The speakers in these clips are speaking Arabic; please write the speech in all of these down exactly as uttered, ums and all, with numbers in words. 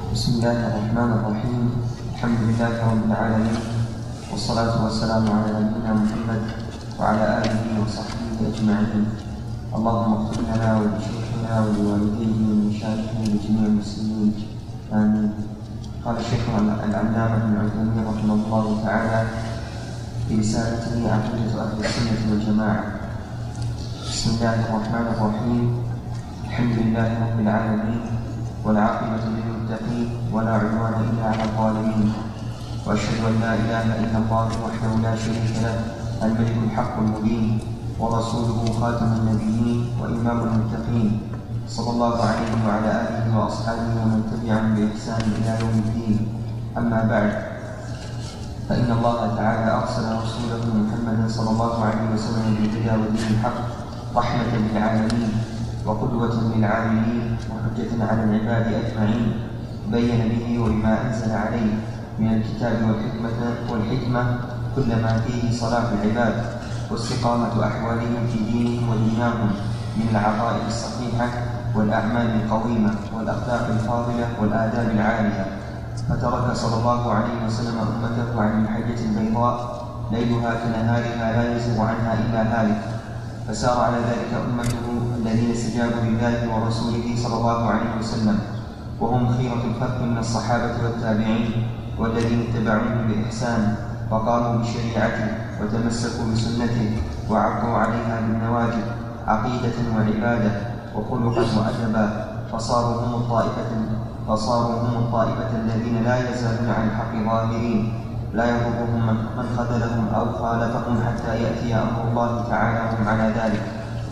بسم الله الرحمن الرحيم. الحمد لله رب العالمين، والصلاة والسلام على نبينا محمد وعلى آله وصحبه أجمعين. اللهم اغفر لنا ولشيخنا ولوالديه ولمشايخنا ولجميع المسلمين، آمين. قال الشيخ العلامة ابن عثيمين رحمه الله تعالى في رسالته عقيدة أهل السنة والجماعة: بسم الله الرحمن الرحيم. الحمد لله رب العالمين، والعاقبة للمتقين، ولا عدوان إلا على الظالمين، وأشهد أن لا إله إلا الله وحده لا شريك له الملك الحق المبين، ورسوله خاتم النبيين وإمام المتقين، صلى الله عليه وعلى آله وأصحابه ومن تبعهم بإحسان إلى يوم الدين. أما بعد، فإن الله تعالى أرسل رسوله محمدا صلى الله عليه وسلم بالهدى ودين الحق رحمة للعالمين وقدوة للعاملين وحجة على العباد أجمعين، بين به وبما أنزل عليه من الكتاب والحكمة والحكمة كل ما فيه صلاح العباد واستقامة أحوالهم في دينهم ودنياهم من العقائد الصحيحة والأعمال القويمة والأخلاق الفاضلة والآداب العالية. فترك صلى الله عليه وسلم أمته عن المحجة البيضاء ليلها كنهارها لا يزيغ عنها إلا هالك، فسار على ذلك أمته الذين استجابوا لله ورسوله صلى الله عليه وسلم، وهم خيرة الخلق من الصحابة والتابعين والذين اتبعوهم بإحسان وقاموا بشريعته وتمسكوا بسنته وعضوا عليها بالنواجذ عقيدة وعبادة وخلقا وأدبا، فصاروا هم الطائفة فصاروا هم الطائفة الذين لا يزالون عن الحق ظاهرين، لا يضرهم من خذلهم أو خالفهم حتى يأتي أمر الله تعالى وهم على ذلك.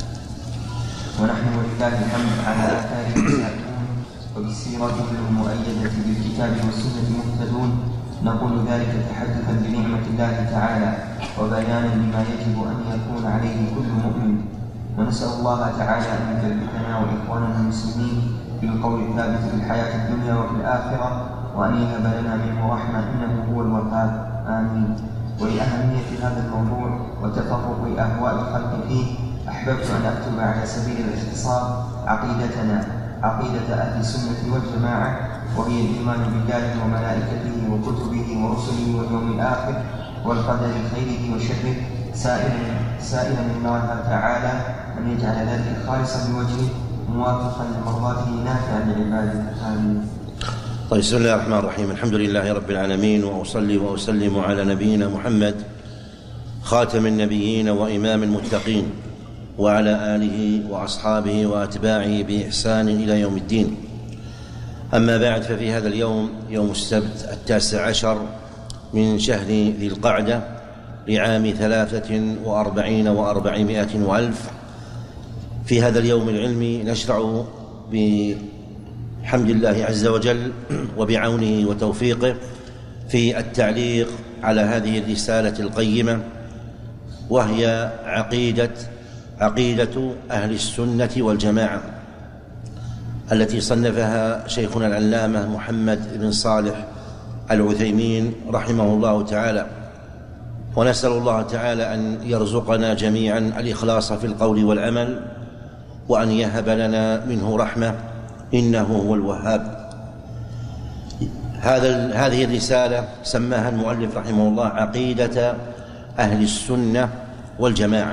ونحن ولله الحمد على آثارهم سائرون، وبسيرتهم المؤيدة بالكتاب والسنة مهتدون. نقول ذلك تحدثا بنعمة الله تعالى وبيانا لما يجب أن يكون عليه كل مؤمن، ونسأل الله تعالى أن يثبتنا وإخواننا المسلمين بالقول الثابت في الحياة الدنيا وفي الآخرة، وأن يهب لنا منه رحمة إنه هو الوهاب، آمين. ولأهمية هذا الموضوع وتفرق أهواء الخلق فيه، أحببت أن أكتب على سبيل الاختصار عقيدتنا، عقيدة أهل السنة والجماعة، وهي الإيمان بالله وملائكته وكتبه ورسله واليوم الآخر والقدر خيره وشره، سائلا سائلا من الله تعالى أن يجعل ذلك خالصا لوجهه موافقا لمرضاته نافعا لعباده، آمين. طيب، بسم الله الرحمن الرحيم. الحمد لله رب العالمين، وأصلي وأسلم على نبينا محمد خاتم النبيين وإمام المتقين، وعلى آله وأصحابه وأتباعه بإحسان إلى يوم الدين. أما بعد، ففي هذا اليوم، يوم السبت التاسع عشر من شهر ذي القعدة لعام ثلاثة وأربعين وأربعمائة وألف، في هذا اليوم العلمي نشرع بحمد الله عز وجل وبعونه وتوفيقه في التعليق على هذه الرسالة القيمة، وهي عقيدة عقيدة أهل السنة والجماعة، التي صنفها شيخنا العلامة محمد بن صالح العثيمين رحمه الله تعالى. ونسأل الله تعالى أن يرزقنا جميعا الإخلاص في القول والعمل، وأن يهب لنا منه رحمة إنه هو الوهاب. هذا هذه الرسالة سماها المؤلف رحمه الله عقيدة أهل السنة والجماعة.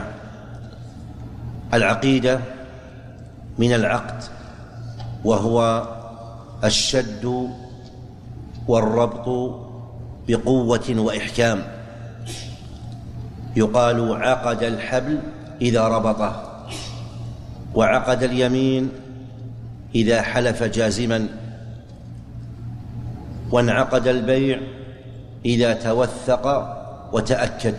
العقيدة من العقد، وهو الشد والربط بقوة وإحكام. يقال عقد الحبل إذا ربطه، وعقد اليمين إذا حلف جازما، وانعقد البيع إذا توثق وتأكد.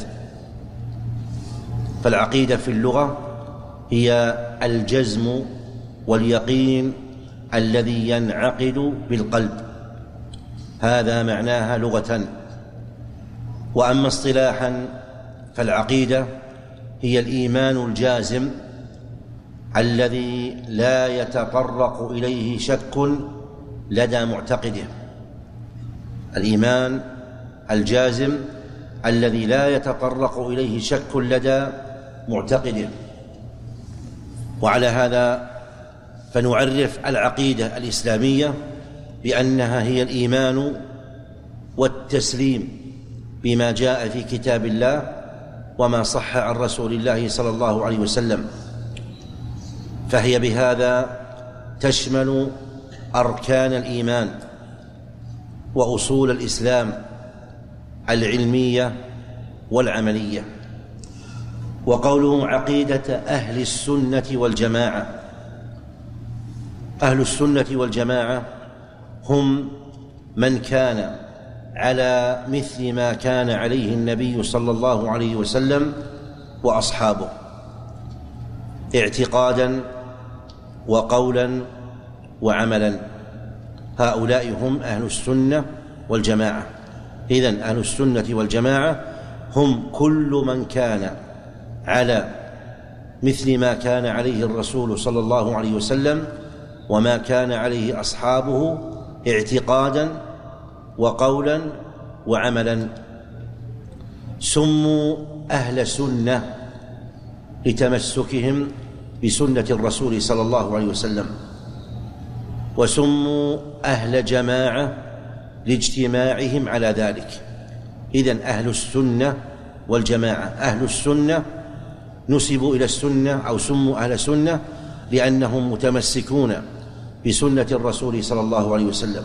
فالعقيدة في اللغة هي الجزم واليقين الذي ينعقد بالقلب، هذا معناها لغة. وأما اصطلاحا، فالعقيدة هي الإيمان الجازم الذي لا يتطرق إليه شك لدى معتقده. الإيمان الجازم الذي لا يتطرق إليه شك لدى معتقده. وعلى هذا فنعرف العقيدة الإسلامية بأنها هي الإيمان والتسليم بما جاء في كتاب الله وما صح عن رسول الله صلى الله عليه وسلم، فهي بهذا تشمل أركان الإيمان وأصول الإسلام العلمية والعملية. وقوله عقيدة أهل السنة والجماعة، أهل السنة والجماعة هم من كان على مثل ما كان عليه النبي صلى الله عليه وسلم وأصحابه اعتقادا وقولا وعملا، هؤلاء هم أهل السنة والجماعة. إذن أهل السنة والجماعة هم كل من كان على مثل ما كان عليه الرسول صلى الله عليه وسلم وما كان عليه أصحابه اعتقادا وقولا وعملا. سموا أهل سنة لتمسكهم بسنة الرسول صلى الله عليه وسلم، وسموا أهل جماعة لاجتماعهم على ذلك. إذن أهل السنة والجماعة، أهل السنة نسبوا إلى السنة أو سموا أهل سنة لأنهم متمسكون بسنة الرسول صلى الله عليه وسلم،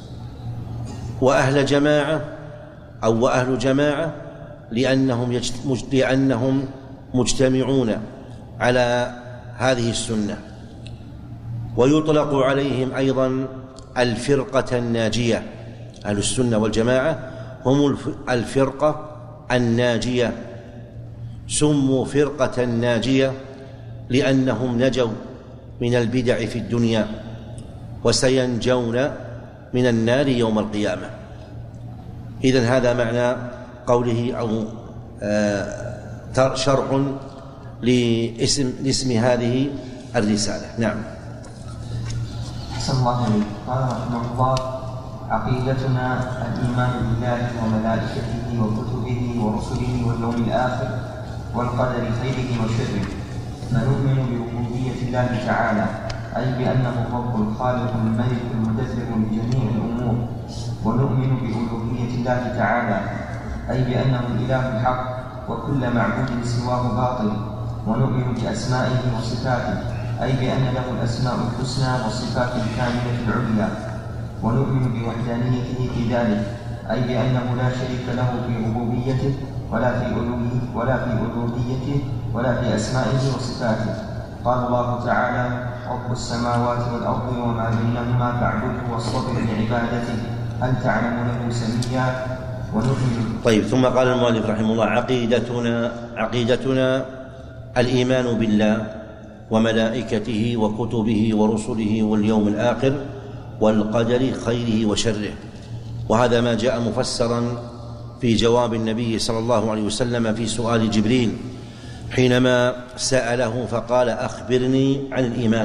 وأهل جماعة أو وأهل جماعة لأنهم, لأنهم مجتمعون على هذه السنة. ويطلق عليهم أيضا الفرقة الناجية. أهل السنة والجماعة هم الفرقة الناجية، سموا فرقة ناجية لأنهم نجوا من البدع في الدنيا وسينجون من النار يوم القيامة. إذن هذا معنى قوله أو آه شرح لاسم, لاسم هذه الرسالة. نعم. أحسن الله عليك. قال رحمه الله: عقيدتنا الإيمان بالله وملائكته وكتبه ورسله واليوم الآخر والقدر خيره وشره، فنؤمن بربوبية الله تعالى، أي بأنه الرب الخالق الملك المدبر لجميع الأمور، ونؤمن بألوهية الله تعالى، أي بأنه الإله الحق وكل معبود سواه باطل، ونؤمن بأسمائه وصفاته، أي بأن له الأسماء الحسنى والصفات الكاملة العليا، ونؤمن بوحدانيته في ذلك، أي بأنه لا شريك له في ربوبيته ولا في ألوهيته ولا في ألوهيته ولا في أسمائه وصفاته. قال الله تعالى: رب السماوات والأرض وما بينهما فاعبده واصطبر لعبادته هل تعلم له سميا. ونؤمن. طيب، ثم قال المؤلف رحمه الله: عقيدتنا عقيدتنا الإيمان بالله وملائكته وكتبه ورسله واليوم الآخر والقدر خيره وشره. وهذا ما جاء مفسرا في جواب النبي صلى الله عليه وسلم في سؤال جبريل حينما سأله فقال: أخبرني عن الإيمان.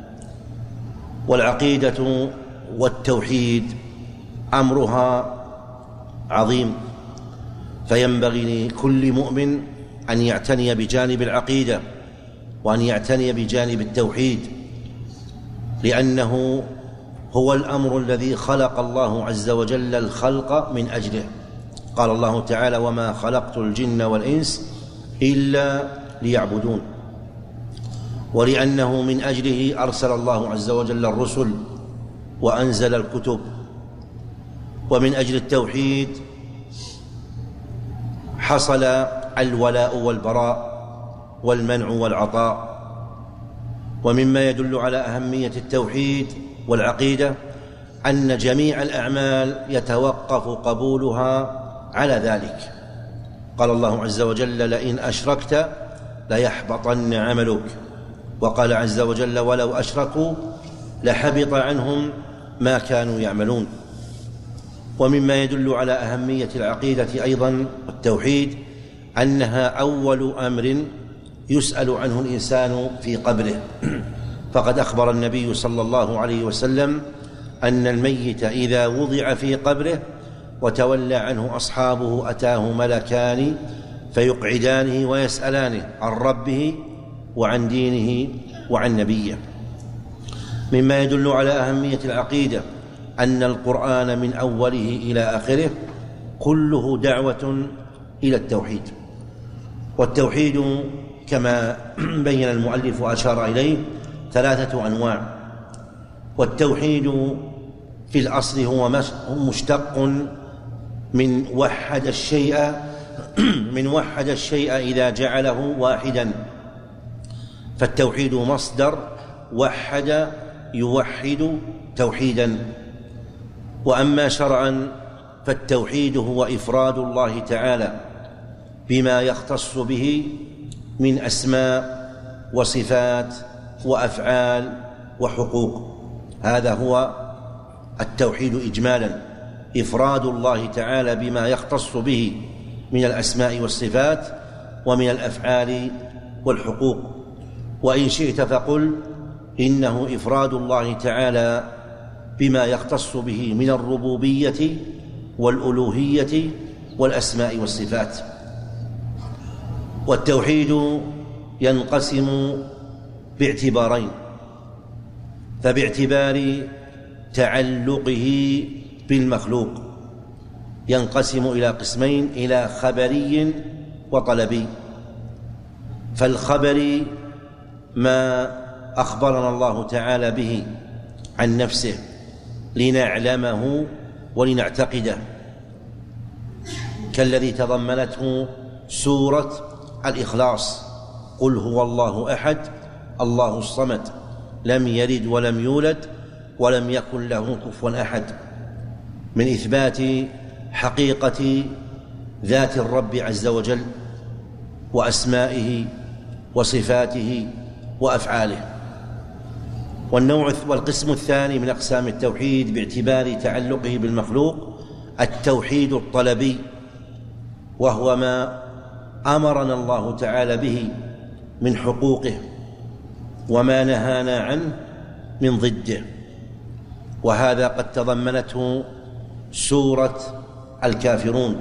والعقيدة والتوحيد أمرها عظيم، فينبغي لكل مؤمن أن يعتني بجانب العقيدة وأن يعتني بجانب التوحيد، لأنه هو الأمر الذي خلق الله عز وجل الخلق من أجله. قال الله تعالى: وما خلقت الجن والإنس إلا ليعبدون. ولأنه من أجله أرسل الله عز وجل الرسل وأنزل الكتب. ومن أجل التوحيد حصل الولاء والبراء والمنع والعطاء. ومما يدل على أهمية التوحيد والعقيدة أن جميع الأعمال يتوقف قبولها على ذلك. قال الله عز وجل: لئن أشركت ليحبطن عملك. وقال عز وجل: ولو أشركوا لحبط عنهم ما كانوا يعملون. ومما يدل على أهمية العقيدة أيضا والتوحيد أنها أول أمر يسأل عنه الإنسان في قبره. فقد أخبر النبي صلى الله عليه وسلم أن الميت إذا وضع في قبره وتولى عنه أصحابه أتاه ملكان فيقعدانه ويسألانه عن ربه وعن دينه وعن نبيه. مما يدل على أهمية العقيدة أن القرآن من أوله إلى آخره كله دعوة إلى التوحيد. والتوحيد كما بين المؤلف وأشار إليه ثلاثة أنواع. والتوحيد في الأصل هو مشتق من وحد الشيء من وحد الشيء إذا جعله واحدا، فالتوحيد مصدر وحد يوحد توحيدا. وأما شرعا فالتوحيد هو إفراد الله تعالى بما يختص به من أسماء وصفات وأفعال وحقوق، هذا هو التوحيد إجمالا، إفراد الله تعالى بما يختص به من الأسماء والصفات ومن الأفعال والحقوق. وإن شئت فقل إنه إفراد الله تعالى بما يختص به من الربوبية والألوهية والأسماء والصفات. والتوحيد ينقسم باعتبارين، فباعتبار تعلقه بالمخلوق ينقسم إلى قسمين، إلى خبري وطلبي. فالخبري ما أخبرنا الله تعالى به عن نفسه لنعلمه ولنعتقده، كالذي تضمنته سورة الإخلاص: قل هو الله أحد الله الصمد لم يلد ولم يولد ولم يكن له كفوا أحد، من إثبات حقيقة ذات الرب عز وجل وأسمائه وصفاته وأفعاله. والنوع والقسم الثاني من أقسام التوحيد باعتبار تعلقه بالمخلوق التوحيد الطلبي، وهو ما أمرنا الله تعالى به من حقوقه وما نهانا عنه من ضده، وهذا قد تضمنته سورة الكافرون.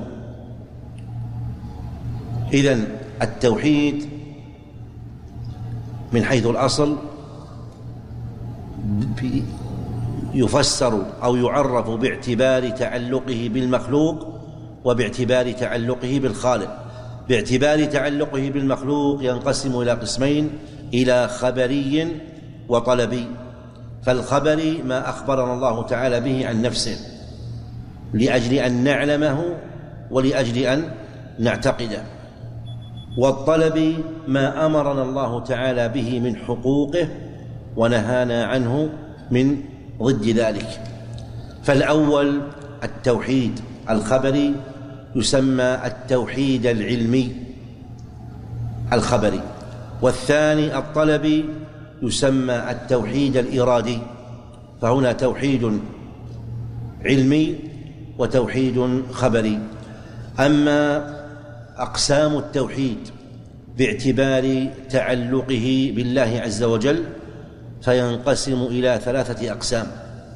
إذن التوحيد من حيث الأصل يفسر أو يعرف باعتبار تعلقه بالمخلوق وباعتبار تعلقه بالخالق. باعتبار تعلقه بالمخلوق ينقسم إلى قسمين، إلى خبري وطلبي. فالخبري ما أخبرنا الله تعالى به عن نفسه لأجل أن نعلمه ولأجل أن نعتقده. والطلبي ما أمرنا الله تعالى به من حقوقه ونهانا عنه من ضد ذلك. فالأول التوحيد الخبري يسمى التوحيد العلمي الخبري، والثاني الطلبي يسمى التوحيد الإرادي. فهنا توحيد علمي وتوحيد خبري. أما أقسام التوحيد باعتبار تعلقه بالله عز وجل فينقسم إلى ثلاثة أقسام.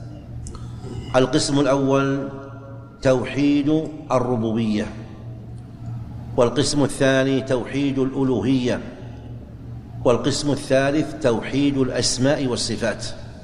القسم الأول توحيد الربوبية، والقسم الثاني توحيد الألوهية، والقسم الثالث توحيد الأسماء والصفات.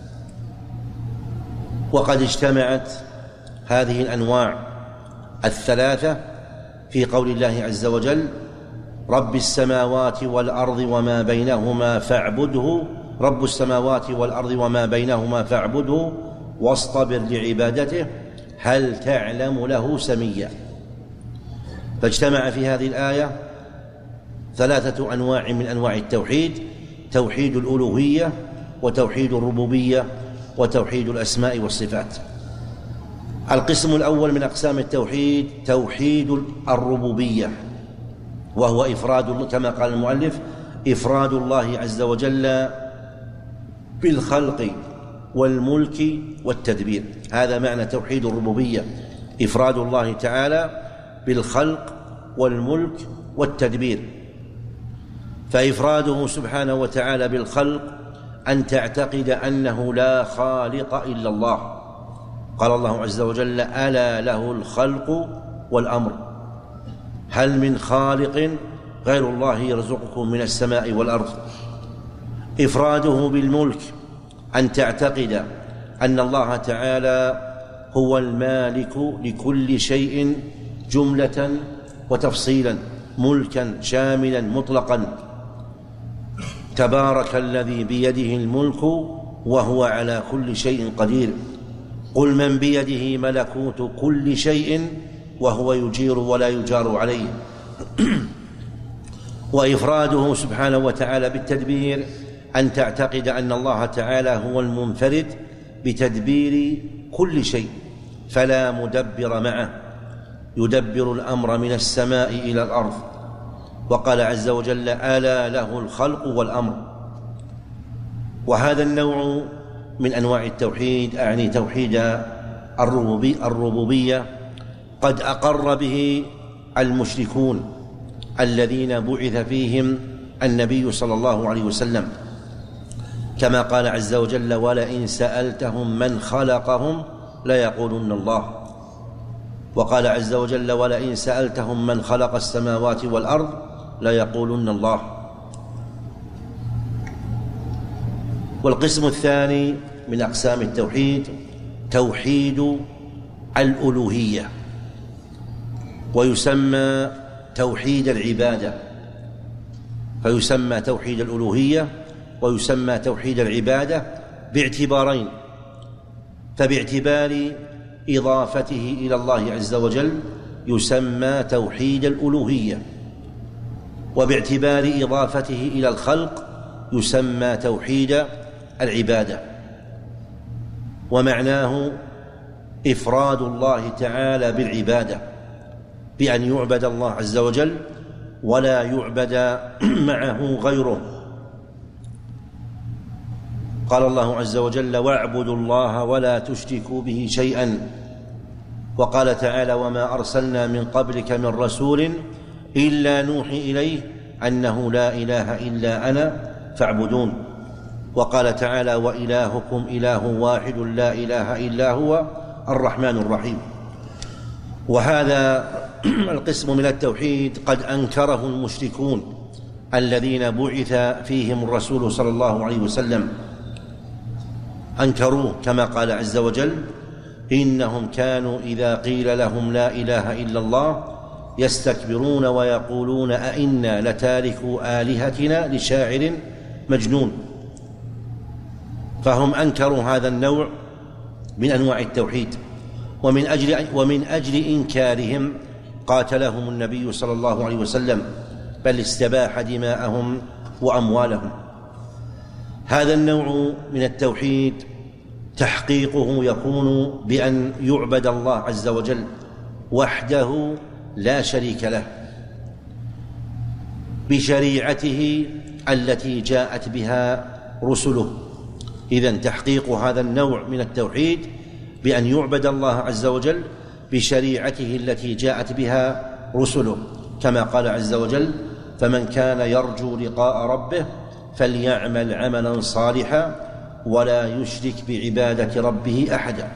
وقد اجتمعت هذه الأنواع الثلاثة في قول الله عز وجل: رب السماوات والأرض وما بينهما فاعبده رب السماوات والأرض وما بينهما فاعبده واصطبر لعبادته هل تعلم له سميا. فاجتمع في هذه الآية ثلاثة أنواع من أنواع التوحيد: توحيد الألوهية وتوحيد الربوبية وتوحيد الأسماء والصفات. القسم الأول من أقسام التوحيد توحيد الربوبية، وهو إفراد كما قال المؤلف إفراد الله عز وجل بالخلق والملك والتدبير. هذا معنى توحيد الربوبية، إفراد الله تعالى بالخلق والملك والتدبير. فإفراده سبحانه وتعالى بالخلق أن تعتقد أنه لا خالق إلا الله. قال الله عز وجل: ألا له الخلق والأمر، هل من خالق غير الله يرزقكم من السماء والأرض. إفراده بالملك أن تعتقد أن الله تعالى هو المالك لكل شيء جملة وتفصيلا، ملكا شاملا مطلقا. تبارك الذي بيده الملك وهو على كل شيء قدير. قل من بيده ملكوت كل شيء وهو يجير ولا يجار عليه. وإفراده سبحانه وتعالى بالتدبير أن تعتقد أن الله تعالى هو المنفرد بتدبير كل شيء، فلا مدبر معه، يدبر الأمر من السماء إلى الأرض. وقال عز وجل: ألا له الخلق والأمر. وهذا النوع من أنواع التوحيد، أعني توحيد الربوبية، قد أقر به المشركون الذين بعث فيهم النبي صلى الله عليه وسلم، كما قال عز وجل: ولئن سألتهم من خلقهم ليقولن الله. وقال عز وجل: ولئن سألتهم من خلق السماوات والأرض ليقولن الله. والقسم الثاني من أقسام التوحيد توحيد الألوهية، ويسمى توحيد العبادة، فيسمى توحيد الألوهية ويسمى توحيد العبادة باعتبارين: فباعتبار إضافته إلى الله عز وجل يسمى توحيد الألوهية، وباعتبار إضافته إلى الخلق يسمى توحيد العبادة. ومعناه إفراد الله تعالى بالعبادة، بأن يعبد الله عز وجل ولا يعبد معه غيره. قال الله عز وجل: واعبدوا الله ولا تشركوا به شيئا. وقال تعالى: وما أرسلنا من قبلك من رسول إلا نوحي إليه أنه لا إله إلا أنا فاعبدون. وقال تعالى: وإلهكم إله واحد لا إله إلا هو الرحمن الرحيم. وهذا القسم من التوحيد قد أنكره المشركون الذين بعث فيهم الرسول صلى الله عليه وسلم، أنكروه كما قال عز وجل: إنهم كانوا إذا قيل لهم لا إله إلا الله يستكبرون ويقولون أئنا لتاركوا آلهتنا لشاعر مجنون. فهم أنكروا هذا النوع من أنواع التوحيد، ومن أجل, ومن أجل إنكارهم قاتلهم النبي صلى الله عليه وسلم، بل استباح دماءهم وأموالهم. هذا النوع من التوحيد تحقيقه يكون بأن يعبد الله عز وجل وحده لا شريك له بشريعته التي جاءت بها رسله. إذن تحقيق هذا النوع من التوحيد بأن يعبد الله عز وجل بشريعته التي جاءت بها رسله، كما قال عز وجل: فمن كان يرجو لقاء ربه فليعمل عملا صالحا ولا يشرك بعبادة ربه أحدا.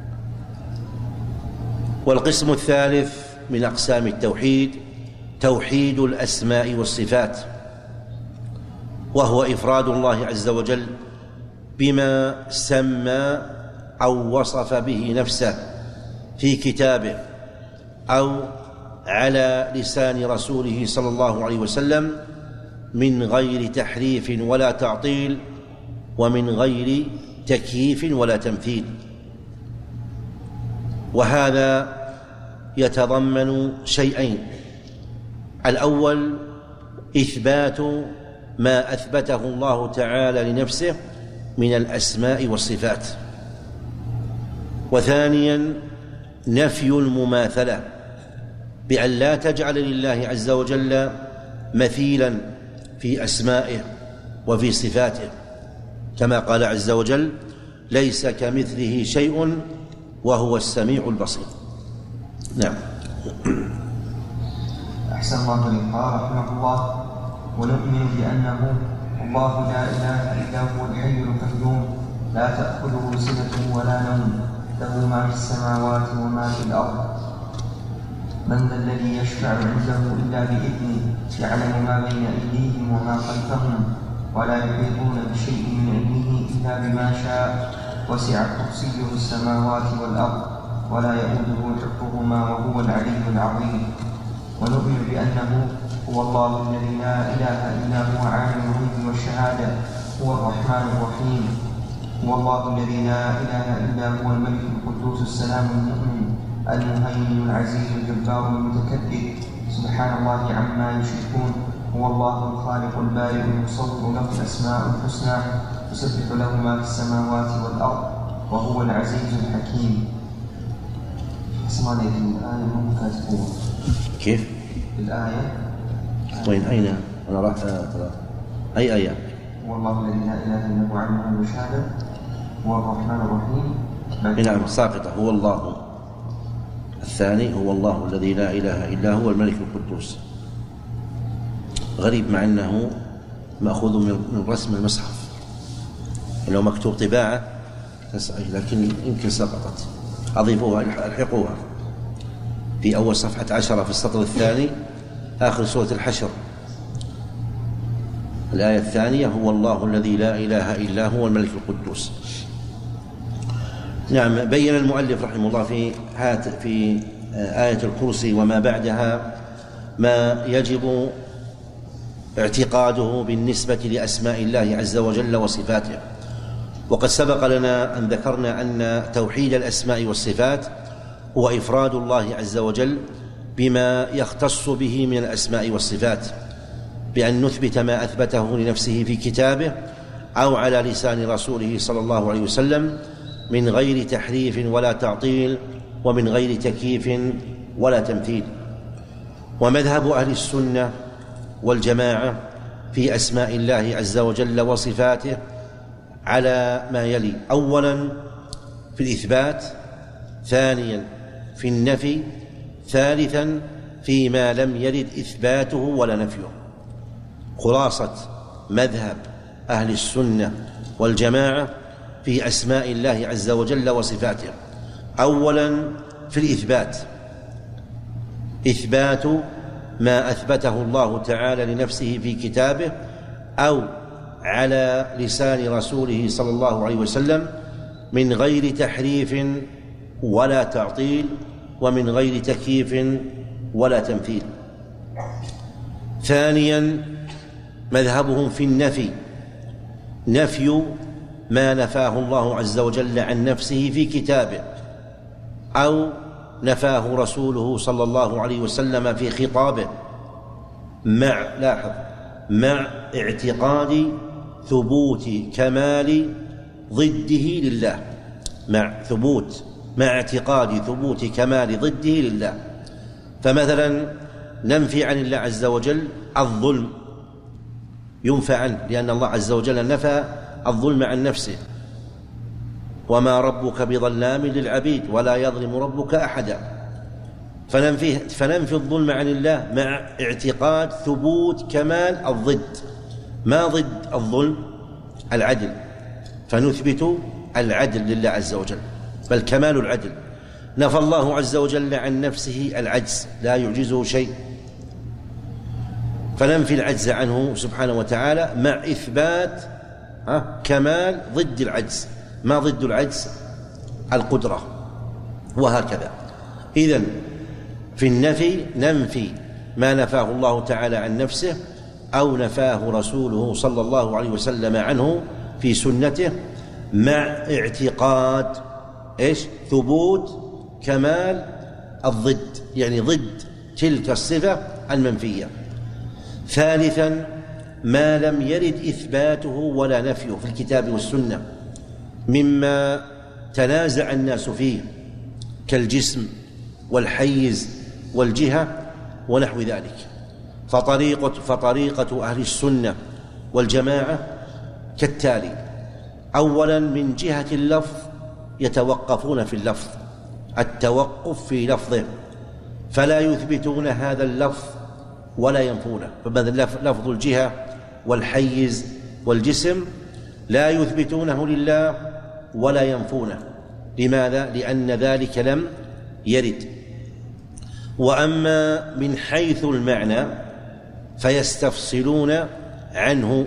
والقسم الثالث من أقسام التوحيد توحيد الأسماء والصفات، وهو إفراد الله عز وجل بما سمى أو وصف به نفسه في كتابه أو على لسان رسوله صلى الله عليه وسلم من غير تحريف ولا تعطيل، ومن غير تكييف ولا تمثيل. وهذا يتضمن شيئين: الأول إثبات ما أثبته الله تعالى لنفسه من الأسماء والصفات، وثانيا نفي المماثلة، بأن لا تجعل لله عز وجل مثيلا في أسمائه وفي صفاته، كما قال عز وجل: ليس كمثله شيء وهو السميع البصير. نعم. أحسن الله إليك. قال رحمه الله: ونؤمن بأنه الله لا إله إلا هو الحي القيوم لا تأخذه سنة ولا نوم، له ما في السماوات وما في الأرض. من ذا الذي يشفع عنده إلا بإذنه، يعلم ما بين أيديهم وما خلفهم، ولا يحيطون بشيء من علمه إلا بما شاء، وسع كرسيه السماوات والأرض ولا يؤوده حفظهما وهو العلي العظيم. ونؤمن بأنه هو الله الذي لا إله إلا هو عالم الغيب والشهادة، هو الرحمن الرحيم. هو الله الذي لا إله إلا هو الملك القدوس السلام المؤمن المهيمن العزيز الجبار المتكبر، سبحان الله عما يشركون. هو الله الخالق البارئ المصور، له الأسماء الحسنى، يسبح له ما في السماوات والأرض، وهو العزيز الحكيم. اسمع لي الآية ممكن تكون كيف؟ الآية وين أين؟ أنا راح أي آية؟ هو الله الذي لا إله إلا هو عالم الغيب والشهادة، هو الرحمن الرحيم. نعم ساقطة. هو الله. الثاني هو الله الذي لا إله إلا هو الملك القدوس. غريب مع أنه مأخوذ من رسم المصحف، لو مكتوب طباعة لكن يمكن سقطت. أضيفوها الحقوها في أول صفحة عشرة في السطر الثاني آخر سورة الحشر، الآية الثانية هو الله الذي لا إله إلا هو الملك القدوس. نعم. بين المؤلف رحمه الله في هات في آية الكرسي وما بعدها ما يجب اعتقاده بالنسبة لأسماء الله عز وجل وصفاته. وقد سبق لنا أن ذكرنا أن توحيد الأسماء والصفات هو إفراد الله عز وجل بما يختص به من الأسماء والصفات، بأن نثبت ما أثبته لنفسه في كتابه أو على لسان رسوله صلى الله عليه وسلم من غير تحريف ولا تعطيل ومن غير تكييف ولا تمثيل. ومذهب أهل السنة والجماعة في أسماء الله عز وجل وصفاته على ما يلي: أولا في الإثبات، ثانيا في النفي، ثالثا فيما لم يرد إثباته ولا نفيه. خلاصة مذهب أهل السنة والجماعة في أسماء الله عز وجل وصفاته: أولا في الإثبات، إثبات ما أثبته الله تعالى لنفسه في كتابه أو على لسان رسوله صلى الله عليه وسلم من غير تحريف ولا تعطيل ومن غير تكييف ولا تمثيل. ثانيا مذهبهم في النفي، نفي ما نفاه الله عز وجل عن نفسه في كتابه أو نفاه رسوله صلى الله عليه وسلم في خطابه، مع لاحظ مع اعتقاد ثبوت كمال ضده لله، مع ثبوت مع اعتقاد ثبوت كمال ضده لله. فمثلا ننفي عن الله عز وجل الظلم، ينفى عنه لأن الله عز وجل نفى الظلم عن نفسه: وما ربك بظلام للعبيد ولا يظلم ربك أحدا. فننفي, فننفي الظلم عن الله مع اعتقاد ثبوت كمال الضد. ما ضد الظلم؟ العدل، فنثبت العدل لله عز وجل، بل كمال العدل. نفى الله عز وجل عن نفسه العجز، لا يعجزه شيء، فننفي العجز عنه سبحانه وتعالى مع إثبات كمال ضد العجز. ما ضد العجز؟ القدرة، وهكذا. إذن في النفي ننفي ما نفاه الله تعالى عن نفسه أو نفاه رسوله صلى الله عليه وسلم عنه في سنته مع اعتقاد إيش؟ ثبوت كمال الضد، يعني ضد تلك الصفة المنفية. ثالثا ما لم يرد إثباته ولا نفيه في الكتاب والسنة مما تنازع الناس فيه كالجسم والحيز والجهة ونحو ذلك. فطريقة, فطريقة أهل السنة والجماعة كالتالي: أولا من جهة اللفظ يتوقفون في اللفظ، التوقف في لفظه، فلا يثبتون هذا اللفظ ولا ينفونه. فمثلا لفظ الجهة والحيز والجسم لا يثبتونه لله ولا ينفونه. لماذا؟ لأن ذلك لم يرد. وأما من حيث المعنى فيستفصلون عنه،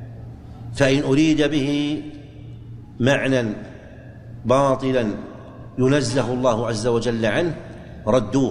فإن أريد به معنى باطلا ينزه الله عز وجل عنه ردوه،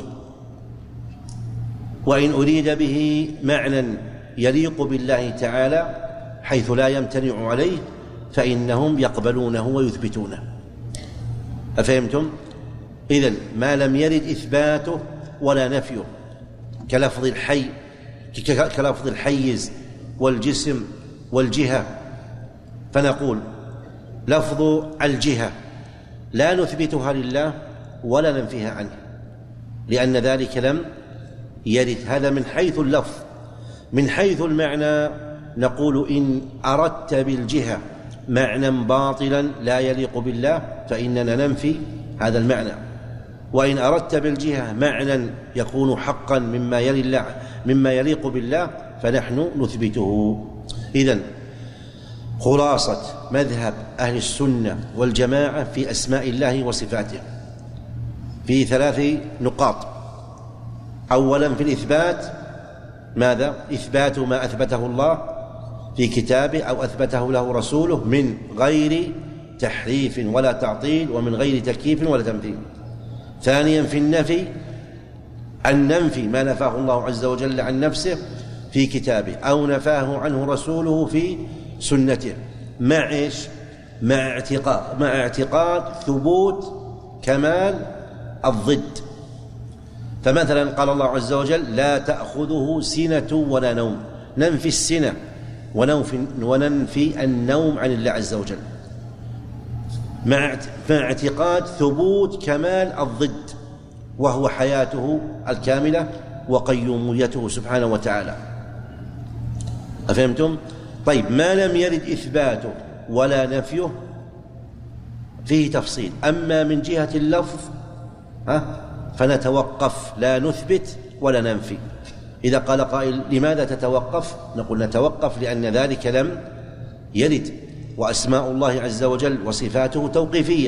وإن أريد به معنى يليق بالله تعالى حيث لا يمتنع عليه فإنهم يقبلونه ويثبتونه. أفهمتم؟ إذن ما لم يرد إثباته ولا نفيه كلفظ الحي كلفظ الحيز والجسم والجهة، فنقول لفظ الجهة لا نثبتها لله ولا ننفيها عنه لأن ذلك لم يرد. هذا من حيث اللفظ. من حيث المعنى نقول إن أردت بالجهة معنى باطلا لا يليق بالله فإننا ننفي هذا المعنى، وإن أردت بالجهة معنى يكون حقا مما يلي الله مما يليق بالله فنحن نثبته. إذن خلاصة مذهب أهل السنة والجماعة في أسماء الله وصفاته في ثلاث نقاط. أولا في الإثبات، ماذا؟ إثبات ما أثبته الله في كتابه أو أثبته له رسوله من غير تحريف ولا تعطيل ومن غير تكييف ولا تمثيل. ثانيا في النفي، أن ننفي ما نفاه الله عز وجل عن نفسه في كتابه أو نفاه عنه رسوله في سنته، مع إيش؟ مع اعتقاد مع اعتقاد ثبوت كمال الضد. فمثلا قال الله عز وجل لا تأخذه سنة ولا نوم، ننفي السنة وننفي النوم عن الله عز وجل مع اعتقاد ثبوت كمال الضد وهو حياته الكاملة وقيوميته سبحانه وتعالى. أفهمتم؟ طيب ما لم يرد إثباته ولا نفيه فيه تفصيل. أما من جهة اللفظ ها فنتوقف، لا نثبت ولا ننفي. إذا قال قائل لماذا تتوقف؟ نقول نتوقف لأن ذلك لم يرد، وأسماء الله عز وجل وصفاته توقيفية.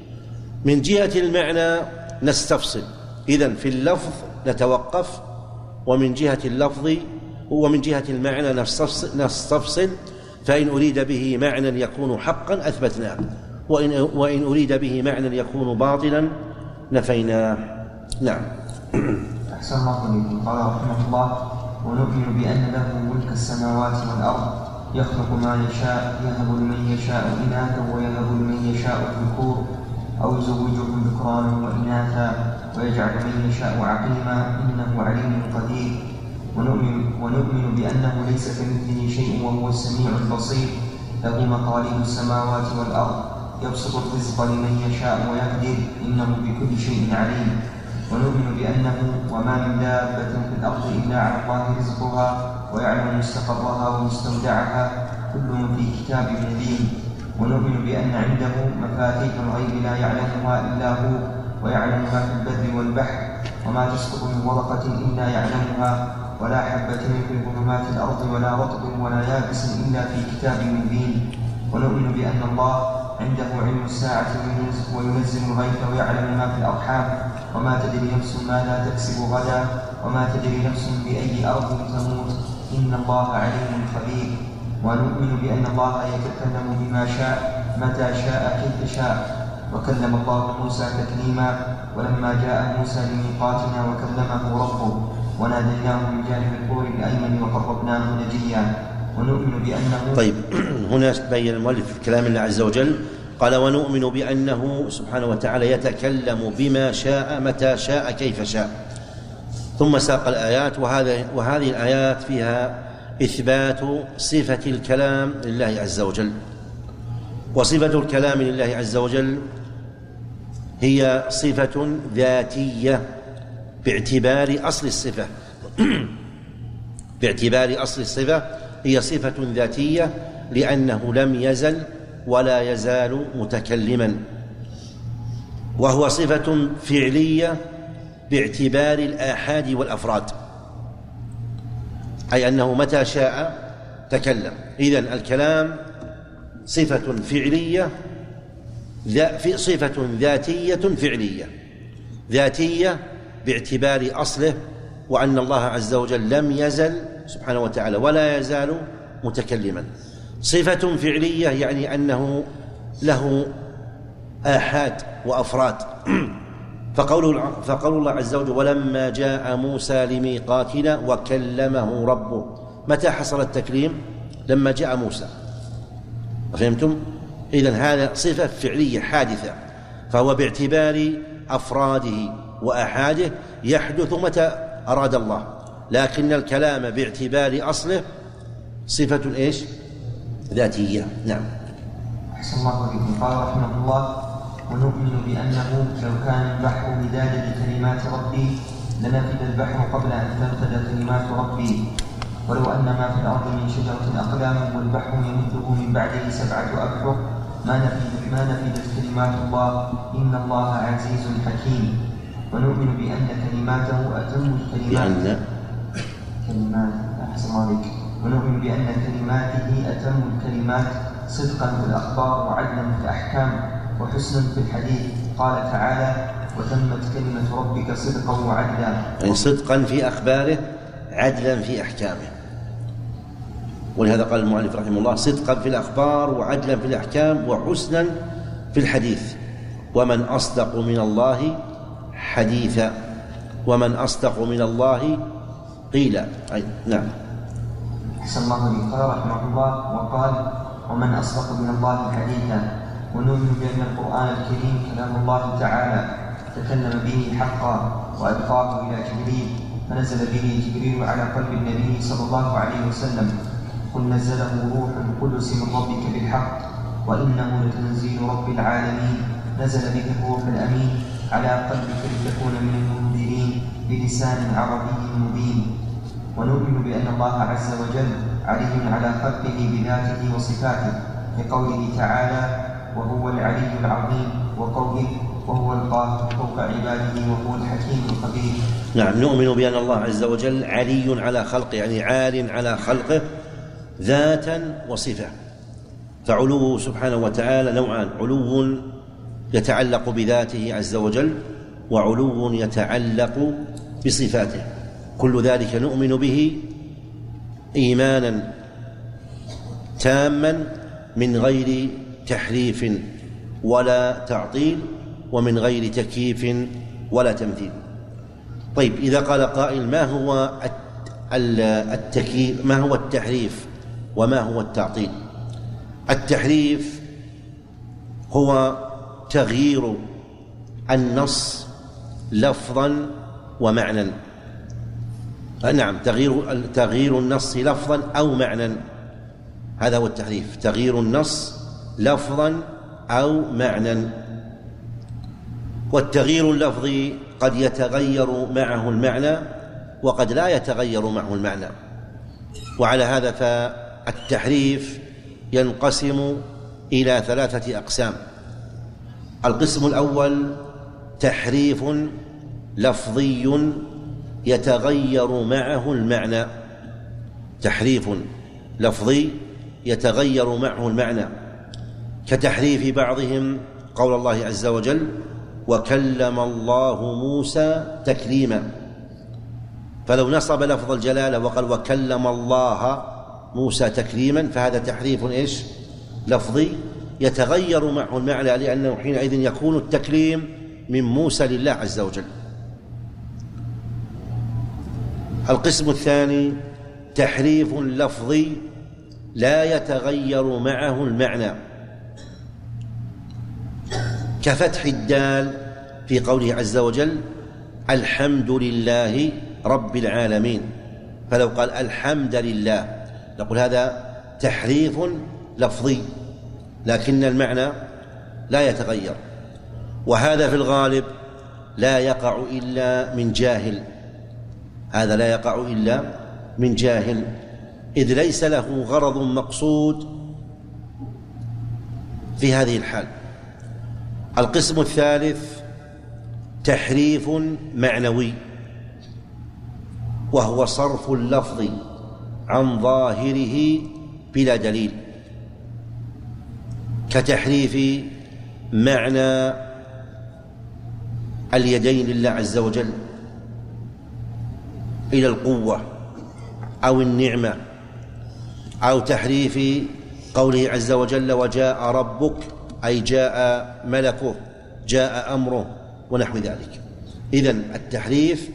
من جهة المعنى نستفصل، إذن في اللفظ نتوقف، ومن جهة اللفظ ومن جهة المعنى نستفصل، فإن أريد به معنى يكون حقا أثبتناه، وإن, وإن أريد به معنى يكون باطلا نفيناه. نعم. أحسن الله إليكم. قال رحمه الله ونؤمن بأن له ملك السماوات والأرض يخلق ما يشاء يهب لمن يشاء إناثا ويهب لمن يشاء الذكور أو يزوجهم ذكرانا وإناثا ويجعل من يشاء عقيما إنه عليم قدير. ونؤمن, ونؤمن بأنه ليس كمثله شيء وهو السميع البصير له مقاليد السماوات والأرض يبسط الرزق لمن يشاء ويقدر إنه بكل شيء عليم. ونؤمن بأنه وما من دابة في الأرض إلا على الله رزقها ويعلم مستقرها ومستودعها كل في كتاب مبين. ونؤمن بأن عنده مفاتيح الغيب لا يعلمها إلا هو ويعلم ما في البر والبحر وما تسقط من ورقة إلا يعلمها ولا حبة في ظلمات الأرض ولا رطب ولا يابس إلا في كتاب مبين. ونؤمن بأن الله عنده علم الساعة وينزل الغيث ويعلم ما في الأرحام وما تدري نفس ماذا تكسب غدا وما تدري نفس بأي أرض تموت إن الله عليم خبير. ونؤمن بأن الله يتكلم بما شاء متى شاء كيف شاء. وكلم الله موسى تكليما ولما جاء موسى لميقاتنا وكلمه ربه وناديناه من جانب الطور الأيمن وقربناه نجيا. ونؤمن بأنه طيب هنا بين المؤلف في كلام الله عز وجل قال ونؤمن بأنه سبحانه وتعالى يتكلم بما شاء متى شاء كيف شاء، ثم ساق الآيات. وهذا وهذه الآيات فيها إثبات صفة الكلام لله عز وجل. وصفة الكلام لله عز وجل هي صفة ذاتية باعتبار أصل الصفة باعتبار أصل الصفة هي صفة ذاتية لأنه لم يزل ولا يزال متكلما. وهو صفة فعلية باعتبار الآحاد والأفراد، أي أنه متى شاء تكلم. إذن الكلام صفة فعلية صفة ذاتية فعلية ذاتية باعتبار أصله، وأن الله عز وجل لم يزل سبحانه وتعالى ولا يزال متكلما. صفة فعلية يعني أنه له آحاد وأفراد. فقول, فقول الله عز وجل ولما جاء موسى لميقاتنا وكلمه ربه، متى حصل التكليم؟ لما جاء موسى. فهمتم؟ إذن هذا صفة فعلية حادثة، فهو باعتبار أفراده وآحاده يحدث متى أراد الله، لكن الكلام باعتبار أصله صفة إيش؟ ذاتية. نعم. أحسن الله عليكم. قال رحمه الله ونؤمن بأنه لو كان البحر مدادا لكلمات ربي لنفد البحر قبل أن تنفد كلمات ربي، ولو أن ما في الأرض من شجرة أقلام والبحر يمده من بعده سبعة أبحر ما نفدت ما نفدت كلمات الله إن الله عزيز حكيم. ونؤمن بأن كلماته أتم الكلمات لأن كلمات أحسن الله عليك. ونؤمن بأن كلماته أتم الكلمات صدقا في الأخبار وعدلا في الأحكام وحسنا في الحديث. قال تعالى وتمت كلمة ربك صدقا وعدلا، يعني صدقا في أخباره عدلا في أحكامه. ولهذا قال المؤلف رحمه الله صدقا في الأخبار وعدلا في الأحكام وحسنا في الحديث. ومن أصدق من الله حديثا، ومن أصدق من الله قيلا. أي نعم. أحسن الله عليك. قال رحمه الله وقال ومن أصدق من الله حديثا. ونؤمن بأن القرآن الكريم كلام الله تعالى تكلم به حقا وألقاه إلى جبريل فنزل به جبريل على قلب النبي صلى الله عليه وسلم قل نزله روح القدس من ربك بالحق وإنه لتنزيل رب العالمين نزل به الروح الأمين على قلبك لتكون من المنذرين بلسان عربي مبين. ونؤمن بأن الله عز وجل علي على خلقه بذاته وصفاته كقوله تعالى وهو العلي العظيم وقوله وهو القاهر فوق عباده وهو الحكيم الخبير. نعم. نؤمن بأن الله عز وجل علي على خلقه، يعني عال على خلقه ذاتا وصفة. فعلوه سبحانه وتعالى نوعان: علو يتعلق بذاته عز وجل وعلو يتعلق بصفاته. كل ذلك نؤمن به إيمانا تاما من غير تحريف ولا تعطيل ومن غير تكييف ولا تمثيل. طيب، إذا قال قائل ما هو التكييف، ما هو التحريف وما هو التعطيل؟ التحريف هو تغيير النص لفظا ومعنى. نعم، تغيير تغيير النص لفظا أو معنى، هذا هو التحريف، تغيير النص لفظا أو معنى. والتغيير اللفظي قد يتغير معه المعنى وقد لا يتغير معه المعنى. وعلى هذا فالتحريف ينقسم إلى ثلاثة أقسام. القسم الأول تحريف لفظي يتغير معه المعنى، تحريف لفظي يتغير معه المعنى، كتحريف بعضهم قول الله عز وجل وكلم الله موسى تكليما، فلو نصب لفظ الجلالة وقال وكلم الله موسى تكليما فهذا تحريف إيش؟ لفظي يتغير معه المعنى، لأنه حينئذ يكون التكليم من موسى لله عز وجل. القسم الثاني تحريف لفظي لا يتغير معه المعنى، كفتح الدال في قوله عز وجل الحمد لله رب العالمين، فلو قال الحمد لله نقول هذا تحريف لفظي لكن المعنى لا يتغير. وهذا في الغالب لا يقع إلا من جاهل، هذا لا يقع إلا من جاهل إذ ليس له غرض مقصود في هذه الحال. القسم الثالث تحريف معنوي، وهو صرف اللفظ عن ظاهره بلا دليل، كتحريف معنى اليدين لله عز وجل إلى القوة أو النعمة، أو تحريف قوله عز وجل وجاء ربك أي جاء ملكه، جاء أمره ونحو ذلك. إذن التحريف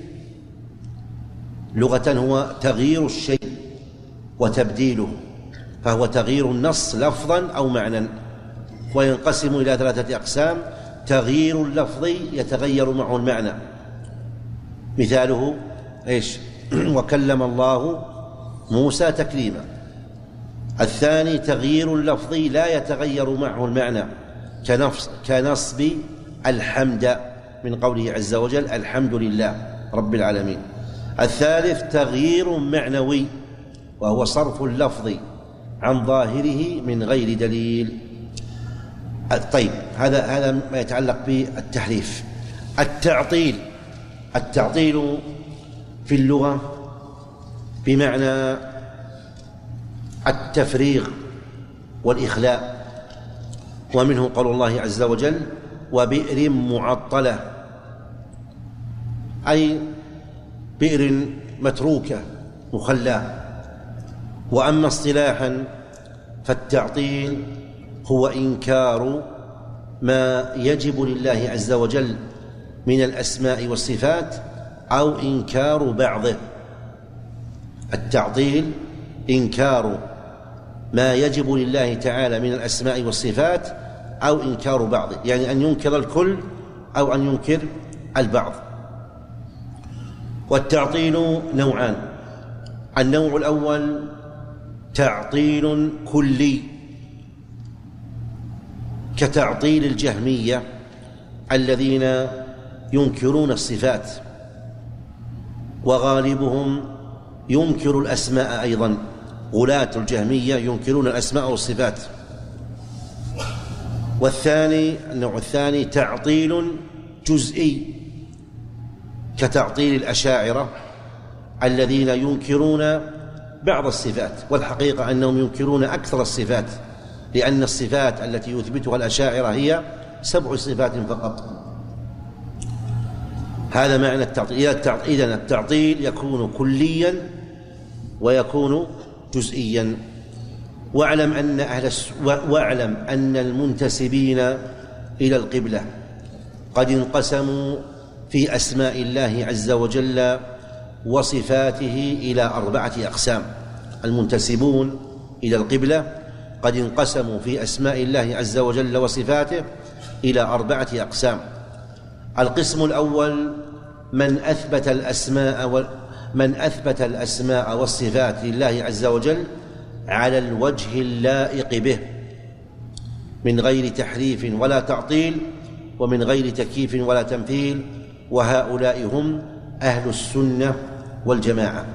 لغة هو تغيير الشيء وتبديله، فهو تغيير النص لفظا أو معنى، وينقسم إلى ثلاثة أقسام: تغيير اللفظي يتغير معه المعنى، مثاله إيش؟ وكلم الله موسى تكليما. الثاني تغيير اللفظي لا يتغير معه المعنى، كنصب الحمد من قوله عز وجل الحمد لله رب العالمين. الثالث تغيير معنوي، وهو صرف اللفظ عن ظاهره من غير دليل. طيب، هذا هذا ما يتعلق بالتحريف. التعطيل، التعطيل في اللغة بمعنى التفريغ والإخلاء، ومنه قول الله عز وجل وبئر معطلة، أي بئر متروكة مخلاة. وأما اصطلاحا فالتعطيل هو إنكار ما يجب لله عز وجل من الأسماء والصفات أو إنكار بعضه. التعطيل إنكار ما يجب لله تعالى من الأسماء والصفات أو إنكار بعضه، يعني أن ينكر الكل أو أن ينكر البعض. والتعطيل نوعان: النوع الأول تعطيل كلي، كتعطيل الجهمية الذين ينكرون الصفات، وغالبهم ينكر الأسماء أيضا، غلاة الجهمية ينكرون الأسماء والصفات. والثاني النوع الثاني تعطيل جزئي، كتعطيل الأشاعرة الذين ينكرون بعض الصفات، والحقيقة أنهم ينكرون أكثر الصفات، لأن الصفات التي يثبتها الأشاعرة هي سبع صفات فقط. هذا معنى التعطيل. إذن التعطيل يكون كليا ويكون جزئيا. واعلم أن أهل واعلم أن المنتسبين إلى القبلة قد انقسموا في أسماء الله عز وجل وصفاته إلى أربعة أقسام. المنتسبون إلى القبلة قد انقسموا في أسماء الله عز وجل وصفاته إلى أربعة أقسام. القسم الأول من أثبت الأسماء من أثبت الأسماء والصفات لله عز وجل على الوجه اللائق به، من غير تحريف ولا تعطيل، ومن غير تكييف ولا تمثيل، وهؤلاء هم أهل السنة والجماعة.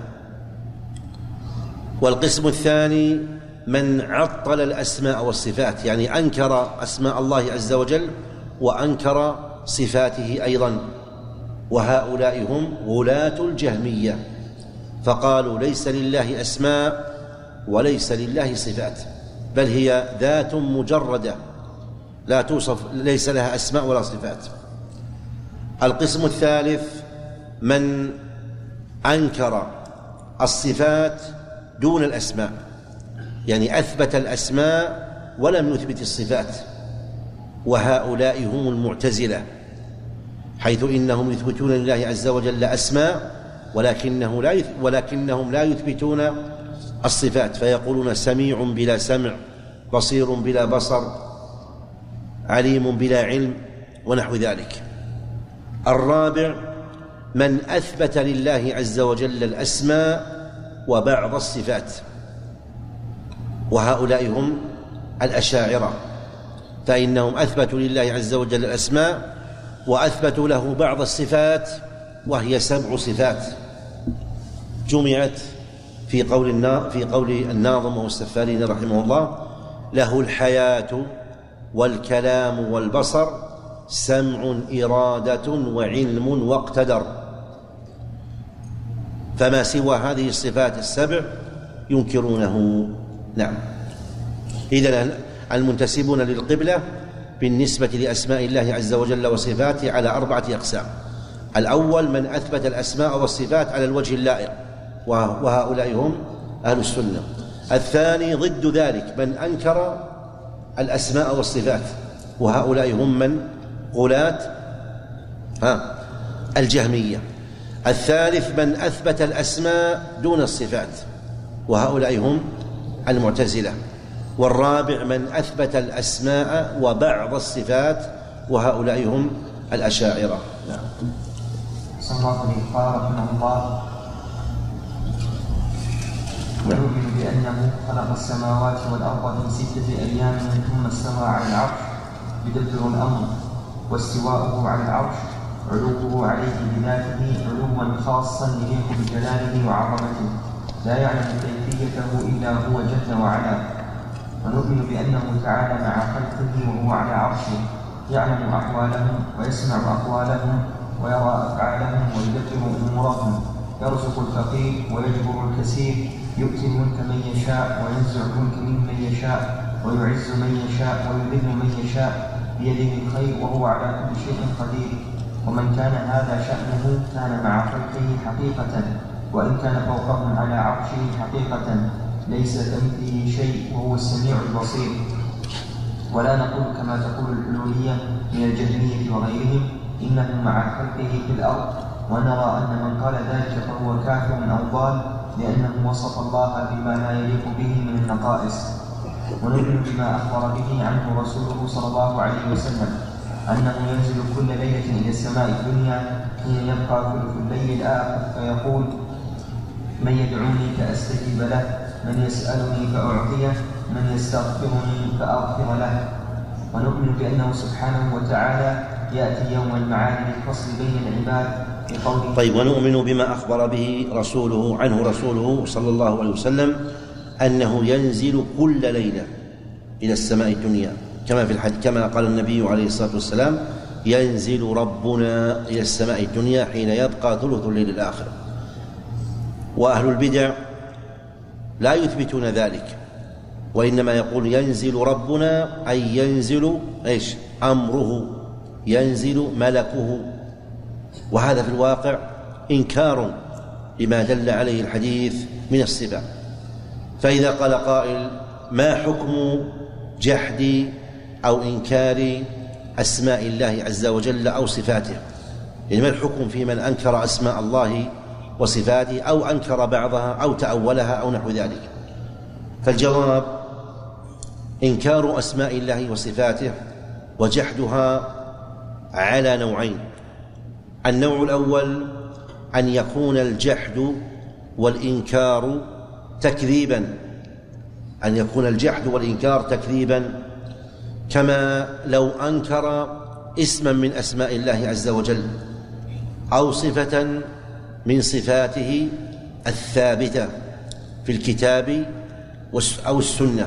والقسم الثاني من عطل الأسماء والصفات، يعني أنكر أسماء الله عز وجل وأنكر صفاته أيضا، وهؤلاء هم غلاة الجهمية، فقالوا ليس لله أسماء وليس لله صفات، بل هي ذات مجردة لا توصف، ليس لها أسماء ولا صفات. القسم الثالث من أنكر الصفات دون الأسماء، يعني أثبت الأسماء ولم يثبت الصفات، وهؤلاء هم المعتزلة، حيث إنهم يثبتون لله عز وجل أسماء ولكنه لا ولكنهم لا يثبتون الصفات، فيقولون سميع بلا سمع، بصير بلا بصر، عليم بلا علم، ونحو ذلك. الرابع من أثبت لله عز وجل الأسماء وبعض الصفات، وهؤلاء هم الأشاعرة، فإنهم أثبتوا لله عز وجل الأسماء وأثبتوا له بعض الصفات، وهي سبع صفات جمعت في قول في قول الناظم والسفارين رحمه الله: له الحياة والكلام والبصر، سمع إرادة وعلم واقتدر. فما سوى هذه الصفات السبع ينكرونه. نعم. إذن المنتسبون للقبلة بالنسبة لأسماء الله عز وجل وصفاته على أربعة أقسام: الأول من أثبت الأسماء والصفات على الوجه اللائق، وهؤلاء هم أهل السنة. الثاني ضد ذلك من أنكر الأسماء والصفات، وهؤلاء هم من غلاة ها الجهمية. الثالث من أثبت الأسماء دون الصفات، وهؤلاء هم المعتزلة. والرابع من أثبت الأسماء وبعض الصفات، وهؤلاء هم الأشاعرة. نعم. صلى الله عليه قال رحمه الله: ونؤمن بأنه خلق السماوات والأرض في ستة أيام ثم استوى على العرش يدبر الأمر، واستواءه على العرش علوه عليه بذاته علوا خاصا يليق بجلاله وعظمته لا يعلم كيفيته إلا هو جل وعلا. ونؤمن بأنه تعالى مع خلقه وهو على عرشه يعلم أحوالهم ويسمع أقوالهم ويرى أفعالهم ويدبر أمورهم، يرزق الفقير ويجبر الكثير، يؤتي الملك من يشاء وينزع الملك ممن يشاء، ويعز من يشاء ويذل من يشاء، بيده الخير وهو على كل شيء قدير. ومن كان هذا شأنه كان مع خلقه حقيقة، وإن كان فوقهم على عرشه حقيقة، ليس كمثله شيء وهو السميع البصير. ولا نقول كما تقول الحلولية من الجهمية وغيرهم إنه مع خلقه في الأرض، ونرى أن من قال ذلك فهو كافر أو ضال، لأنه وصف الله بما لا يليق به من النقائص. ونؤمن بما أخبر به عنه رسوله صلى الله عليه وسلم أنه ينزل كل ليلة إلى السماء الدنيا حين يبقى ثلث الليل الآخر فيقول: من يدعوني فأستجيب له، من يسألني فأعطيه، من يستغفرني فأغفر له. ونؤمن بأنه سبحانه وتعالى يأتي يوم المعاد للفصل بين العباد بقوله. طيب، ونؤمن بما أخبر به رسوله عنه رسوله صلى الله عليه وسلم أنه ينزل كل ليلة إلى السماء الدنيا، كما في الحديث كما قال النبي عليه الصلاة والسلام: ينزل ربنا إلى السماء الدنيا حين يبقى ثلث الليل الآخر. وأهل البدع لا يثبتون ذلك، وإنما يقول ينزل ربنا أي ينزل إيش؟ أمره، ينزل ملكه. وهذا في الواقع إنكار لما دل عليه الحديث من الصفات. فإذا قال قائل: ما حكم جحد أو إنكار أسماء الله عز وجل أو صفاته؟ يعني ما الحكم في من أنكر أسماء الله وصفاته أو أنكر بعضها أو تأولها أو نحو ذلك؟ فالجواب: إنكار أسماء الله وصفاته وجحدها على نوعين. النوع الأول أن يكون الجحد والإنكار تكذيبا، أن يكون الجحد والإنكار تكذيبا، كما لو أنكر اسما من أسماء الله عز وجل أو صفة من صفاته الثابتة في الكتاب أو السنة،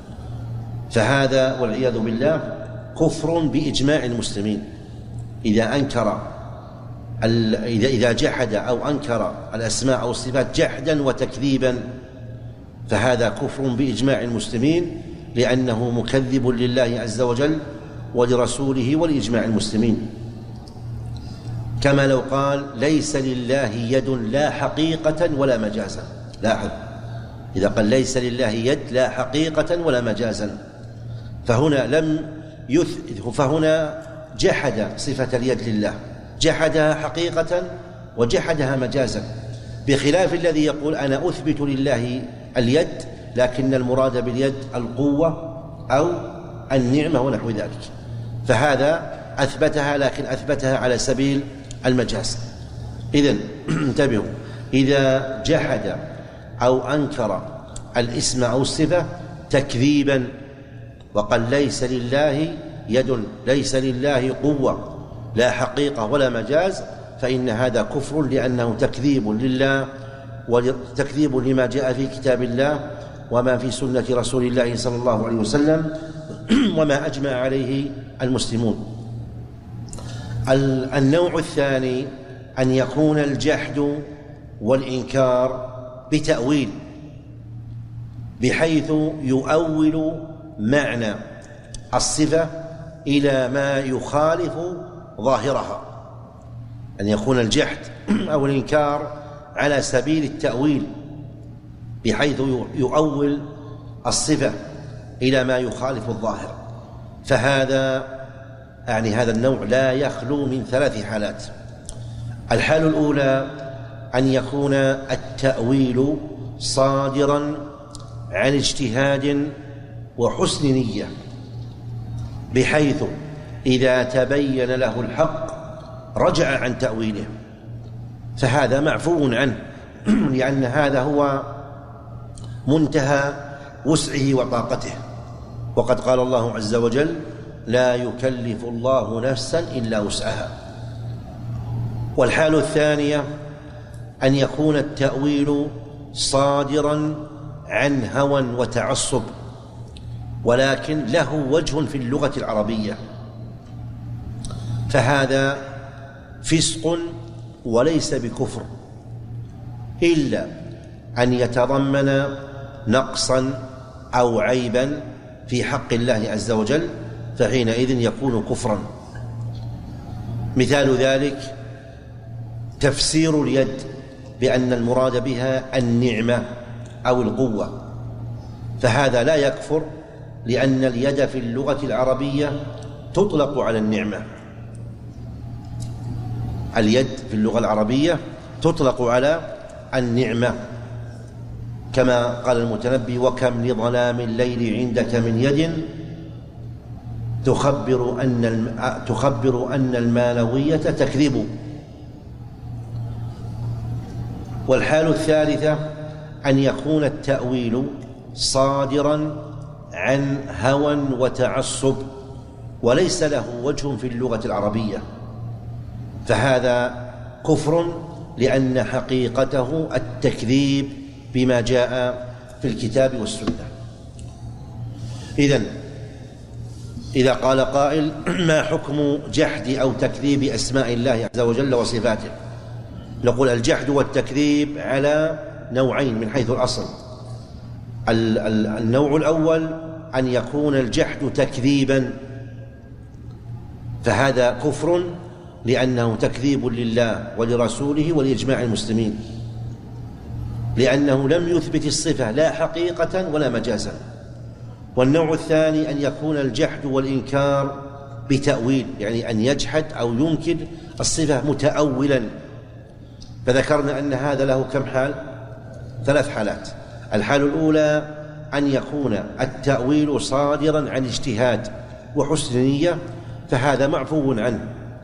فهذا والعياذ بالله كفر بإجماع المسلمين. إذا أنكر إذا إذا جحد أو أنكر الأسماء أو الصفات جحدا وتكذيبا فهذا كفر بإجماع المسلمين، لأنه مكذب لله عز وجل ولرسوله ولإجماع المسلمين. كما لو قال: ليس لله يد لا حقيقة ولا مجازا. لاحظ، إذا قال ليس لله يد لا حقيقة ولا مجازا، فهنا لم يث... فهنا جحد صفة اليد لله، جحدها حقيقة وجحدها مجازا، بخلاف الذي يقول: أنا أثبت لله اليد لكن المراد باليد القوة أو النعمة ونحو ذلك، فهذا أثبتها لكن أثبتها على سبيل المجاز. إذن انتبهوا، إذا جحد أو أنكر الاسم أو الصفة تكذيبا وقال ليس لله يد، ليس لله قوة لا حقيقة ولا مجاز، فإن هذا كفر، لأنه تكذيب لله وتكذيب لما جاء في كتاب الله وما في سنة رسول الله صلى الله عليه وسلم وما أجمع عليه المسلمون. النوع الثاني أن يكون الجحد والإنكار بتأويل، بحيث يؤول معنى الصفة إلى ما يخالف ظاهرها، أن يكون الجحد أو الإنكار على سبيل التأويل، بحيث يؤول الصفة إلى ما يخالف الظاهر، فهذا يعني هذا النوع لا يخلو من ثلاث حالات. الحالة الأولى أن يكون التأويل صادرا عن اجتهاد وحسن نية، بحيث إذا تبين له الحق رجع عن تأويله، فهذا معفو عنه لأن هذا هو منتهى وسعه وطاقته. وقد قال الله عز وجل: لا يكلف الله نفسا إلا وسعها. والحالة الثانية أن يكون التأويل صادرا عن هوى وتعصب، ولكن له وجه في اللغة العربية، فهذا فسق وليس بكفر، إلا أن يتضمن نقصا أو عيبا في حق الله عز وجل، فحينئذ يكون كفرا. مثال ذلك تفسير اليد بأن المراد بها النعمة أو القوة، فهذا لا يكفر، لأن اليد في اللغة العربية تطلق على النعمة. اليد في اللغة العربية تطلق على النعمة، كما قال المتنبي: وكم لظلام الليل عندك من يد تخبر أن تخبر أن المانوية تكذب. والحال الثالثة أن يكون التأويل صادرا عن هوى وتعصب، وليس له وجه في اللغة العربية، فهذا كفر، لأن حقيقته التكذيب بما جاء في الكتاب والسنة. إذن إذا قال قائل: ما حكم جحد أو تكذيب أسماء الله عز وجل وصفاته؟ نقول: الجحد والتكذيب على نوعين من حيث الأصل. النوع الأول أن يكون الجحد تكذيبا، فهذا كفر، لأنه تكذيب لله ولرسوله ولإجماع المسلمين، لأنه لم يثبت الصفة لا حقيقة ولا مجازا. والنوع الثاني أن يكون الجحد والإنكار بتأويل، يعني أن يجحد أو ينكر الصفة متأولا. فذكرنا أن هذا له كم حال؟ ثلاث حالات. الحالة الأولى أن يكون التأويل صادرا عن اجتهاد وحسن نية، فهذا معفو عنه.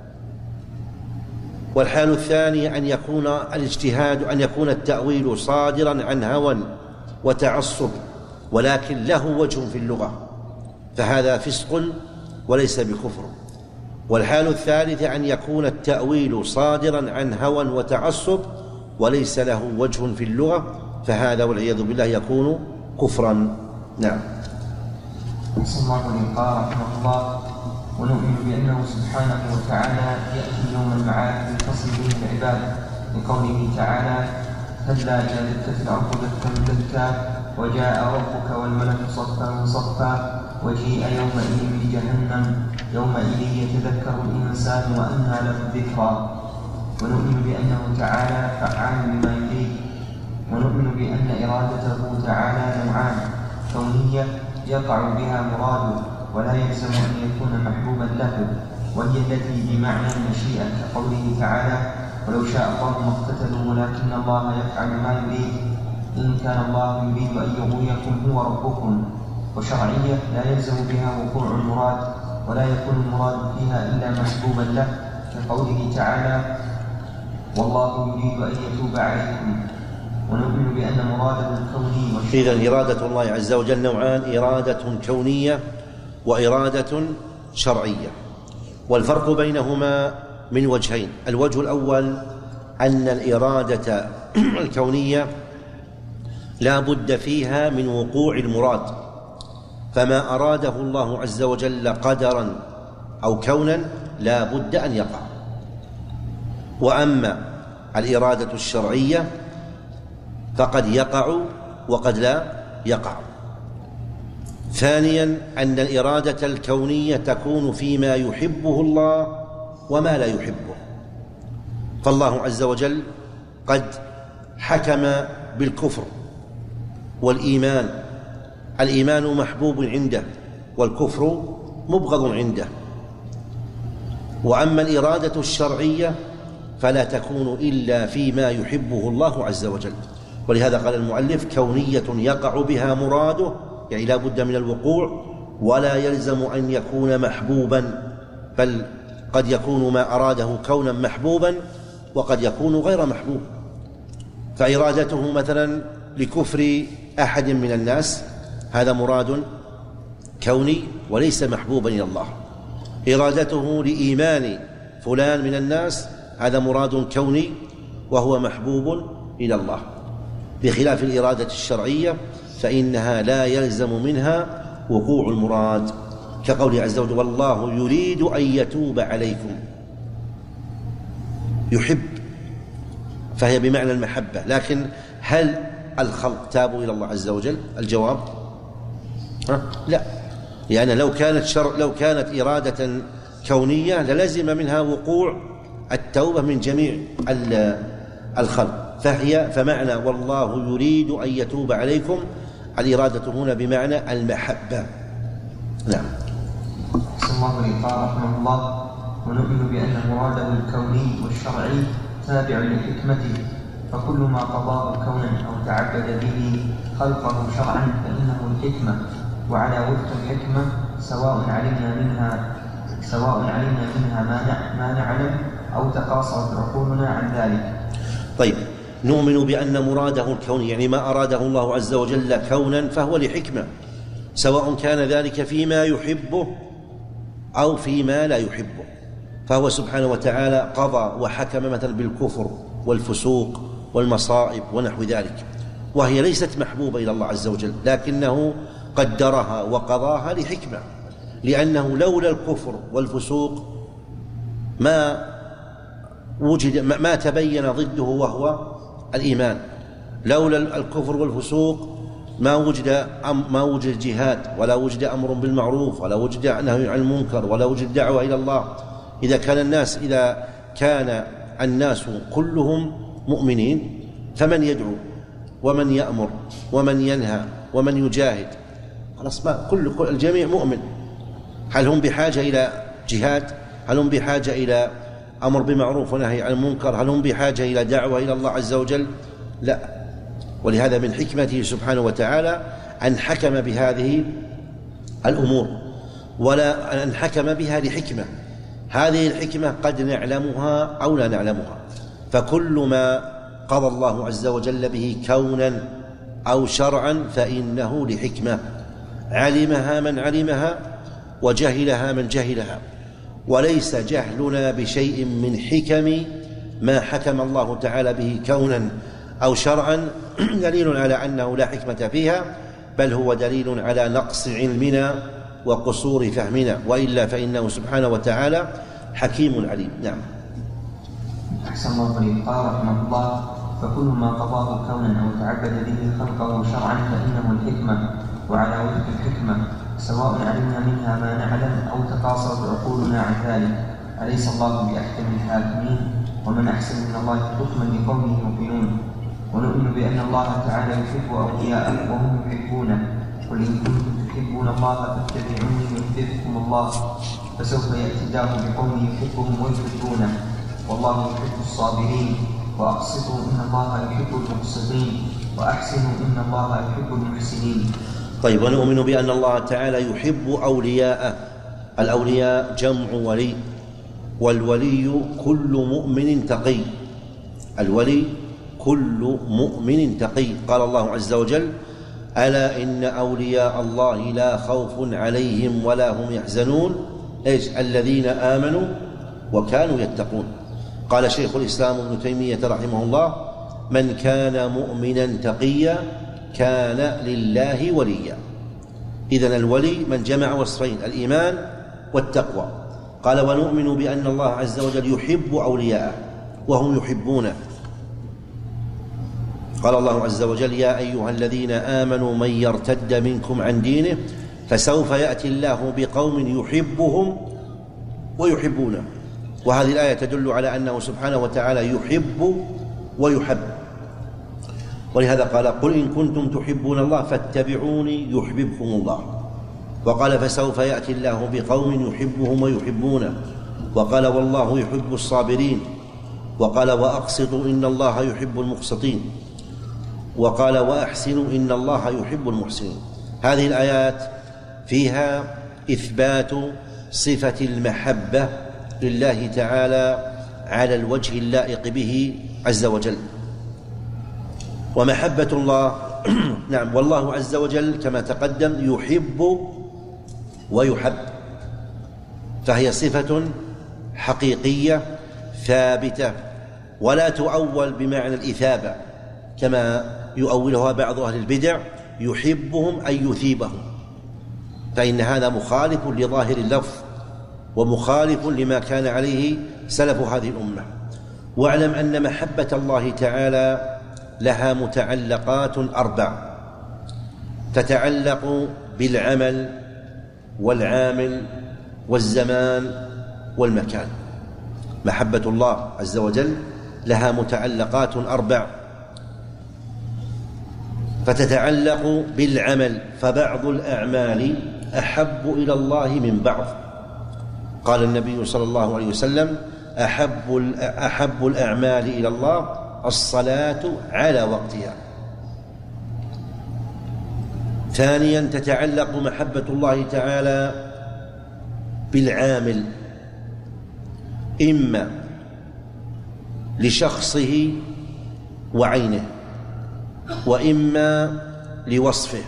والحال الثاني أن يكون الاجتهاد أن يكون التأويل صادرا عن هوى وتعصب، ولكن له وجه في اللغة، فهذا فسق وليس بكفر. والحال الثالثة أن يكون التأويل صادرا عن هوى وتعصب وليس له وجه في اللغة، فهذا والعياذ بالله يكون كفرا. نعم. صلى الله عليه قال رحمه الله: ونؤمن بأنه سبحانه وتعالى يأتي يوم المعاد يتصل به العباد، لقوله تعالى: كلا إذا دكت الأرض دكا دكا وجاء ربك والملك صفا صفا وجيء يومئذ بجهنم يومئذ يتذكر الإنسان وأنى له الذكرى. ونؤمن بأنه تعالى فعال لما يريد. ونؤمن بأن إرادته تعالى نوعان: كونية يقع بها مراده ولا يلزم أن يكون محبوبا له، وهي التي بمعنى المشيئة، كقوله تعالى: ولو شاء الله ما اقتتلوا ولكن الله يفعل ما يريد إن كان الله يريد أن يغويكم هو ربكم. وشرعية لا يلزم بها وقوع المراد، ولا يكون المراد فيها إلا محبوبا له، كقوله تعالى: والله يريد أن يتوب عليكم. ونؤمن بأن مراده الكوني. إذن إرادة الله عز وجل نوعان: إرادة كونية وإرادة شرعية، والفرق بينهما من وجهين. الوجه الأول أن الإرادة الكونية لا بد فيها من وقوع المراد، فما أراده الله عز وجل قدرا أو كونا لا بد أن يقع. وأما الإرادة الشرعية فقد يقع وقد لا يقع. ثانيا أن الإرادة الكونية تكون فيما يحبه الله وما لا يحبه، فالله عز وجل قد حكم بالكفر والإيمان، الإيمان محبوب عنده والكفر مبغض عنده، وأما الإرادة الشرعية فلا تكون إلا فيما يحبه الله عز وجل. ولهذا قال المؤلف: كونية يقع بها مراده، يعني لا بد من الوقوع، ولا يلزم أن يكون محبوبا، بل قد يكون ما أراده كونا محبوبا وقد يكون غير محبوب. فإرادته مثلا لكفر أحد من الناس هذا مراد كوني وليس محبوبا إلى الله. إرادته لإيمان فلان من الناس هذا مراد كوني وهو محبوب إلى الله، بخلاف الإرادة الشرعية فإنها لا يلزم منها وقوع المراد، كقوله عز وجل: والله يريد أن يتوب عليكم. يحب فهي بمعنى المحبة، لكن هل الخلق تابوا إلى الله عز وجل؟ الجواب ها؟ لا، لأن يعني لو كانت شر لو كانت إرادة كونية للزم منها وقوع التوبة من جميع الخلق، فهي فمعنى والله يريد أن يتوب عليكم الإرادة هنا بمعنى المحبة. نعم. أحسن الله إليك. قال رحمه الله: ونؤمن بأن مراده الكوني والشرعي تابع لحكمته، فكل ما قضاه كونا أو تعبد به خلقه شرعا فإنه الحكمة، وعلى وفق الحكمة سواء علمنا منها سواء علمنا منها ما ما نعلم أو تقاصرت عقولنا عن ذلك. طيب، نؤمن بأن مراده الكوني يعني ما أراده الله عز وجل كونا فهو لحكمة، سواء كان ذلك فيما يحبه أو فيما لا يحبه. فهو سبحانه وتعالى قضى وحكم مثلا بالكفر والفسوق والمصائب ونحو ذلك، وهي ليست محبوبة إلى الله عز وجل، لكنه قدرها وقضاها لحكمة، لأنه لولا الكفر والفسوق ما وجد ما تبين ضده وهو الإيمان. لولا الكفر والفسوق ما وجد ما وجد جهاد، ولا وجد أمر بالمعروف، ولا وجد نهي عن المنكر، ولا وجد دعوة إلى الله. إذا كان الناس إذا كان الناس كلهم مؤمنين فمن يدعو ومن يأمر ومن ينهى ومن يجاهد؟ خلاص ما كل الجميع مؤمن. هل هم بحاجة إلى جهاد؟ هل هم بحاجة إلى أمر بمعروف ونهي عن المنكر؟ هل هم بحاجة إلى دعوة إلى الله عز وجل؟ لا. ولهذا من حكمته سبحانه وتعالى أن حكم بهذه الأمور، ولا أن حكم بها لحكمة. هذه الحكمة قد نعلمها أو لا نعلمها، فكل ما قضى الله عز وجل به كونا أو شرعا فإنه لحكمة علمها من علمها وجهلها من جهلها. وليس جهلنا بشيء من حكم ما حكم الله تعالى به كونا أو شرعا دليل على أنه لا حكمة فيها، بل هو دليل على نقص علمنا وقصور فهمنا، وإلا فإنه سبحانه وتعالى حكيم عليم. نعم. أحسن الله إليك. قال رحمه الله: فكل ما قضاه كونا أو تعبد به خلقه شرعا فإنه الحكمة، وعلى وفق الحكمة سواء علمنا منها ما نعلم أو تقاصرت عقولنا عن ذلك. أليس الله بأحكم الحاكمين؟ ومن أحسن من الله حكما لقومه يوقنون. ونؤمن بأن الله تعالى يحب أولياءه وهم يحبونه. قل إن كنتم تحبون الله فاتبعوني يحببكم الله. فسوف يأتي الله بقوم يحبهم ويحبونه، والله يحب الصابرين. وأقسطوا إن الله يحب المقسطين، وأحسنوا إن الله يحب المحسنين. طيب، ونؤمن بأن الله تعالى يحب أولياءه. الأولياء جمع ولي، والولي كل مؤمن تقي. الولي كل مؤمن تقي. قال الله عز وجل: ألا إن أولياء الله لا خوف عليهم ولا هم يحزنون إيش الذين آمنوا وكانوا يتقون. قال شيخ الإسلام ابن تيمية رحمه الله: من كان مؤمنا تقيا كان لله وليا. إذن الولي من جمع وصفين: الإيمان والتقوى. قال: ونؤمن بأن الله عز وجل يحب أولياءه وهم يحبونه. قال الله عز وجل: يا أيها الذين آمنوا من يرتد منكم عن دينه فسوف يأتي الله بقوم يحبهم ويحبونه. وهذه الآية تدل على أنه سبحانه وتعالى يحب ويحب. ولهذا قال: قل إن كنتم تحبون الله فاتبعوني يحببكم الله. وقال: فسوف يأتي الله بقوم يحبهم ويحبونه. وقال والله يحب الصابرين، وقال وأقسطوا إن الله يحب المقسطين، وقال وأحسنوا إن الله يحب المحسنين. هذه الآيات فيها إثبات صفة المحبة لله تعالى على الوجه اللائق به عز وجل. ومحبة الله نعم، والله عز وجل كما تقدم يحب ويحب، فهي صفة حقيقية ثابتة ولا تؤول بمعنى الإثابة كما يؤولها بعض أهل البدع، يحبهم أي يثيبهم، فإن هذا مخالف لظاهر اللفظ ومخالف لما كان عليه سلف هذه الأمة. واعلم أن محبة الله تعالى لها متعلقات أربع، تتعلق بالعمل والعامل والزمان والمكان. محبة الله عز وجل لها متعلقات أربع، فتتعلق بالعمل، فبعض الأعمال أحب إلى الله من بعض. قال النبي صلى الله عليه وسلم أحب, أحب الأعمال إلى الله الصلاة على وقتها. ثانيا تتعلق محبة الله تعالى بالعامل، إما لشخصه وعينه وإما لوصفه.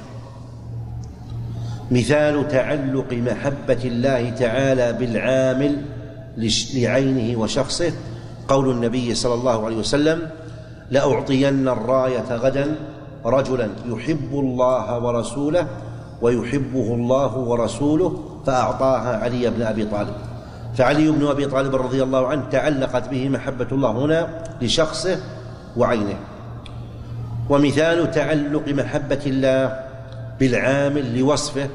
مثال تعلق محبة الله تعالى بالعامل لعينه وشخصه قول النبي صلى الله عليه وسلم لأعطين الراية غدا رجلا يحب الله ورسوله ويحبه الله ورسوله، فأعطاها علي بن أبي طالب. فعلي بن أبي طالب رضي الله عنه تعلقت به محبة الله هنا لشخصه وعينه. ومثال تعلق محبة الله بالعامل لوصفه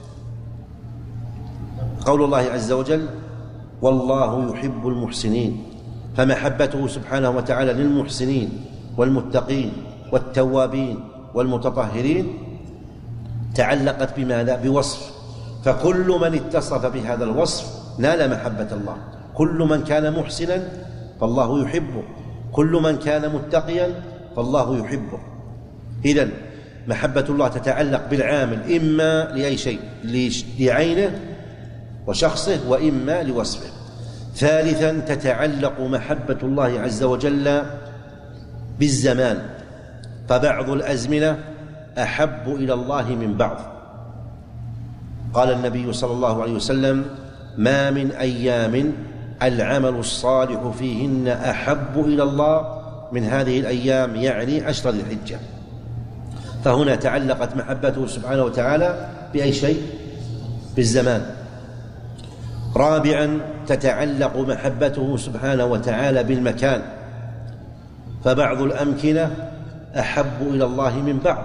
قول الله عز وجل والله يحب المحسنين، فمحبته سبحانه وتعالى للمحسنين والمتقين والتوابين والمتطهرين تعلقت بماذا؟ بوصف. فكل من اتصف بهذا الوصف نال محبة الله. كل من كان محسنا فالله يحبه، كل من كان متقيا فالله يحبه. إذن محبة الله تتعلق بالعامل إما لأي شيء، لعينه وشخصه وإما لوصفه. ثالثا تتعلق محبة الله عز وجل بالزمان، فبعض الأزمنة أحب إلى الله من بعض. قال النبي صلى الله عليه وسلم ما من أيام العمل الصالح فيهن أحب إلى الله من هذه الأيام، يعني عشر ذي الحجة. فهنا تعلقت محبته سبحانه وتعالى بأي شيء؟ بالزمان. رابعا تتعلق محبته سبحانه وتعالى بالمكان، فبعض الأمكنة أحب إلى الله من بعض.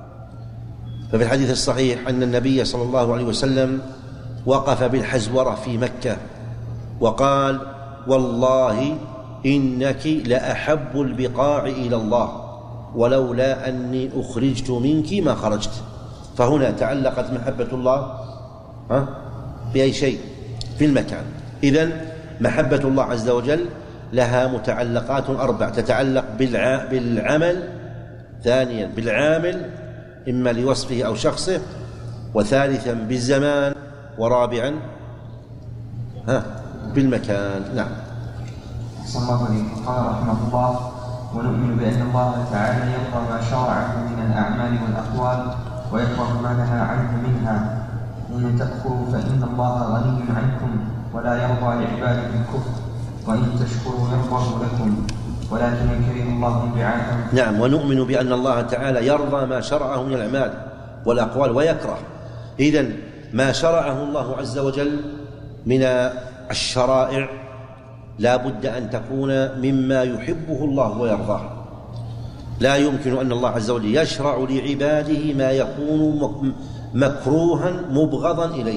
ففي الحديث الصحيح أن النبي صلى الله عليه وسلم وقف بالحزورة في مكة وقال والله إنك لأحب البقاع إلى الله ولولا أني أخرجت منك ما خرجت. فهنا تعلقت محبة الله بأي شيء؟ في المكان. إذن محبة الله عز وجل لها متعلقات أربع، تتعلق بالعمل، ثانيا بالعامل إما لوصفه أو شخصه، وثالثا بالزمان، ورابعا ها بالمكان. نعم. صلى الله عليه وسلم قال رحمه الله ونؤمن بأن الله تعالى يرضى ما شرعه من الأعمال والأقوال ويكره ما نهى عنه منها. إن تكفروا فإن الله غني عنكم ولا يرضى لعباده الكفر، وإن تشكروا يرضه لكم ولكن يكره الله انبعاثهم. نعم. ونؤمن بأن الله تعالى يرضى ما شرعه من الأعمال والأقوال ويكره. إذن ما شرعه الله عز وجل من الشرائع لا بد أن تكون مما يحبه الله ويرضاه. لا يمكن أن الله عز وجل يشرع لعباده ما يكون مكروها مبغضا إليه.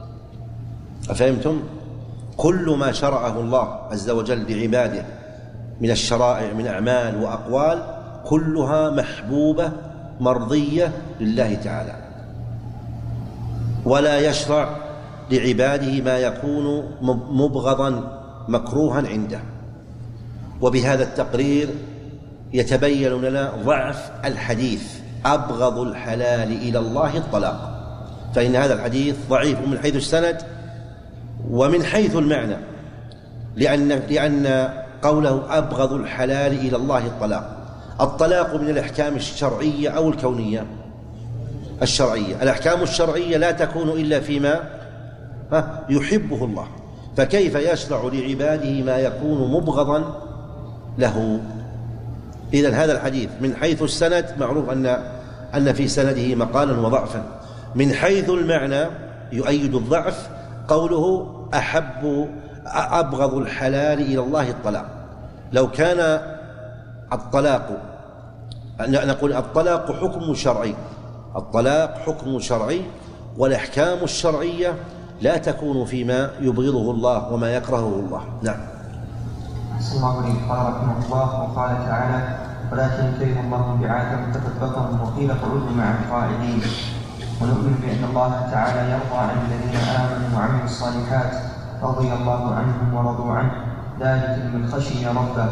أفهمتم؟ كل ما شرعه الله عز وجل لعباده من الشرائع من أعمال وأقوال كلها محبوبة مرضية لله تعالى، ولا يشرع لعباده ما يكون مبغضا مكروها عنده. وبهذا التقرير يتبين لنا ضعف الحديث أبغض الحلال إلى الله الطلاق، فإن هذا الحديث ضعيف من حيث السند ومن حيث المعنى، لأن, لأن قوله أبغض الحلال إلى الله الطلاق. الطلاق من الأحكام الشرعية أو الكونية؟ الشرعية. الأحكام الشرعية لا تكون إلا فيما يحبه الله، فكيف يشرع لعباده ما يكون مبغضا له؟ إذن هذا الحديث من حيث السند معروف أن أن في سنده مقالا وضعفا. من حيث المعنى يؤيد الضعف قوله أحب أبغض الحلال إلى الله الطلاق. لو كان الطلاق، نقول الطلاق حكم شرعي، الطلاق حكم شرعي، والأحكام الشرعية لا تكون فيما يبغضه الله وما يكرهه الله. نعم. أحسن الله إليك. قال رحمه الله وقال تعالى ولكن كره الله بعاثهم فتثبتهم وقيل اقعدوا مع القاعدين. ونؤمن بأن الله تعالى يرضى عن الذين آمنوا وعملوا الصالحات رضي الله عنهم ورضوا عنه ذلك لمن خشي ربه.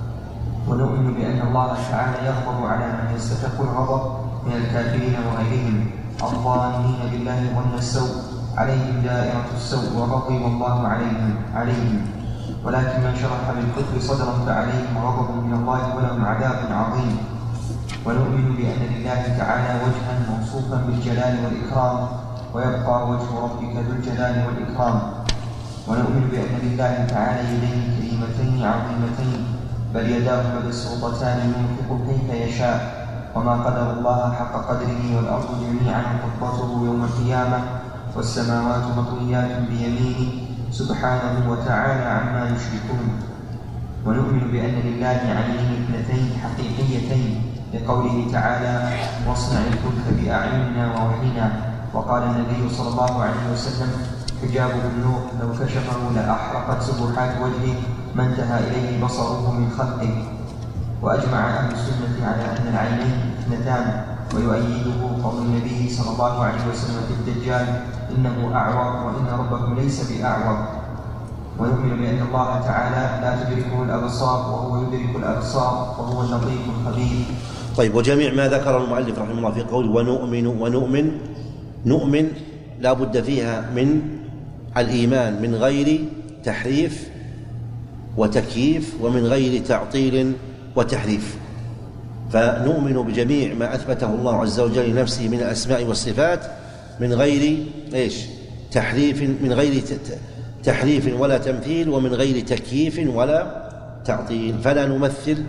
ونؤمن بأن الله تعالى يغضب على من يستحق الغضب من الكافرين وغيرهم الظالمين بالله ظن السوء عليهم دائرة السوء وغضب الله عليهم عليهم ولكن من شرح بالكفر صدرا فعليهم غضب من الله ولهم عذاب عظيم. ونؤمن بأن لله تعالى وجها موصوفا بالجلال والإكرام ويبقى وجه ربك ذو الجلال والإكرام. ونؤمن بأن لله تعالى يدين كريمتين عظيمتين بل يداه مبسوطتان ينفق كيف يشاء وما قدر الله حق قدره والأرض جميعا قبضته يوم القيامة والسماوات مطويات بيمينه سبحانه وتعالى عما يشركون. ونؤمن بأن لله عينين اثنتين حقيقيتين لقوله تعالى واصنع الفلك بأعيننا ووحينا. وقال النبي صلى الله عليه وسلم حجابه النور لو كشفه لأحرقت سبحات وجهه ما انتهى إليه بصره من خلقه. وأجمع أهل السنة على أن العينين اثنتان ويؤيده قول النبي صلى الله عليه وسلم في الدجال إنه أعور وإن ربكم ليس بأعور. ونؤمن بأن الله تعالى لا تدركه الأبصار وهو يدرك الأبصار وهو اللطيف الخبير. طيب، وجميع ما ذكر المؤلف رحمه الله في قول ونؤمن ونؤمن نؤمن لا بد فيها من الإيمان من غير تحريف وتكييف ومن غير تعطيل وتحريف. فنؤمن بجميع ما أثبته الله عز وجل لنفسه من الأسماء والصفات من غير إيش تحريف من غير تحريف ولا تمثيل ومن غير تكييف ولا تعطيل. فلا نمثل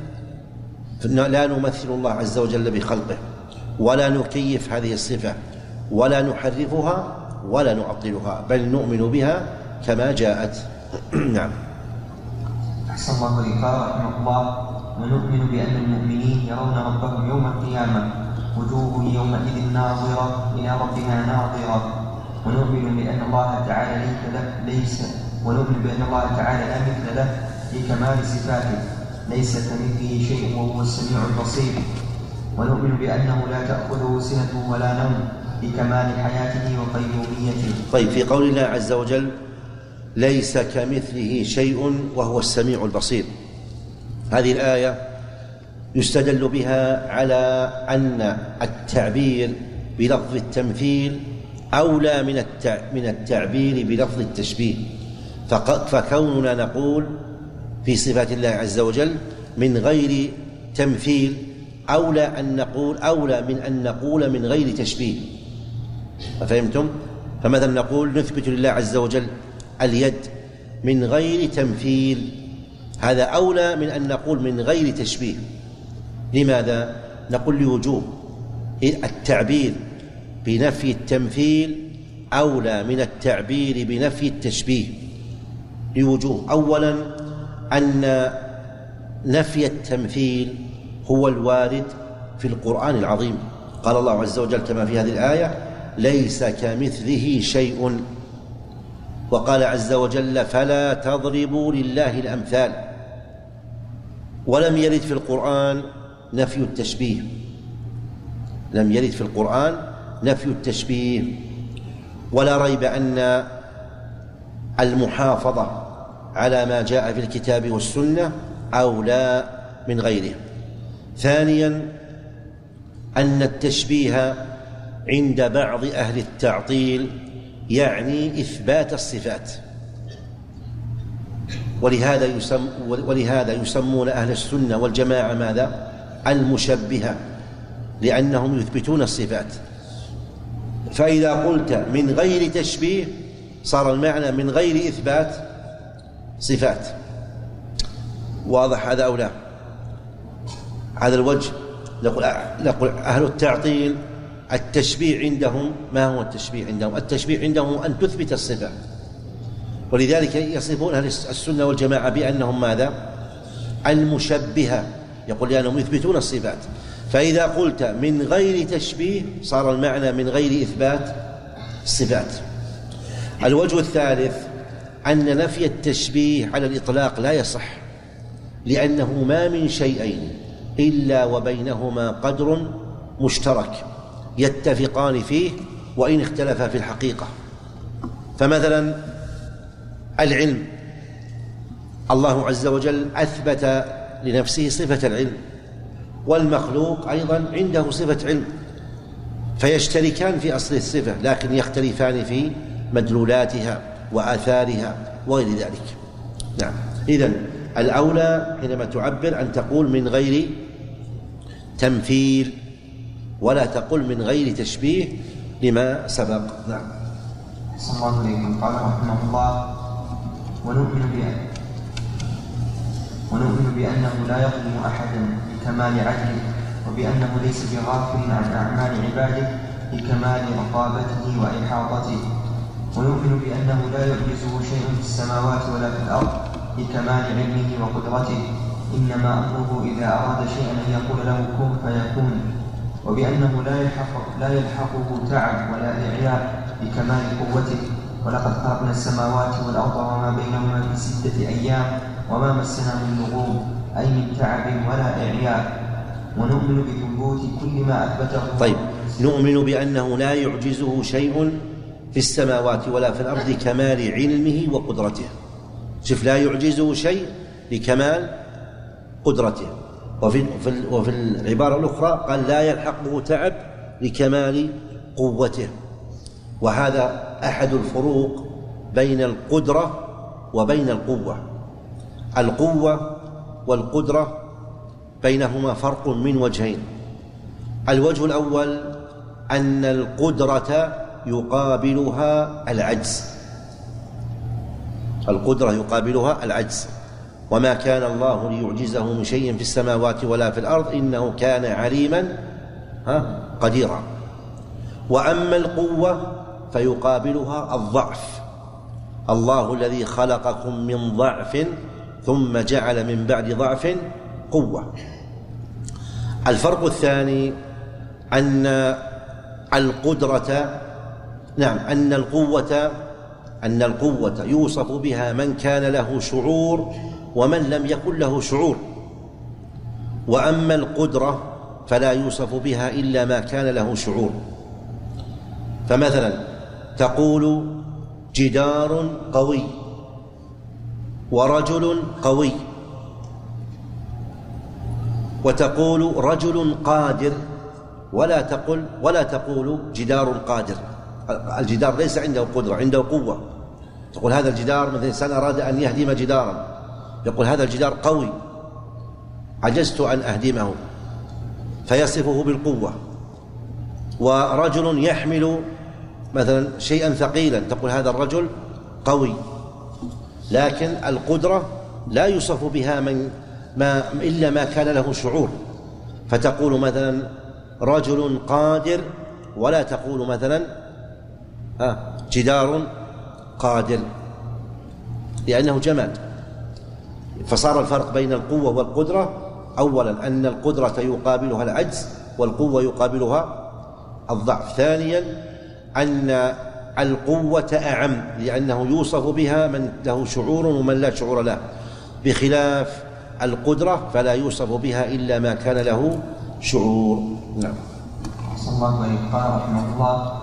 لا نمثل الله عز وجل بخلقه ولا نكيف هذه الصفة ولا نحرفها ولا نعطلها بل نؤمن بها كما جاءت. نعم. أحسن الله إليك. رحمه الله ونؤمن بأن المؤمنين يرون ربهم يوم القيامة وجوه يومئذ ناظرة إلى ربها ناظرة. ونؤمن بأن الله تعالى ليس ونؤمن بأن الله تعالى لا مثل له لكمال صفاته ليس كمثله شيء وهو السميع البصير. ونؤمن بأنه لا تأخذه سنة ولا نوم لكمال حياته وقيوميته. طيب، في قول الله عز وجل ليس كمثله شيء وهو السميع البصير، هذه الآية يستدل بها على أن التعبير بلفظ التمثيل أولى من التعبير بلفظ التشبيه. فكوننا نقول في صفات الله عز وجل من غير تمثيل أولى أن نقول أولى من أن نقول من غير تشبيه. فهمتم؟ فمثلا نقول نثبت لله عز وجل اليد من غير تمثيل، هذا أولى من أن نقول من غير تشبيه. لماذا؟ نقول لوجوه التعبير بنفي التمثيل أولى من التعبير بنفي التشبيه لوجوه. أولا أن نفي التمثيل هو الوارد في القرآن العظيم. قال الله عز وجل كما في هذه الآية ليس كمثله شيء، وقال عز وجل فلا تضربوا لله الأمثال. ولم يرد في القرآن نفي التشبيه، لم يرد في القرآن نفي التشبيه. ولا ريب أن المحافظة على ما جاء في الكتاب والسنة أولى من غيره. ثانيا أن التشبيه عند بعض أهل التعطيل يعني إثبات الصفات، ولهذا يسم ولهذا يسمون أهل السنة والجماعة ماذا؟ المشبهة، لأنهم يثبتون الصفات. فإذا قلت من غير تشبيه صار المعنى من غير إثبات صفات. واضح هذا أو لا؟ هذا الوجه. نقول أهل التعطيل التشبيه عندهم، ما هو التشبيه عندهم؟ التشبيه عندهم أن تثبت الصفات، ولذلك يصفون أهل السنة والجماعة بأنهم ماذا؟ المشبهة، يقول لأنهم يثبتون الصفات. فإذا قلت من غير تشبيه صار المعنى من غير إثبات الصفات. الوجه الثالث أن نفي التشبيه على الإطلاق لا يصح، لأنه ما من شيئين إلا وبينهما قدر مشترك يتفقان فيه وإن اختلفا في الحقيقة. فمثلا العلم، الله عز وجل أثبت لنفسه صفة العلم، والمخلوق أيضا عنده صفة علم، فيشتركان في أصل الصفة لكن يختلفان في مدلولاتها وآثارها وغير ذلك. نعم. إذن الأولى حينما تعبر أن تقول من غير تمثيل ولا تقل من غير تشبيه لما سبق. نعم. صلى الله عليه وسلم. قال رحمه الله: ونؤمن بأن ونؤمن بأنه لا يظلم أحدا لكمال عدله، وبأنه ليس بغافل عن أعمال عباده لكمال رقابته وإحاطته. ونؤمن بأنه لا يعجزه شيء في السماوات ولا في الأرض لكمال علمه وقدرته، إنما أمره إذا أراد شيئا أن يقول له كن فيكون. وبأنه لا يلحق لا يلحقه تعب ولا إعياء لكمال قوته. ولقد خلقنا السماوات والأرض وما بينهما في ستة أيام وما مسنا من لغوب، أي من تعب ولا إعياء. ونؤمن بثبوت كل ما أثبته. طيب، نؤمن بأنه لا يعجزه شيء في السماوات ولا في الأرض لكمال علمه وقدرته. شوف، لا يعجزه شيء لكمال قدرته. وفي, وفي العبارة الأخرى قال لا يلحقه تعب لكمال قوته. وهذا أحد الفروق بين القدرة وبين القوة. القوة والقدرة بينهما فرق من وجهين. الوجه الأول أن القدرة يقابلها العجز، القدرة يقابلها العجز، وما كان الله ليعجزه من شيء في السماوات ولا في الأرض إنه كان عليما قديرا. وأما القوة فيقابلها الضعف، الله الذي خلقكم من ضعف ثم جعل من بعد ضعف قوة. الفرق الثاني أن القدرة نعم أن القوة أن القوة يوصف بها من كان له شعور ومن لم يكن له شعور، وأما القدرة فلا يوصف بها إلا ما كان له شعور. فمثلا تقول جدار قوي ورجل قوي، وتقول رجل قادر، ولا تقل ولا تقول جدار قادر. الجدار ليس عنده قدرة، عنده قوة. تقول هذا الجدار، مثل إنسان أراد أن يهدم جدارا يقول هذا الجدار قوي عجزت أن أهدمه، فيصفه بالقوة. ورجل يحمل مثلا شيئا ثقيلا تقول هذا الرجل قوي، لكن القدرة لا يوصف بها من ما إلا ما كان له شعور. فتقول مثلا رجل قادر، ولا تقول مثلا آه جدار قادر، لأنه جماد. فصار الفرق بين القوة والقدرة أولا أن القدرة يقابلها العجز والقوة يقابلها الضعف. ثانيا أن القوة أعم، لأنه يوصف بها من له شعور ومن لا شعور له، بخلاف القدرة فلا يوصف بها إلا ما كان له شعور. نعم. صلى الله عليه. قال رحمه الله: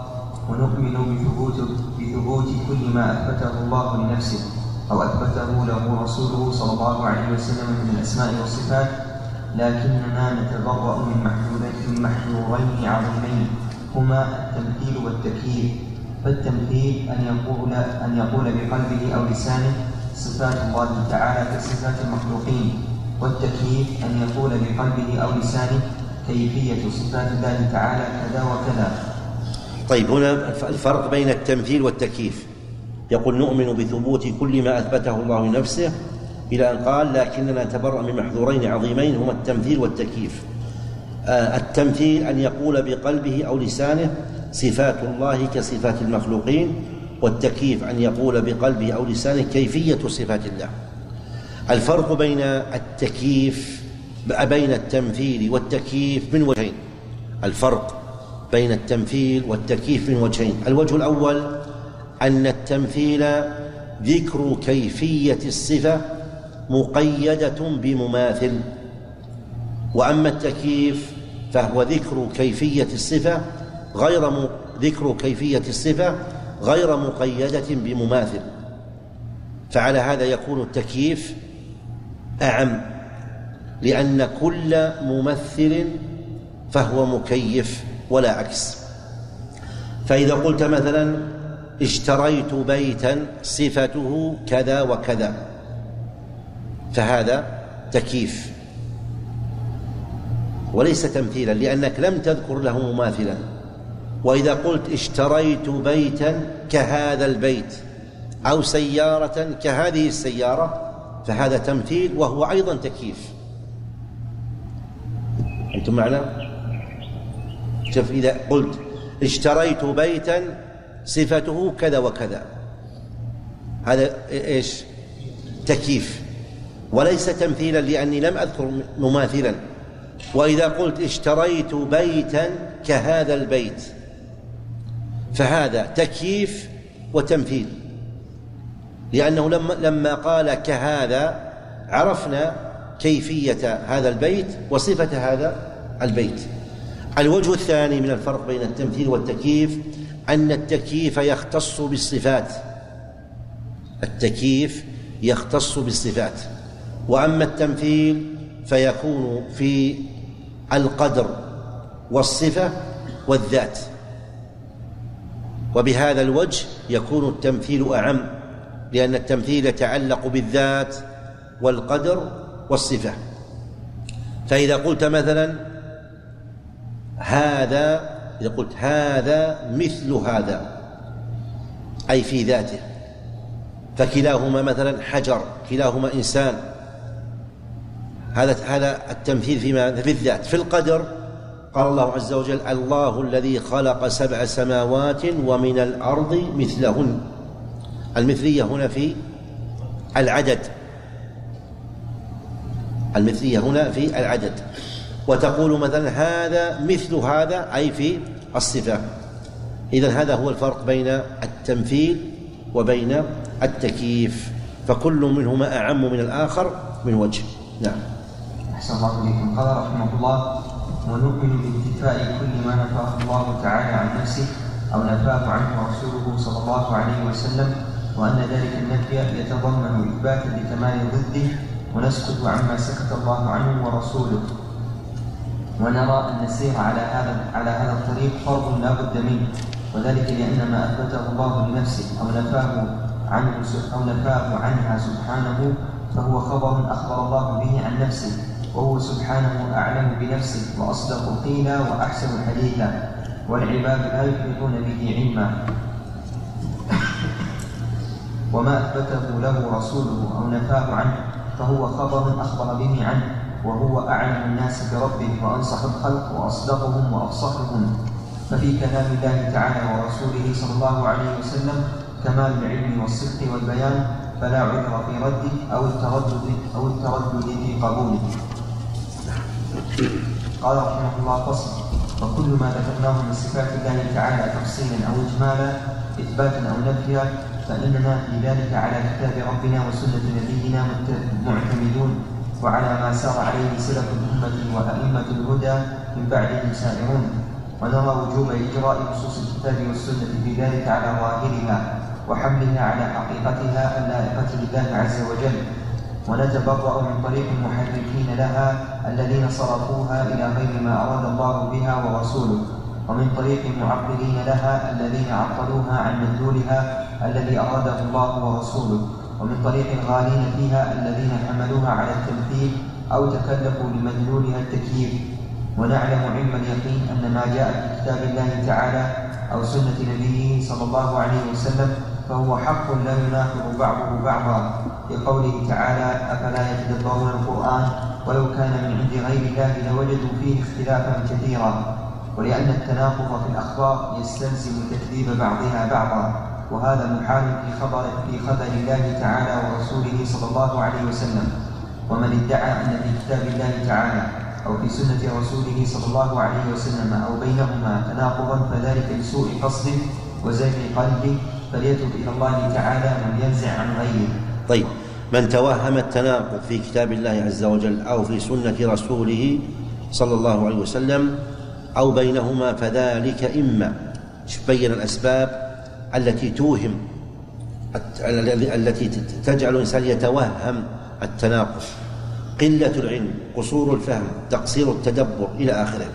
ونؤمن بثبوت, بثبوت كل ما أثبته الله لنفسه أو أثبته له رسوله صلى الله عليه وسلم من الأسماء والصفات، لكننا نتبرأ من محذورين عظيمين هما التمثيل والتكييف. فالتمثيل أن يقول, أن يقول بقلبه أو لسانه صفات الله تعالى كصفات المخلوقين، والتكييف أن يقول بقلبه أو لسانه كيفية صفات الله تعالى كذا وكذا. طيب، هنا الفرق بين التمثيل والتكييف. يقول نؤمن بثبوت كل ما أثبته الله لنفسه إلى أن قال لكننا نتبرأ من محذورين عظيمين هما التمثيل والتكييف. آه التمثيل أن يقول بقلبه أو لسانه صفات الله كصفات المخلوقين، والتكييف أن يقول بقلبه أو لسانه كيفية صفات الله. الفرق بين التكييف بين التمثيل والتكييف من وجهين. الفرق بين التمثيل والتكييف من وجهين. الوجه الأول أن التمثيل ذكر كيفية الصفة مقيدة بمماثل، وأما التكييف فهو ذكر كيفية الصفة غير م... ذكر كيفية الصفة غير مقيدة بمماثل. فعلى هذا يكون التكييف أعم، لأن كل ممثل فهو مكيف ولا عكس. فإذا قلت مثلا اشتريت بيتا صفته كذا وكذا فهذا تكييف وليس تمثيلا، لأنك لم تذكر له مماثلا. وإذا قلت اشتريت بيتا كهذا البيت أو سيارة كهذه السيارة فهذا تمثيل وهو أيضا تكييف. أنتم معنا؟ شوف، إذا قلت اشتريت بيتا صفته كذا وكذا هذا إيش؟ تكييف وليس تمثيلا، لأني لم أذكر مماثلا. وإذا قلت اشتريت بيتا كهذا البيت فهذا تكييف وتمثيل، لأنه لما, لما قال كهذا عرفنا كيفية هذا البيت وصفة هذا البيت. الوجه الثاني من الفرق بين التمثيل والتكييف أن التكييف يختص بالصفات، التكييف يختص بالصفات، وأما التمثيل فيكون في القدر والصفة والذات. وبهذا الوجه يكون التمثيل أعم، لأن التمثيل يتعلق بالذات والقدر والصفة. فإذا قلت مثلا هذا، إذا قلت هذا مثل هذا أي في ذاته، فكلاهما مثلا حجر، كلاهما إنسان، هذا هذا التمثيل فيما في الذات. في القدر قال الله عز وجل الله الذي خلق سبع سماوات ومن الأرض مثلهن. المثلية هنا في العدد، المثلية هنا في العدد. وتقول مثلا هذا مثل هذا أي في الصفة. إذن هذا هو الفرق بين التمثيل وبين التكييف، فكل منهما أعم من الآخر من وجه. نعم. أحسن الله إليكم. قال رحمه الله ونؤمن بانتفاء كل ما نفاه الله تعالى عن نفسه أو نفاه عنه رسوله صلى الله عليه وسلم، وأن ذلك النفي يتضمن إثباتا لكمال ضده، ونسكت عما سكت الله عنه ورسوله. ونرى أن نسير على هذا على هذا الطريق فرض لا بد منه، وذلك لأن ما أثبته الله لنفسه أو نفاه عنه أو نفاه عنها سبحانه فهو خبر أخبر الله به عن نفسه، وهو سبحانه أعلم بنفسه وأصدق قيلا وأحسن حديثا، والعباد لا يحيطون به علما. وما أثبته له رسوله أو نفاه عنه فهو خبر أخبر به عنه، وهو أعلم الناس بربه وأنصح الخلق وأصدقهم وأفصحهم. ففي كلام الله تعالى ورسوله صلى الله عليه وسلم كمال العلم والصدق والبيان، فلا عذر في رده أو التردد أو التردد في قبوله. قال رحمه الله فصل: وكل ما ذكرناه من صفات الله تعالى تفصيلا أو إجمالا إثباتا أو نفيا فإننا في ذلك على كتاب ربنا وسنة نبينا معتمدون، وعلى ما سار عليه سلف الأمة وأئمة الهدى من بعدهم سائرون. ونرى وجوب إجراء نصوص الكتاب والسنة في ذلك على ظاهرها وحملها على حقيقتها اللائقة لله عز وجل، ونتبرأ من طريق المحرفين لها الذين صرفوها إلى غير ما أراد الله بها ورسوله، ومن طريق المعطلين لها الذين عطلوها عن مدلولها الذي أراده الله ورسوله، ومن طريق الغالين فيها الذين حملوها على التمثيل أو تكلفوا لمدلولها التكييف. ونعلم علم اليقين أن ما جاء في كتاب الله تعالى أو سنة نبيه صلى الله عليه وسلم فهو حق لا يناقض بعضه بعضا، لقوله تعالى: أفلا يتدبرون القرآن ولو كان من عند غير الله لوجدوا فيه اختلافا كثيرا، ولأن التناقض في الأخبار يستلزم تكذيب بعضها بعضا، وهذا محال في خبر في خبر الله تعالى ورسوله صلى الله عليه وسلم. ومن ادعى أن في كتاب الله تعالى أو في سنة رسوله صلى الله عليه وسلم أو بينهما تناقضا فذلك لسوء قصده وزيغ قلبه، فليتب إلى الله تعالى ولينزع عن غيره. طيب، من توهم التناقض في كتاب الله عز وجل أو في سنة رسوله صلى الله عليه وسلم أو بينهما فذلك إما بين الأسباب التي توهم التي تجعل الإنسان يتوهم التناقض: قلة العلم، قصور الفهم، تقصير التدبر إلى آخره.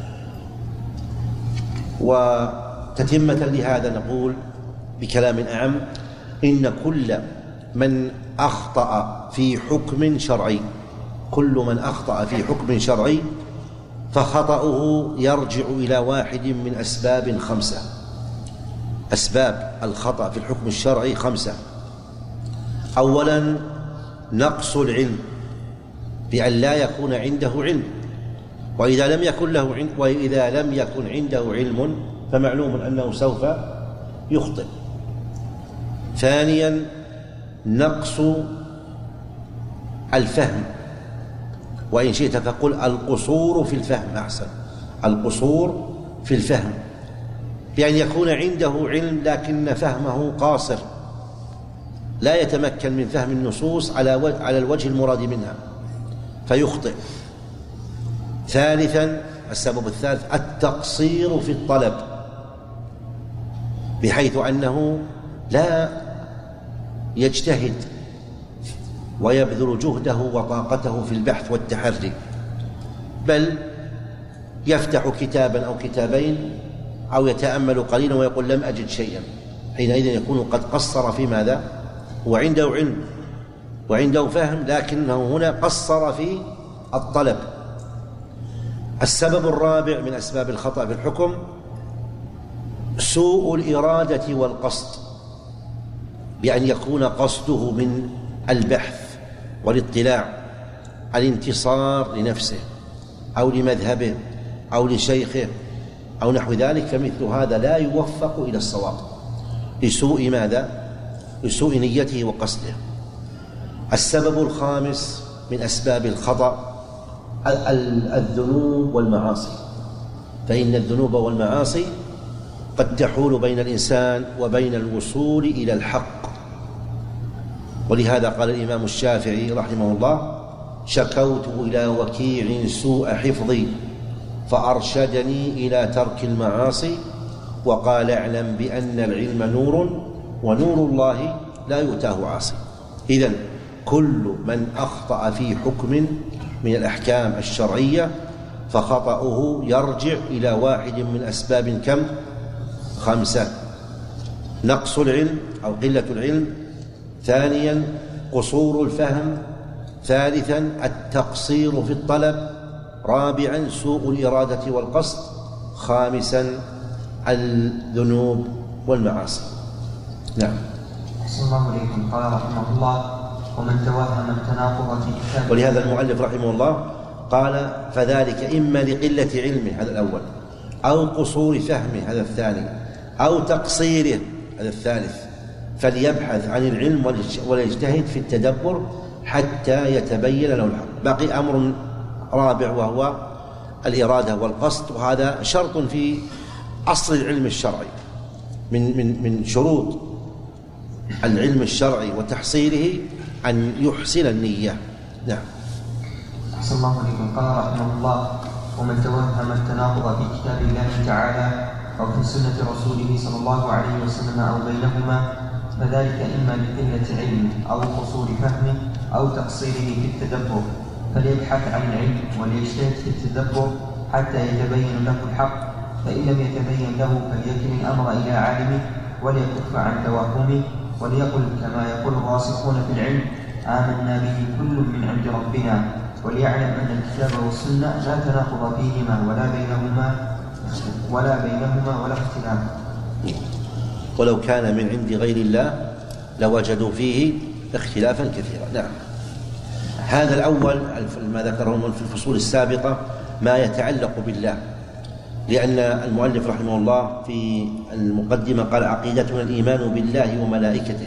وتتمة لهذا نقول بكلام أعم: إن كل من أخطأ في حكم شرعي كل من أخطأ في حكم شرعي فخطأه يرجع إلى واحد من أسباب خمسة. أسباب الخطأ في الحكم الشرعي خمسة. أولا، نقص العلم، بأن لا يكون عنده علم، وإذا لم يكن له علم وإذا لم يكن عنده علم فمعلوم أنه سوف يخطئ. ثانيا، نقص الفهم، وإن شئت فقل القصور في الفهم أحسن، القصور في الفهم، بأن يكون عنده علم لكن فهمه قاصر، لا يتمكن من فهم النصوص على على الوجه المراد منها فيخطئ. ثالثا، السبب الثالث التقصير في الطلب، بحيث أنه لا يجتهد ويبذل جهده وطاقته في البحث والتحري، بل يفتح كتابا أو كتابين أو يتأمل قليلا ويقول لم أجد شيئا، حينئذ يكون قد قصر في ماذا؟ هو عنده علم وعنده فهم لكنه هنا قصر في الطلب. السبب الرابع من أسباب الخطأ في الحكم سوء الإرادة والقصد، بأن يكون قصده من البحث والاطلاع الانتصار لنفسه أو لمذهبه أو لشيخه أو نحو ذلك، فمثل هذا لا يوفق إلى الصواب لسوء ماذا؟ لسوء نيته وقصده. السبب الخامس من أسباب الخطأ الذنوب والمعاصي، فإن الذنوب والمعاصي قد تحول بين الإنسان وبين الوصول إلى الحق. ولهذا قال الإمام الشافعي رحمه الله: شكوت إلى وكيع سوء حفظي فأرشدني إلى ترك المعاصي، وقال: اعلم بأن العلم نور ونور الله لا يؤتاه عاصي. إذن كل من أخطأ في حكم من الأحكام الشرعية فخطأه يرجع إلى واحد من أسباب كم؟ خمسة: نقص العلم أو قلة العلم، ثانيا قصور الفهم، ثالثا التقصير في الطلب، رابعا سوء الإرادة والقصد، خامسا الذنوب والمعاصي. نعم. أحسن الله إليكم. قال رحمه الله: ومن توهم التناقض في كتاب. ولهذا المؤلف رحمه الله قال: فذلك إما لقلة علمه، هذا الأول، أو قصور فهمه، هذا الثاني، أو تقصيره، هذا الثالث، فليبحث عن العلم وليجتهد في التدبر حتى يتبين له الحق. باقي أمر رابع وهو الإرادة والقصد، وهذا شرط في أصل العلم الشرعي، من من من شروط العلم الشرعي وتحصيله أن يحسن النية. نعم. أحسن الله إليكم. قال رحمه الله: ومن توهم التناقض في كتاب الله تعالى أو في سنة رسوله صلى الله عليه وسلم أو بينهما فذلك إما لقلة علم أو قصور فهمه أو تقصيره في التدبر، فليبحث عن العلم وليجتهد في التدبر حتى يتبين له الحق، فإن لم يتبين له فليكن الأمر إلى عالمه وليكف عن توهمه، وليقل كما يقول الراسخون في العلم آمنا به كل من عند ربنا، وليعلم أن الكتاب والسنة لا تناقض فيهما ولا بينهما ولا بينهما ولا اختلاف. ولو كان من عند غير الله لوجدوا فيه اختلافا كثيرا. نعم. هذا الأول ما ذكره في الفصول السابقة ما يتعلق بالله، لأن المؤلف رحمه الله في المقدمة قال عقيدتنا الإيمان بالله وملائكته.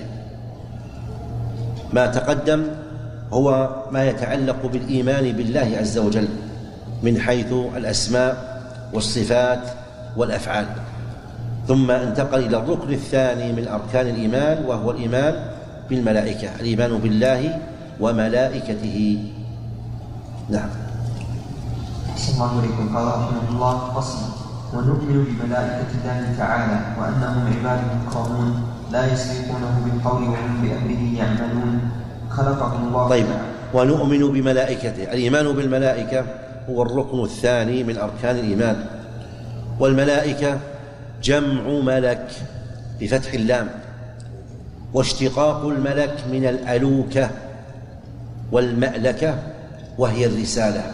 ما تقدم هو ما يتعلق بالإيمان بالله عز وجل من حيث الأسماء والصفات والأفعال، ثم انتقل إلى الركن الثاني من أركان الإيمان وهو الإيمان بالملائكة، الإيمان بالله وملائكته. نعم. أحسن الله إليكم. قال رحمه الله: فصل: ونؤمن بملائكة الله تعالى وأنهم عباد مكرمون لا يسبقونه بالقول وهم بأمره يعملون، خلقهم الله. طيب، ونؤمن بملائكته. الإيمان بالملائكة هو الركن الثاني من أركان الإيمان، والملائكة جمع ملك بفتح اللام، واشتقاق الملك من الألوكة والمألكة وهي الرسالة.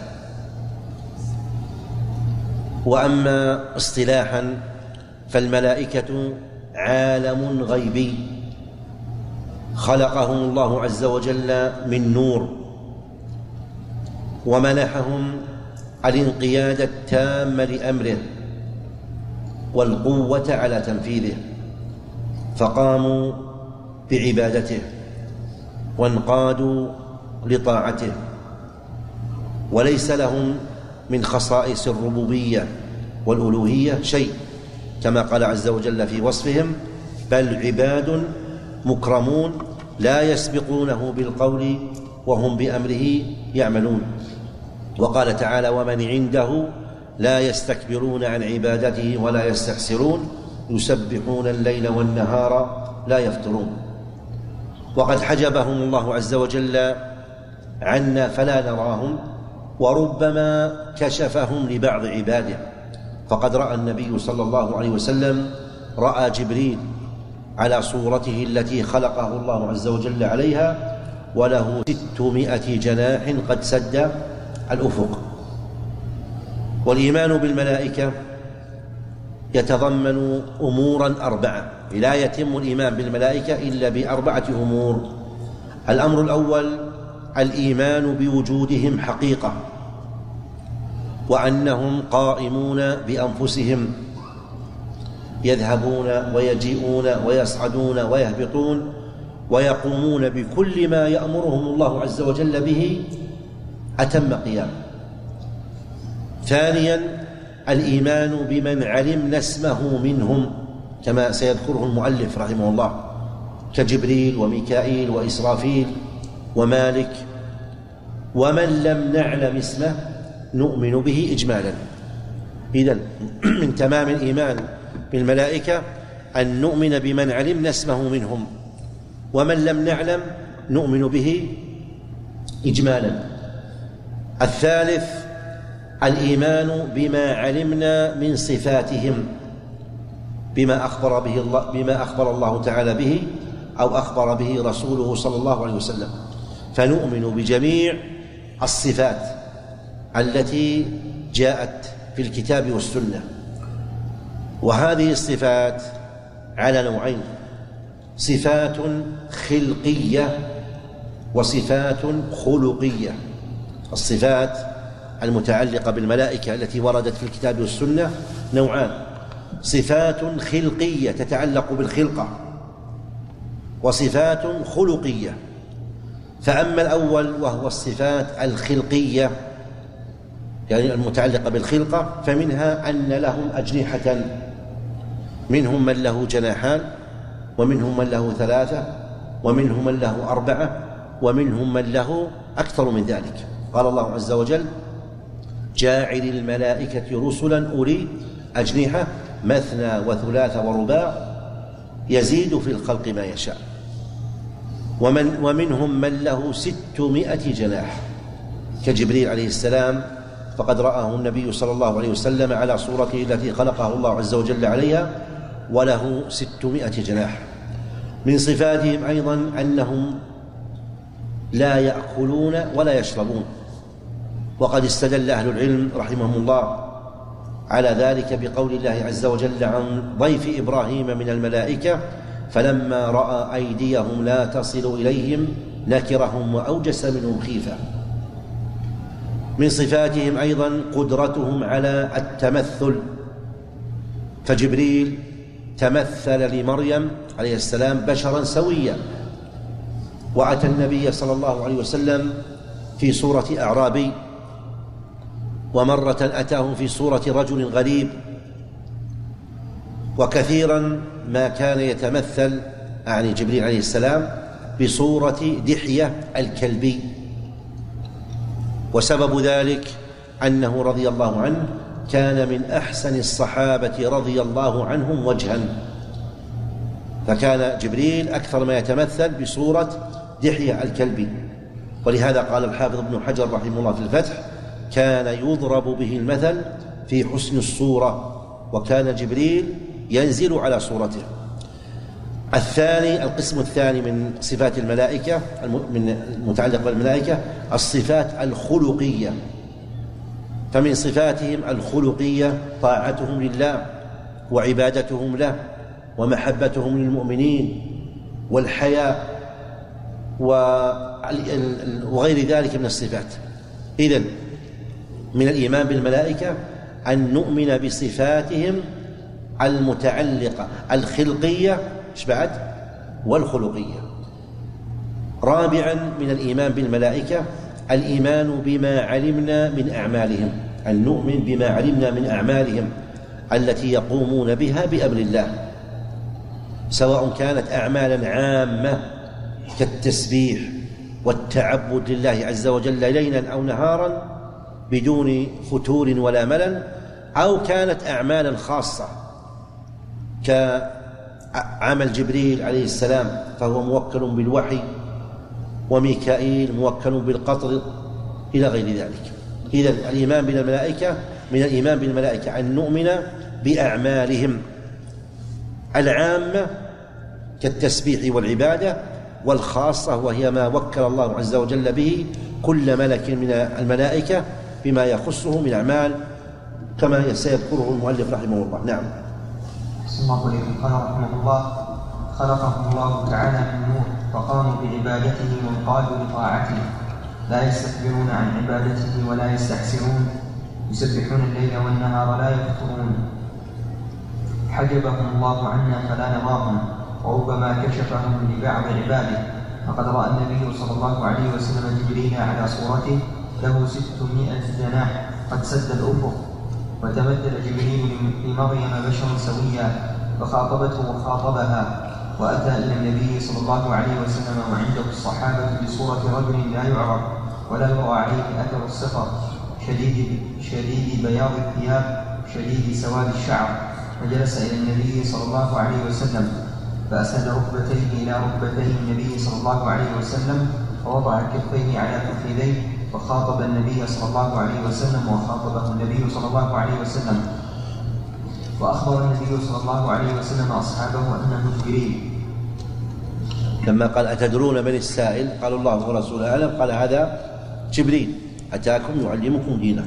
وأما اصطلاحا فالملائكة عالم غيبي خلقهم الله عز وجل من نور، ومنحهم الانقياد التام لأمره والقوة على تنفيذه، فقاموا بعبادته وانقادوا لطاعته، وليس لهم من خصائص الربوبية والألوهية شيء، كما قال عز وجل في وصفهم: بل عباد مكرمون لا يسبقونه بالقول وهم بأمره يعملون. وقال تعالى: ومن عنده لا يستكبرون عن عبادته ولا يستحسرون يسبحون الليل والنهار لا يفترون. وقد حجبهم الله عز وجل عنا فلا نراهم، وربما كشفهم لبعض عباده، فقد رأى النبي صلى الله عليه وسلم رأى جبريل على صورته التي خلقه الله عز وجل عليها، وله ستمائة جناح قد سد الأفق. والإيمان بالملائكة يتضمن أمورا أربعة، لا يتم الإيمان بالملائكة إلا بأربعة أمور. الأمر الأول الإيمان بوجودهم حقيقة، وأنهم قائمون بأنفسهم، يذهبون ويجيئون ويصعدون ويهبطون ويقومون بكل ما يأمرهم الله عز وجل به أتم قيام. ثانيا الإيمان بمن علمنا اسمه منهم، كما سيذكره المؤلف رحمه الله، كجبريل وميكائيل وإسرافيل ومالك. ومن لم نعلم اسمه نؤمن به إجمالا. إذن من تمام الإيمان بالملائكة أن نؤمن بمن علمنا اسمه منهم، ومن لم نعلم نؤمن به إجمالا. الثالث الإيمان بما علمنا من صفاتهم، بما أخبر به الله بما أخبر الله تعالى به أو أخبر به رسوله صلى الله عليه وسلم، فنؤمن بجميع الصفات التي جاءت في الكتاب والسنة. وهذه الصفات على نوعين: صفات خلقية وصفات خلقية. الصفات المتعلقة بالملائكة التي وردت في الكتاب والسنة نوعان: صفات خلقية تتعلق بالخلقة، وصفات خلقية. فأما الأول وهو الصفات الخلقية يعني المتعلقة بالخلقة، فمنها أن لهم أجنحة، منهم من له جناحان، ومنهم من له ثلاثة، ومنهم من له أربعة، ومنهم من له أكثر من ذلك. قال الله عز وجل: جاعل الملائكة رسلا أولي أجنحة مثنى وثلاث ورباع يزيد في الخلق ما يشاء. ومن ومنهم من له ستمائة جناح كجبريل عليه السلام، فقد رآه النبي صلى الله عليه وسلم على صورته التي خلقه الله عز وجل عليها وله ستمائة جناح. من صفاتهم أيضا أنهم لا يأكلون ولا يشربون، وقد استدل أهل العلم رحمهم الله على ذلك بقول الله عز وجل عن ضيف إبراهيم من الملائكة فلما رأى أيديهم لا تصل إليهم نكرهم وأوجس منهم خيفة. من صفاتهم أيضا قدرتهم على التمثل، فجبريل تمثل لمريم عليه السلام بشرا سويا، وأتى النبي صلى الله عليه وسلم في صورة أعرابي، ومرة أتاه في صورة رجل غريب، وكثيرا ما كان يتمثل يعني جبريل عليه السلام بصورة دحية الكلبي. وسبب ذلك أنه رضي الله عنه كان من أحسن الصحابة رضي الله عنهم وجها، فكان جبريل أكثر ما يتمثل بصورة دحية الكلبي. ولهذا قال الحافظ ابن حجر رحمه الله في الفتح كان يضرب به المثل في حسن الصورة، وكان جبريل ينزل على صورته. الثاني القسم الثاني من صفات الملائكة من المتعلق بالملائكة الصفات الخلقية، فمن صفاتهم الخلقية طاعتهم لله وعبادتهم له ومحبتهم للمؤمنين والحياء وغير ذلك من الصفات. إذن من الإيمان بالملائكة أن نؤمن بصفاتهم المتعلقة الخلقية بعد والخلقية. رابعا من الإيمان بالملائكة الإيمان بما علمنا من أعمالهم، أن نؤمن بما علمنا من أعمالهم التي يقومون بها بأمر الله، سواء كانت أعمالا عامة كالتسبيح والتعبد لله عز وجل ليلا أو نهارا بدون فتور ولا ملل، أو كانت أعمالا خاصة كعمل جبريل عليه السلام فهو موكل بالوحي، وميكائيل موكل بالقطر إلى غير ذلك. إذن الإيمان بالملائكة من الإيمان بالملائكة أن نؤمن بأعمالهم العامة كالتسبيح والعبادة، والخاصة وهي ما وكل الله عز وجل به كل ملك من الملائكة بما يخصه من أعمال كما سيذكره المؤلف رحمه الله. نعم. قال رحمه الله خلقهم الله تعالى من نور فقاموا بعبادته وانقادوا لطاعته، لا يستكبرون عن عبادته ولا يستحسرون، يسبحون الليل والنهار لا يفترون. حجبهم الله عنا فلا نراهم، وربما كشفهم لبعض عباده، فقد رأى النبي صلى الله عليه وسلم جبريل على صورته له ستمائة جناح قد سد الأفق، وتمثل جبريل لمريم بشرا سويا فخاطبته وخاطبها، وأتى إلى النبي صلى الله عليه وسلم وعنده الصحابة بصورة رجل لا يعرف ولا يرى عليه أثر السفر، شديد, شديد بياض الثياب شديد سواد الشعر، فجلس إلى النبي صلى الله عليه وسلم فأسند ركبتيه إلى ركبتي النبي صلى الله عليه وسلم، ووضع كفيه على فخذيه، فخاطب النبي صلى الله عليه وسلم وخاطبه النبي صلى الله عليه وسلم، وأخبر النبي صلى الله عليه وسلم أصحابه أنه جبريل. لما قال أتدرون من السائل قالوا الله ورسوله أعلم، قال هذا جبريل أتاكم يعلمكم دينكم.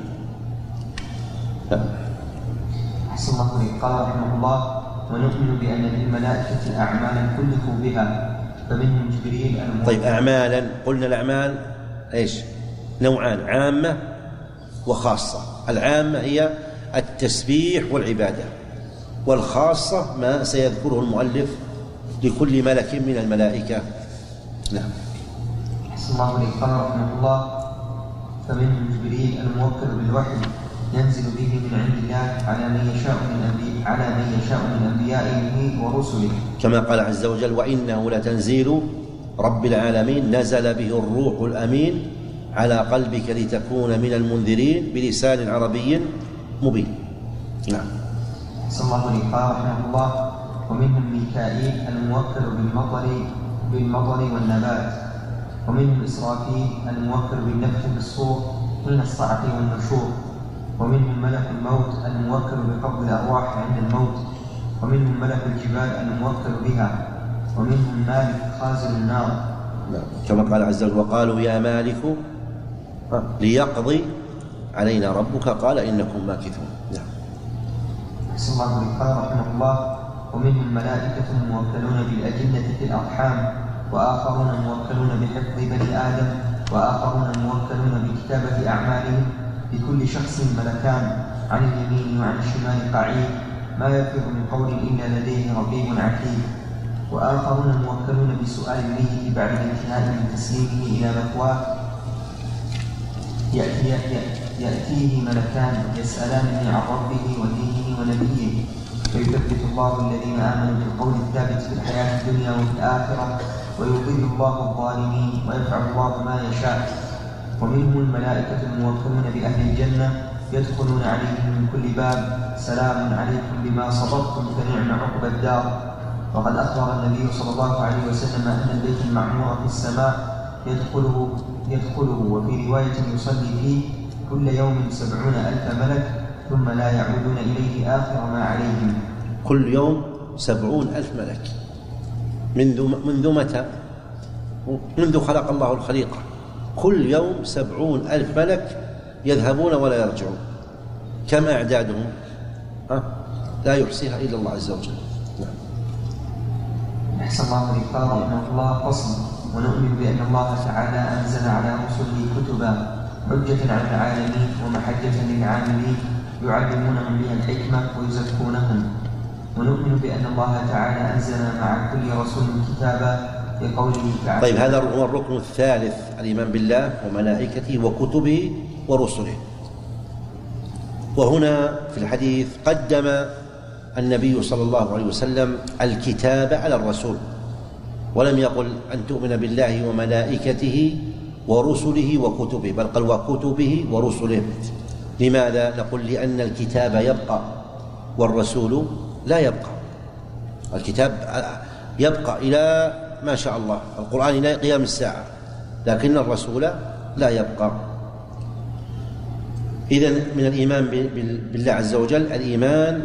أحسن الله إليك. قال رحمه الله ونؤمن بأن للملائكة أعمالا كلفوا بها فمنهم جبريل المؤمن. طيب أعمالا، قلنا الأعمال إيش؟ نوعان، عامة وخاصة. العامة هي التسبيح والعبادة، والخاصة ما سيذكره المؤلف لكل ملك من الملائكة. نعم. أحسن الله إليك. قال رحمه الله فمنهم جبريل الموكل بالوحي ينزل به من عند الله على من يشاء من أنبياء على من يشاء من أنبيائه ورسله، كما قال عز وجل وإنه لتنزيل رب العالمين نزل به الروح الأمين على قلبك لتكون من المنذرين بلسان عربي مبين. نعم. صلى الله عليه رحمه الله. ومنهم ميكائيل الموكل بالمطر بالمطر والنبات، ومنهم إسرافيل الموكل بالنفخ بالصور حين الصعق والنشور، ومنهم ملك الموت الموكل بقبض الأرواح عند الموت، ومنهم ملك الجبال الموكل بها، ومنهم مالك خازن النار. كما قال عز وجل: وقالوا يا مالك ليقضي علينا ربك قال إنكم ماكثون. نعم. صلى الله عليه رحمه الله. ومنهم ملائكة موكلون بالأجنة في الأرحام، وآخرون موكلون بحفظ بني آدم، وآخرون موكلون بكتابة أعمالهم. لكل شخص ملكان عن اليمين وعن الشمال قعيد، ما يلفظ من قول إلا لديه رقيب عتيد. وآخرون موكلون بسؤال الميت بعد الانتهاء من تسليمه إلى مثواه، يأتي يأتيه ملكان يسألانه عن ربه ودينه ونبيه، فيثبت الله الذين آمنوا بالقول الثابت في الحياة الدنيا وفي الآخرة، ويضل الله الظالمين، ويفعل الله ما يشاء. ومنهم الملائكة الموكلون بأهل الجنة يدخلون عليهم من كل باب: سلام عليكم بما صبرتم فنعم عقبى الدار. وقد أخبر النبي صلى الله عليه وسلم أن البيت المعمور في السماء يدخله, يدخله وفي رواية يصلي فيه كل يوم سبعون ألف ملك ثم لا يعودون إليه آخر ما عليهم. كل يوم سبعون ألف ملك. منذ, منذ متى؟ منذ خلق الله الخليقة. كل يوم سبعون ألف ملك يذهبون ولا يرجعون. كم أعدادهم؟ ها؟ لا يحصيها إلا الله عز وجل. أحسن الله عليك رحمه الله. فصل. ونؤمن بأن الله تعالى أنزل على رسله كتبا حجة على العالمين ومحجة للعاملين يعلمونهم بها الحكمة ويزكونهم. ونؤمن بأن الله تعالى أنزل مع كل رسول كتابا لقوله تعالى. طيب، هذا هو الركن الثالث: الإيمان بالله وملائكته وكتبه ورسله. وهنا في الحديث قدم النبي صلى الله عليه وسلم الكتاب على الرسول، ولم يقل أن تؤمن بالله وملائكته ورسله وكتبه، بل قال وكتبه ورسله. لماذا؟ نقول لأن الكتاب يبقى والرسول لا يبقى. الكتاب يبقى إلى ما شاء الله، القرآن إلى قيام الساعة، لكن الرسول لا يبقى. إذن من الإيمان بالله عز وجل الإيمان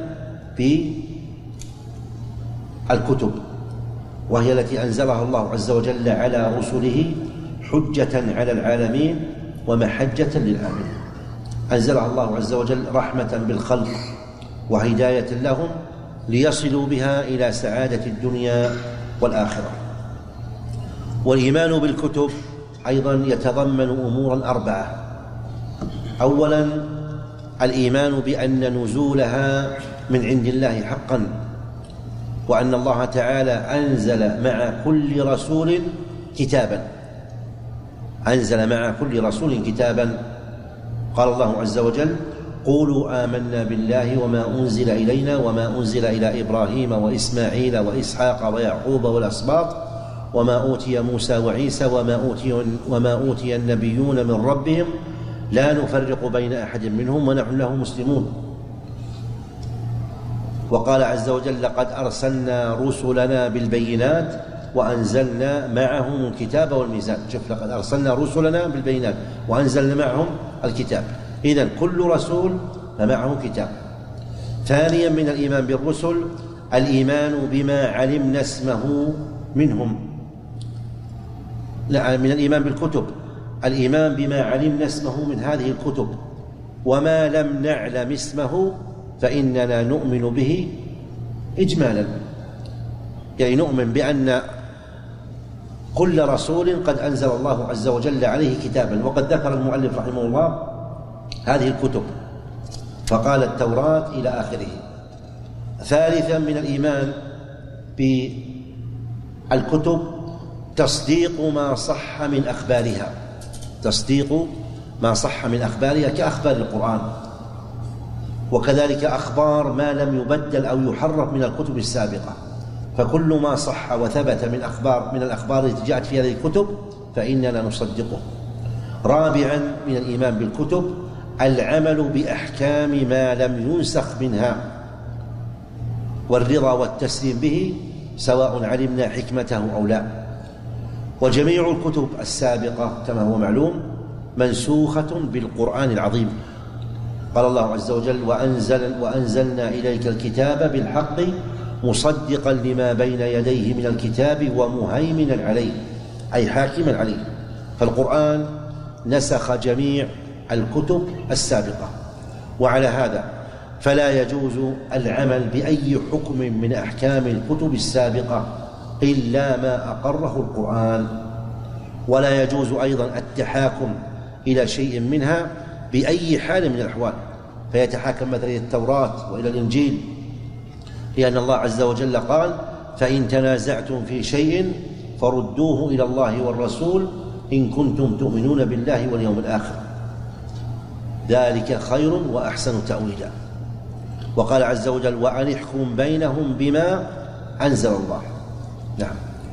بالكتب، وهي التي أنزلها الله عز وجل على رسله حجة على العالمين ومحجة للآمنين. أنزلها الله عز وجل رحمة بالخلق وهداية لهم ليصلوا بها إلى سعادة الدنيا والآخرة. والإيمان بالكتب أيضا يتضمن أمورا أربعة. أولا، الإيمان بأن نزولها من عند الله حقا، وأن الله تعالى أنزل مع كل رسول كتابا أنزل مع كل رسول كتابا قال الله عز وجل: قولوا آمنا بالله وما أنزل إلينا وما أنزل إلى إبراهيم وإسماعيل وإسحاق ويعقوب والأسباط وما أوتي موسى وعيسى وما أوتي, وما أوتي النبيون من ربهم لا نفرق بين أحد منهم ونحن له مسلمون. وقال عز وجل: لقد أرسلنا رسلنا بالبينات وأنزلنا معهم الكتاب والميزان. شوف، لقد أرسلنا رسلنا بالبينات وأنزلنا معهم الكتاب. إذن كل رسول معه كتاب. ثانيا، من الإيمان بالرسل الإيمان بما علمنا اسمه منهم. لا، من الإيمان بالكتب الإيمان بما علمنا اسمه من هذه الكتب، وما لم نعلم اسمه فإننا نؤمن به إجمالا. يعني نؤمن بأن كل رسول قد أنزل الله عز وجل عليه كتابا، وقد ذكر المؤلف رحمه الله هذه الكتب فقال التوراة إلى آخره. ثالثا، من الإيمان بالكتب تصديق ما صح من أخبارها تصديق ما صح من أخبارها كأخبار القرآن، وكذلك أخبار ما لم يبدل أو يحرف من الكتب السابقة. فكل ما صح وثبت من أخبار من الأخبار التي جاءت في هذه الكتب فإننا نصدقه. رابعا من الإيمان بالكتب العمل بأحكام ما لم ينسخ منها والرضا والتسليم به سواء علمنا حكمته أو لا. وجميع الكتب السابقة كما هو معلوم منسوخة بالقرآن العظيم. قال الله عز وجل وأنزل وأنزلنا إليك الكتاب بالحق مصدقا لما بين يديه من الكتاب ومهيمنا عليه أي حاكما عليه. فالقرآن نسخ جميع الكتب السابقة، وعلى هذا فلا يجوز العمل بأي حكم من أحكام الكتب السابقة إلا ما أقره القرآن، ولا يجوز أيضا التحاكم إلى شيء منها بأي حال من الأحوال، فيتحاكم مثلا إلى التوراة وإلى الإنجيل، لأن الله عز وجل قال فإن تنازعتم في شيء فردوه إلى الله والرسول إن كنتم تؤمنون بالله واليوم الآخر ذلك خير وأحسن تأويلا. وقال عز وجل وأن احكم بينهم بما أنزل الله. نعم.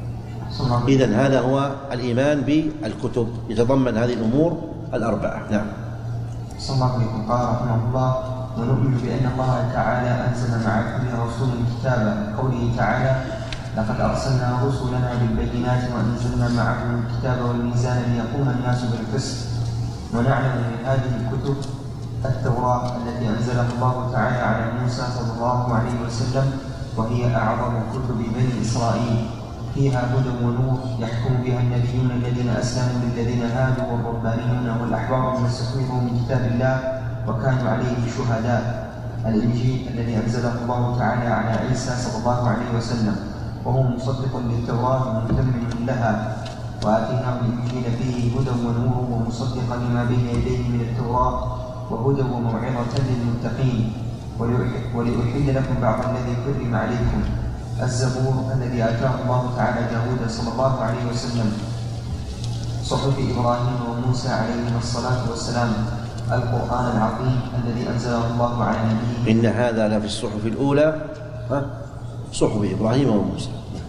إذن هذا هو الإيمان بالكتب، يتضمن هذه الأمور الأربعة. نعم. صلى الله عليه وسلم قال رحمه الله ونؤمن بأن الله تعالى أنزل مع كل رسول كتابا، قوله تعالى لقد أرسلنا رسلنا بالبينات وأنزلنا معهم الكتاب والميزان ليقوم الناس بالقسط. ونعلم من هذه الكتب التوراة التي أنزلها الله تعالى على موسى صلى الله عليه وسلم، وهي أعظم كتب بني إسرائيل، فيها هدى ونور يحكم بها النبيون الذين أسلموا للذين هادوا والربانيون والأحبار بما استحفظوا من كتاب الله وكانوا عليه شهداء. الإنجيل الذي أنزله الله تعالى على عيسى صلى الله عليه وسلم وهو مصدق للتوراة ومتمم لها. وآتيناه الإنجيل فيه هدى ونور ومصدقا لما بين يديه من التوراة وهدى وموعظة للمتقين ولأحل لكم بعض الذي حرم عليكم. الزبور الذي آتاه الله تعالى داود صلى الله عليه وسلم، صحف إبراهيم وموسى عليهما الصلاة والسلام، القرآن العظيم الذي أنزله الله على نبيه. إن هذا لفي الصحف الأولى صحف إبراهيم وموسى.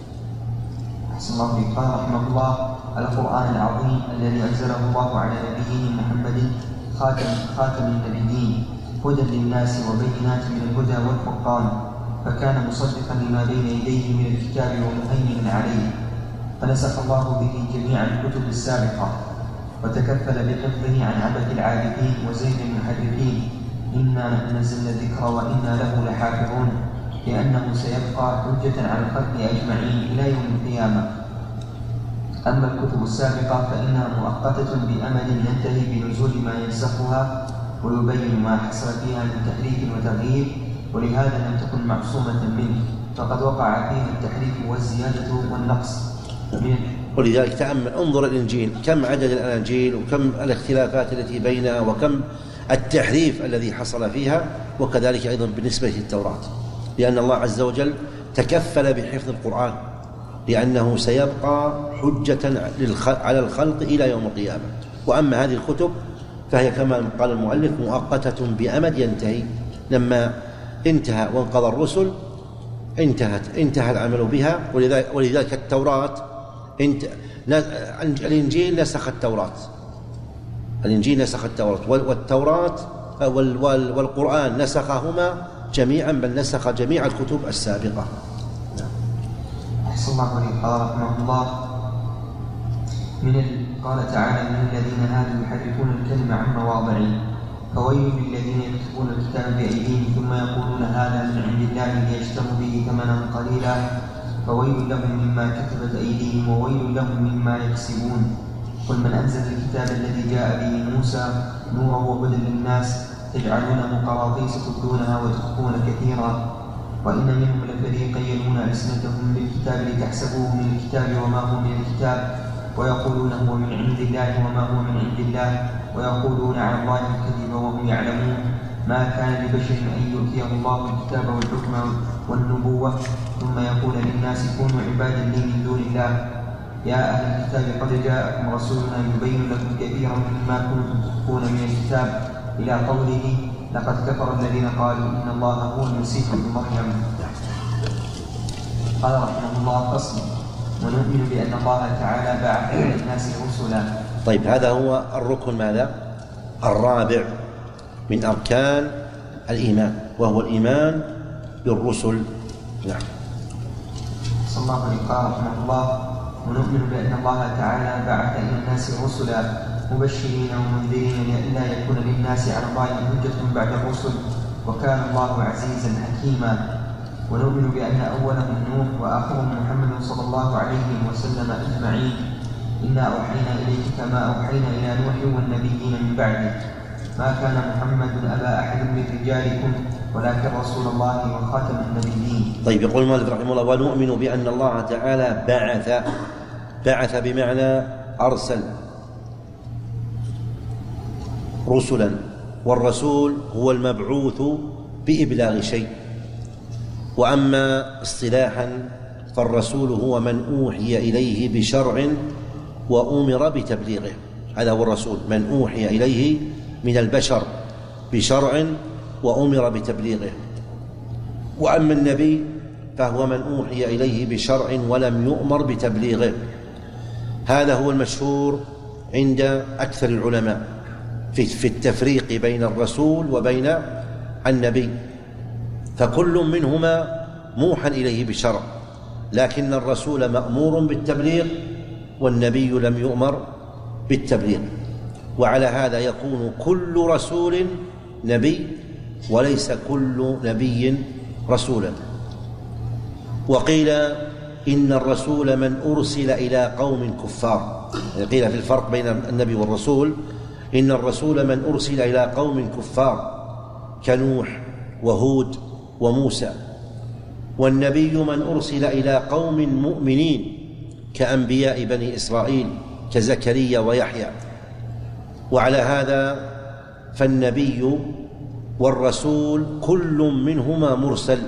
أحسن الله عليك. قال رحمه الله القرآن العظيم الذي أنزله الله على نبيه محمد خاتم خاتم النبيين هدى للناس وبينات من الهدى والفرقان، فكان مصدقا لما بين يديه من الكتاب ومهيمنا عليه، فنسخ الله به جميع الكتب السابقة وتكفل بحفظه عن عبث العابثين وزيغ المحرفين. إنا نحن نزلنا الذكر وإنا له لحافظون، لأنه سيبقى حجة على الخلق أجمعين إلى يوم القيامة. أما الكتب السابقة فإنها مؤقتة بأمد ينتهي بنزول ما ينسخها ويبين ما حصل فيها من تحريف وتغيير، ولهذا لم تكن معصومة منه، فقد وقع فيها التحريف والزيادة والنقص. ولذلك تأمل انظر الإنجيل كم عدد الأناجيل وكم الاختلافات التي بينها وكم التحريف الذي حصل فيها، وكذلك أيضا بالنسبة للتوراة، لأن الله عز وجل تكفل بحفظ القرآن لأنه سيبقى حجة على الخلق إلى يوم القيامة. وأما هذه الكتب فهي كما قال المؤلف مؤقتة بأمد ينتهي، لما انتهى وانقضى الرسل انتهت انتهى العمل بها. ولذلك, ولذلك التوراة انت الإنجيل نسخ التوراة الإنجيل نسخ التوراة والتوراة والقرآن نسخهما جميعا، بل نسخ جميع الكتب السابقة. أحسن الله عليك. قال رحمه الله من ال... قال تعالى من الذين هادوا يحرفون الكلمة عن مواضعه، فويل للذين يكتبون الكتاب بأيديهم ثم يقولون هذا من عند الله ليشتروا به ثمنا قليلا، فويل لهم مما كتبت أيديهم وويل لهم مما يكسبون. قل من أنزل الكتاب الذي جاء به موسى نورا وهدى للناس تجعلونه قراطيس تبدونها وتخفون كثيرا، وإن منهم لفريقا يلوون ألسنتهم بالكتاب لتحسبوه من الكتاب وما هو من الكتاب ويقولون هو من عند الله وما هو من عند الله ويقولون على الله الكذب وهم يعلمون. ما كان لبشر أن يؤتيه الله الكتاب والحكم والنبوة ثم يقول للناس كونوا عبادا لي من دون الله. يا أهل الكتاب قد جاءكم رسولنا يبين لكم كثيرا مما كنتم تخفون من الكتاب، إلى قوله لقد كفر الذين قالوا إن الله هو المسيح ابن مريم. قال رحمه الله فصل ونؤمن بأن الله تعالى بعث إلى الناس رسلا طيب هذا هو الركن ماذا؟ الرابع من أركان الإيمان، وهو الإيمان بالرسل. نعم. صلى الله عليه قال رحمه الله: ونؤمن بأن الله تعالى بعث إلى الناس رسلا مبشرين ومنذرين لئلا يكون للناس على الله حجة بعد الرسل، وكان الله عزيزا حكيما. ونؤمن بأن أولهم نوح وآخرهم محمد صلى الله عليه وسلم أجمعين. إنا أوحينا إليك كما أوحينا إلى نوح والنبيين من بعده. ما كان محمد أبا أحد من رجالكم ولكن رسول الله وخاتم النبيين. طيب يقول المؤلف رحمه الله: ونؤمن بأن الله تعالى بعث بعث بمعنى أرسل رسلا، والرسول هو المبعوث بإبلاغ شيء. وأما اصطلاحا فالرسول هو من أوحي إليه بشرع وأمر بتبليغه، هذا هو الرسول، من أوحي إليه من البشر بشرع وأمر بتبليغه. وأما النبي فهو من أوحي إليه بشرع ولم يؤمر بتبليغه. هذا هو المشهور عند أكثر العلماء في التفريق بين الرسول وبين النبي، فكل منهما موحى إليه بشرع، لكن الرسول مأمور بالتبليغ والنبي لم يؤمر بالتبليغ. وعلى هذا يكون كل رسول نبي وليس كل نبي رسولا. وقيل إن الرسول من أرسل إلى قوم كفار، قيل في الفرق بين النبي والرسول: إن الرسول من أرسل إلى قوم كفار كنوح وهود وموسى، والنبي من أرسل إلى قوم مؤمنين كأنبياء بني إسرائيل كزكريا ويحيى. وعلى هذا فالنبي والرسول كل منهما مرسل.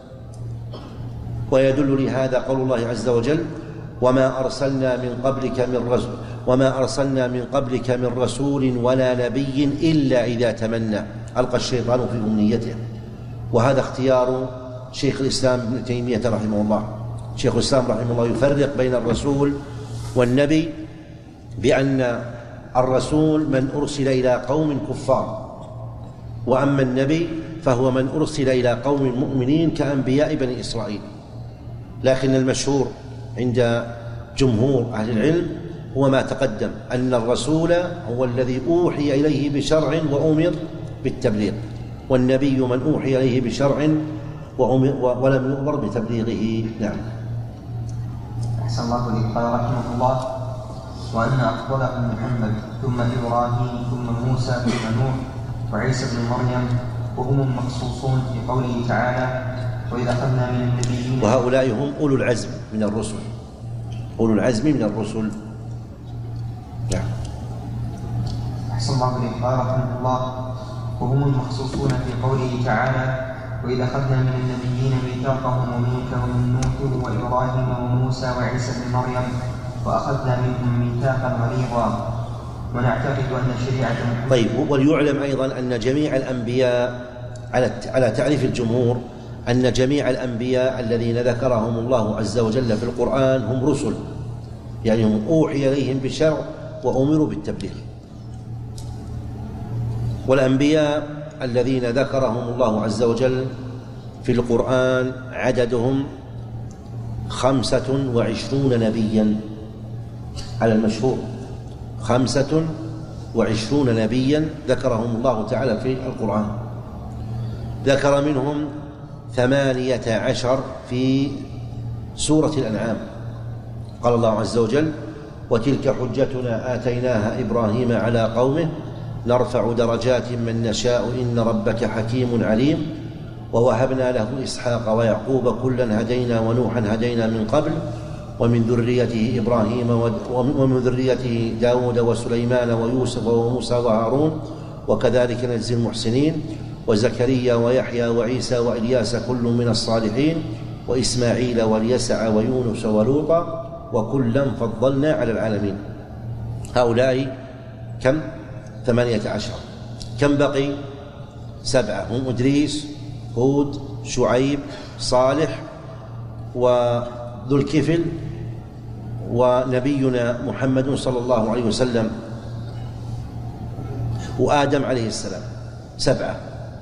ويدل لهذا قول الله عز وجل: وما أرسلنا من قبلك من رسول وما أرسلنا من قبلك من رسول ولا نبي إلا إذا تمنى ألقى الشيطان في أمنيته. وهذا اختيار شيخ الإسلام ابن تيمية رحمه الله. شيخ الإسلام رحمه الله يفرق بين الرسول والنبي بأن الرسول من أرسل إلى قوم كفار، وأما النبي فهو من أرسل إلى قوم مؤمنين كأنبياء بني إسرائيل. لكن المشهور عند جمهور أهل العلم هو ما تقدم، أن الرسول هو الذي أوحي إليه بشرع وأمر بالتبليغ، والنبي من أوحي إليه بشرع ولم يؤمر بتبليغه. نعم. أحسن الله إليك. قال رحمه الله: وأن أفضلهم محمد ثم إبراهيم ثم موسى ثم نوح وعيسى بن مريم، وهم مخصوصون في قوله تعالى: وإذا أخذنا من النبيين. وهؤلاء هم أولو العزم من الرسل، أولو العزم من الرسل. نعم. أحسن الله إليك. قال رحمه الله: وهم المخصوصون في قوله تعالى: وإذا أخذنا من النبيين ميثاقهم ومنك ومن نوح وإبراهيم وموسى وعيسى بن مريم وأخذنا منهم ميثاقا غليظا. ونعتقد أن شريعة محمد. طيب، وليعلم أيضا أن جميع الأنبياء على على تعريف الجمهور أن جميع الأنبياء الذين ذكرهم الله عز وجل في القرآن هم رسل، يعني هم أوحي إليهم بشرع وأمروا بالتبليغ. والأنبياء الذين ذكرهم الله عز وجل في القرآن عددهم خمسة وعشرون نبيا على المشهور، خمسة وعشرون نبيا ذكرهم الله تعالى في القرآن. ذكر منهم ثمانية عشر في سورة الأنعام. قال الله عز وجل: وتلك حجتنا آتيناها إبراهيم على قومه نرفع درجات من نشاء إن ربك حكيم عليم. ووهبنا له إسحاق ويعقوب كلا هدينا ونوحا هدينا من قبل ومن ذريته إبراهيم ومن ذريته داود وسليمان ويوسف وموسى وهارون وكذلك نجزي المحسنين. وزكريا ويحيى وعيسى وإلياس كل من الصالحين وإسماعيل واليسع ويونس ولوطا وكلا فضلنا على العالمين. هؤلاء كم؟ ثمانية عشر. كم بقي؟ سبعة، هم إدريس هود شعيب صالح وذو الكفل ونبينا محمد صلى الله عليه وسلم وآدم عليه السلام سبعة،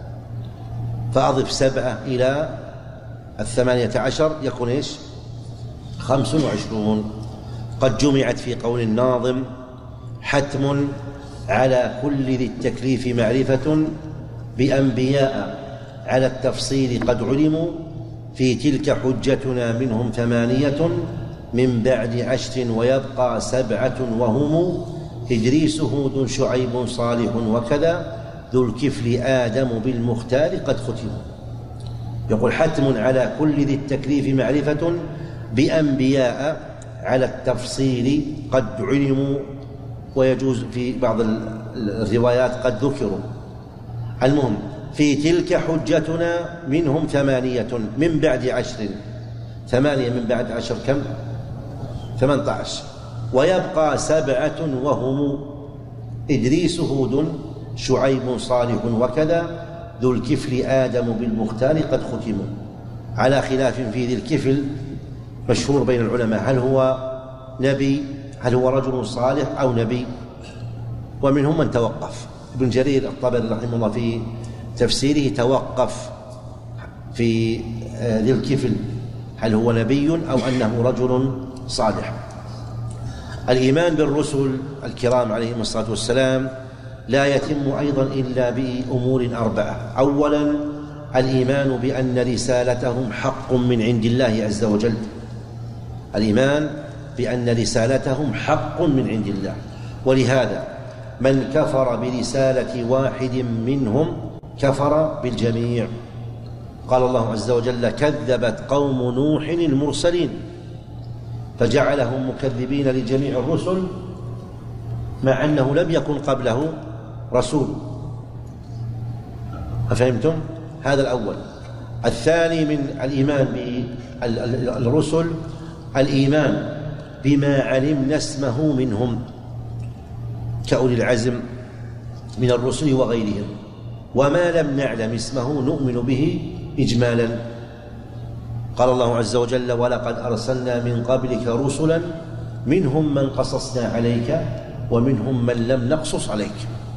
فأضف سبعة إلى الثمانية عشر يكون إيش؟ خمس وعشرون. قد جمعت في قول الناظم: حتم على كل ذي التكليف معرفة بأنبياء على التفصيل قد علموا في تلك حجتنا منهم ثمانية من بعد عشر ويبقى سبعة وهم إدريس هود شعيب صالح وكذا ذو الكفل آدم بالمختار قد ختموا. يقول: حتم على كل ذي التكليف معرفة بأنبياء على التفصيل قد علموا، ويجوز في بعض الروايات قد ذكروا. المهم في تلك حجتنا منهم ثمانية من بعد عشر، ثمانية من بعد عشر كم؟ ثمانية عشر. ويبقى سبعة وهم إدريس هود شعيب صالح وكذا ذو الكفل آدم بالمختار قد ختموا. على خلاف في ذي الكفل مشهور بين العلماء، هل هو نبي، هل هو رجل صالح أو نبي؟ ومنهم من توقف. ابن جرير الطبري رحمه الله في تفسيره توقف في ذي الكفل هل هو نبي أو أنه رجل صالح. الإيمان بالرسل الكرام عليهم الصلاة والسلام لا يتم أيضا إلا بأمور أربعة. أولا الإيمان بأن رسالتهم حق من عند الله عز وجل، الإيمان بأن رسالتهم حق من عند الله. ولهذا من كفر برسالة واحد منهم كفر بالجميع. قال الله عز وجل: كذبت قوم نوح المرسلين، فجعلهم مكذبين لجميع الرسل مع أنه لم يكن قبله رسول. أفهمتم؟ هذا الأول. الثاني من الإيمان بالرسل الإيمان بما علمنا اسمه منهم كأولي العزم من الرسل وغيرهم، وما لم نعلم اسمه نؤمن به إجمالا. قال الله عز وجل: ولقد أرسلنا من قبلك رسلا منهم من قصصنا عليك ومنهم من لم نقصص عليك.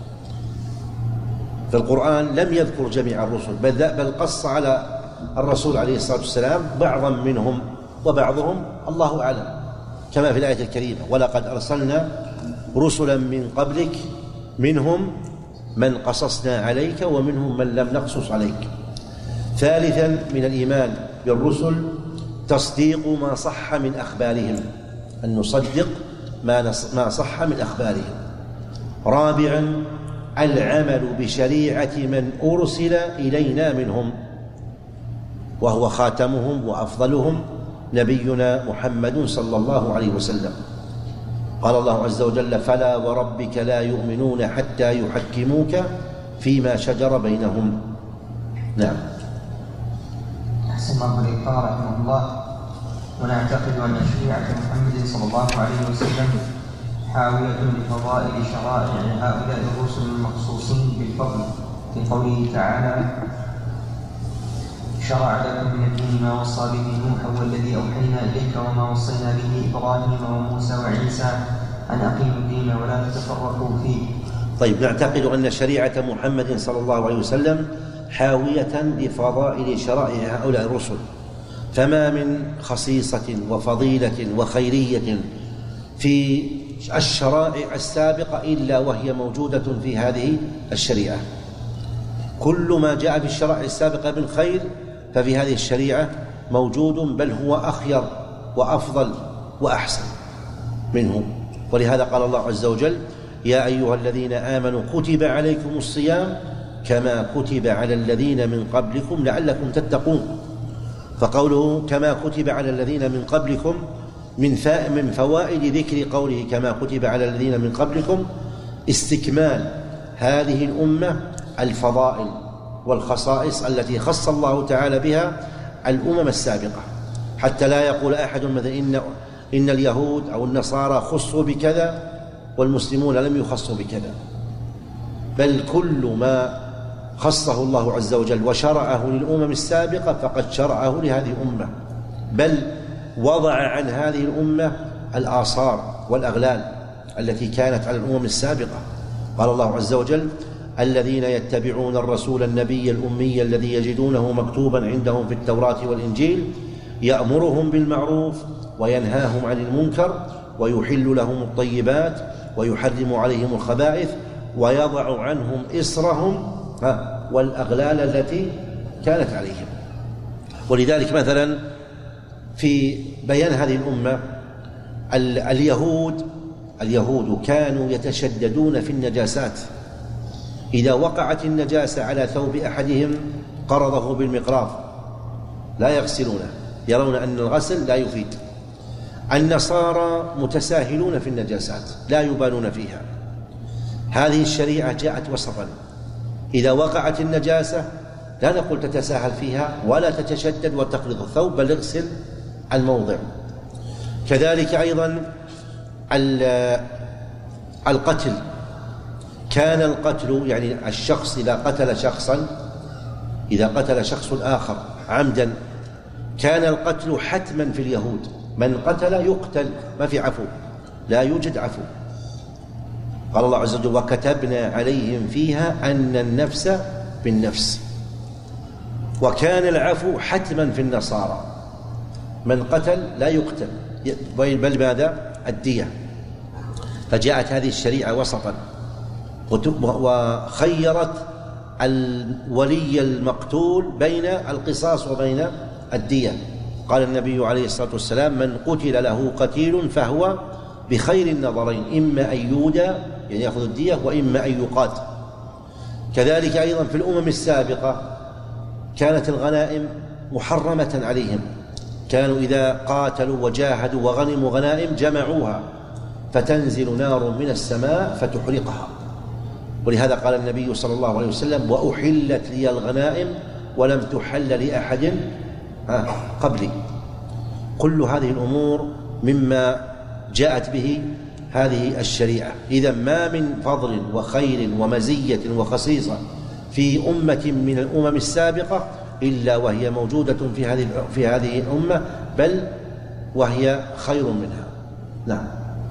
في القرآن لم يذكر جميع الرسل، بل قص على الرسول عليه الصلاة والسلام بعضا منهم، وبعضهم الله أعلم، كما في الآية الكريمة: ولقد أرسلنا رسلا من قبلك منهم من قصصنا عليك ومنهم من لم نقصص عليك. ثالثا من الإيمان بالرسل تصديق ما صح من أخبارهم، أن نصدق ما صح من أخبارهم. رابعا العمل بشريعة من أرسل إلينا منهم، وهو خاتمهم وأفضلهم نبينا محمد صلى الله عليه وسلم. قال الله عز وجل: فلا وربك لا يؤمنون حتى يحكموك فيما شجر بينهم. نعم. أحسن الله إليك رحمه الله. ونعتقد أن شريعة محمد صلى الله عليه وسلم حاوية لفضائل شرائع هؤلاء الرسل المخصوصين بالفضل، في قوله تعالى: شرع لكم من الدين ما وصى به نوح والذي أوحينا إليك وما وصينا به إبراهيم وموسى وعيسى أن أقيموا الدين ولا تتفرقوا فيه. طيب، نعتقد أن شريعة محمد صلى الله عليه وسلم حاوية لفضائل شرائع هؤلاء الرسل، فما من خصيصة وفضيلة وخيرية في الشرائع السابقة إلا وهي موجودة في هذه الشريعة. كل ما جاء في الشرائع السابقة من خير ففي هذه الشريعة موجود، بل هو أخير وأفضل وأحسن منه. ولهذا قال الله عز وجل: يا أيها الذين آمنوا كتب عليكم الصيام كما كتب على الذين من قبلكم لعلكم تتقون. فقوله كما كتب على الذين من قبلكم من من فوائد ذكر قوله كما كتب على الذين من قبلكم استكمال هذه الأمة الفضائل والخصائص التي خص الله تعالى بها الأمم السابقة، حتى لا يقول أحد مثلا إن إن اليهود أو النصارى خصوا بكذا والمسلمون لم يخصوا بكذا، بل كل ما خصه الله عز وجل وشرعه للأمم السابقة فقد شرعه لهذه الأمة، بل وضع عن هذه الأمة الآثار والأغلال التي كانت على الأمم السابقة. قال الله عز وجل: الذين يتبعون الرسول النبي الأمي الذي يجدونه مكتوبا عندهم في التوراة والإنجيل يأمرهم بالمعروف وينهاهم عن المنكر ويحل لهم الطيبات ويحرم عليهم الخبائث ويضع عنهم إصرهم والأغلال التي كانت عليهم. ولذلك مثلا في بيان هذه الأمة اليهود اليهود كانوا يتشددون في النجاسات. إذا وقعت النجاسة على ثوب أحدهم قرضه بالمقراض، لا يغسلونه، يرون أن الغسل لا يفيد. النصارى متساهلون في النجاسات، لا يبالون فيها. هذه الشريعة جاءت وسطا، إذا وقعت النجاسة لا نقول تتساهل فيها ولا تتشدد وتقرض الثوب، بل اغسل الموضع. كذلك أيضا القتل، كان القتل يعني الشخص إذا قتل شخصا إذا قتل شخص آخر عمدا كان القتل حتما في اليهود، من قتل يقتل، ما في عفو، لا يوجد عفو. قال الله عز وجل: وكتبنا عليهم فيها أن النفس بالنفس. وكان العفو حتما في النصارى، من قتل لا يقتل بل ماذا؟ الدية. فجاءت هذه الشريعة وسطا وخيرت الولي المقتول بين القصاص وبين الدية. قال النبي عليه الصلاة والسلام: من قتل له قتيل فهو بخير النظرين، إما أن يودى يعني يأخذ الدية وإما أن يقاد. كذلك أيضا في الأمم السابقة كانت الغنائم محرمة عليهم، كانوا إذا قاتلوا وجاهدوا وغنموا غنائم جمعوها فتنزل نار من السماء فتحرقها. ولهذا قال النبي صلى الله عليه وسلم: وأحلت لي الغنائم ولم تحل لأحد قبلي. كل هذه الأمور مما جاءت به هذه الشريعة. إذا ما من فضل وخير ومزية وخصيصة في أمة من الأمم السابقة إلا وهي موجودة في هذه في هذه الأمة، بل وهي خير منها. نعم.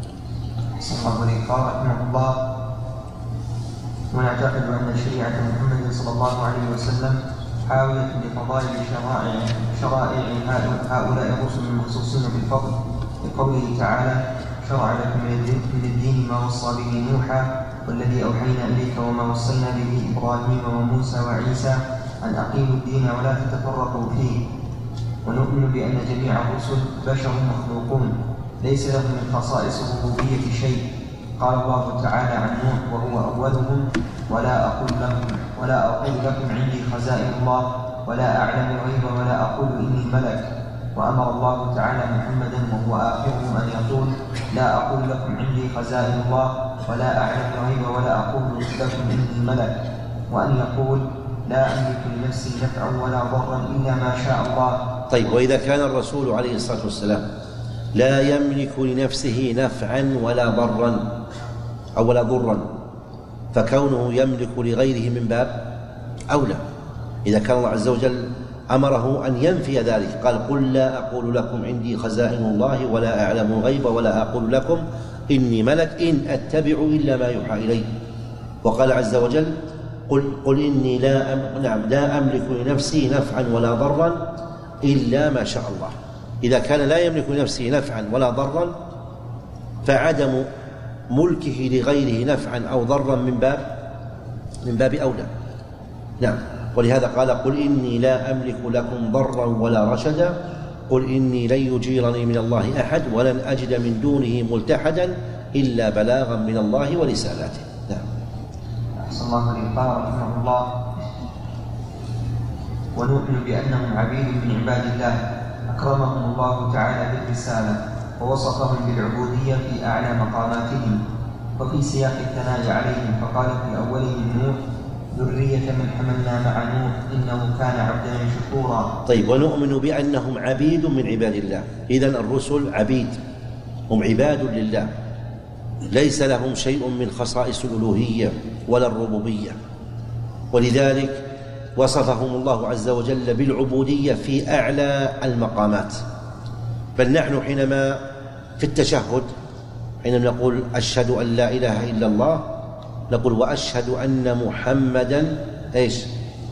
قال رحمه الله: ونعتقد أن شريعة محمد صلى الله عليه وسلم حاوية لفضائل شرائع شرائع هؤلاء الرسل المخصوصين بالفضل، لقوله تعالى: شرع لكم من الدين ما وصى به نوحا والذي أوحينا إليك وما وصينا به إبراهيم وموسى وعيسى أن أقيموا الدين ولا تتفرقوا فيه. ونؤمن بأن جميع الرسل بشر مخلوقون ليس لهم من خصائص الربوبية شيء. قال الله تعالى عن نوح وهو أولهم: ولا أقول لكم ولا أقول لكم عندي خزائن الله ولا أعلم الغيب ولا أقول إني ملك. وأمر الله تعالى محمدا وهو آخرهم أن يقول: لا أقول لكم عندي خزائن الله ولا أعلم الغيب ولا أقول لكم إني ملك. وأن يقول: لا أملك لنفسي نفعا ولا ضرا إلا ما شاء الله. طيب، وإذا كان الرسول عليه الصلاة والسلام لا يملك لنفسه نفعا ولا ضرا أو ولا ضرا، فكونه يملك لغيره من باب أولى. إذا كان الله عز وجل أمره أن ينفي ذلك، قال: قل لا أقول لكم عندي خزائن الله ولا أعلم الغيب ولا أقول لكم إني ملك إن أتبع إلا ما يوحى إلي. وقال عز وجل: قل, قل إني لا, أم... نعم لا أملك لنفسي نفعا ولا ضرا إلا ما شاء الله. إذا كان لا يملك لنفسه نفعا ولا ضرا فعدم ملكه لغيره نفعا أو ضرا من باب من باب أولى. نعم. ولهذا قال: قل إني لا أملك لكم ضرا ولا رشدا قل إني لن يجيرني من الله أحد ولن أجد من دونه ملتحدا إلا بلاغا من الله ورسالاته. نعم. أحسن الله إليك. قال رحمه الله: ونؤمن بأنهم عبيد من عباد الله أكرمهم الله تعالى بالرسالة ووصفهم بالعبودية في أعلى مقاماتهم، وفي سياق الثناء عليهم فقال في أولهم: نوح ذرية من حملنا مع نوح إنه كان عبدا شكورا. طيب، ونؤمن بأنهم عبيد من عباد الله. إذن الرسل عبيد، هم عباد لله، ليس لهم شيء من خصائص الألوهية ولا الربوبية، ولذلك وصفهم الله عز وجل بالعبودية في أعلى المقامات. بل نحن حينما في التشهد حينما نقول أشهد أن لا إله إلا الله نقول وأشهد أن محمدا إيش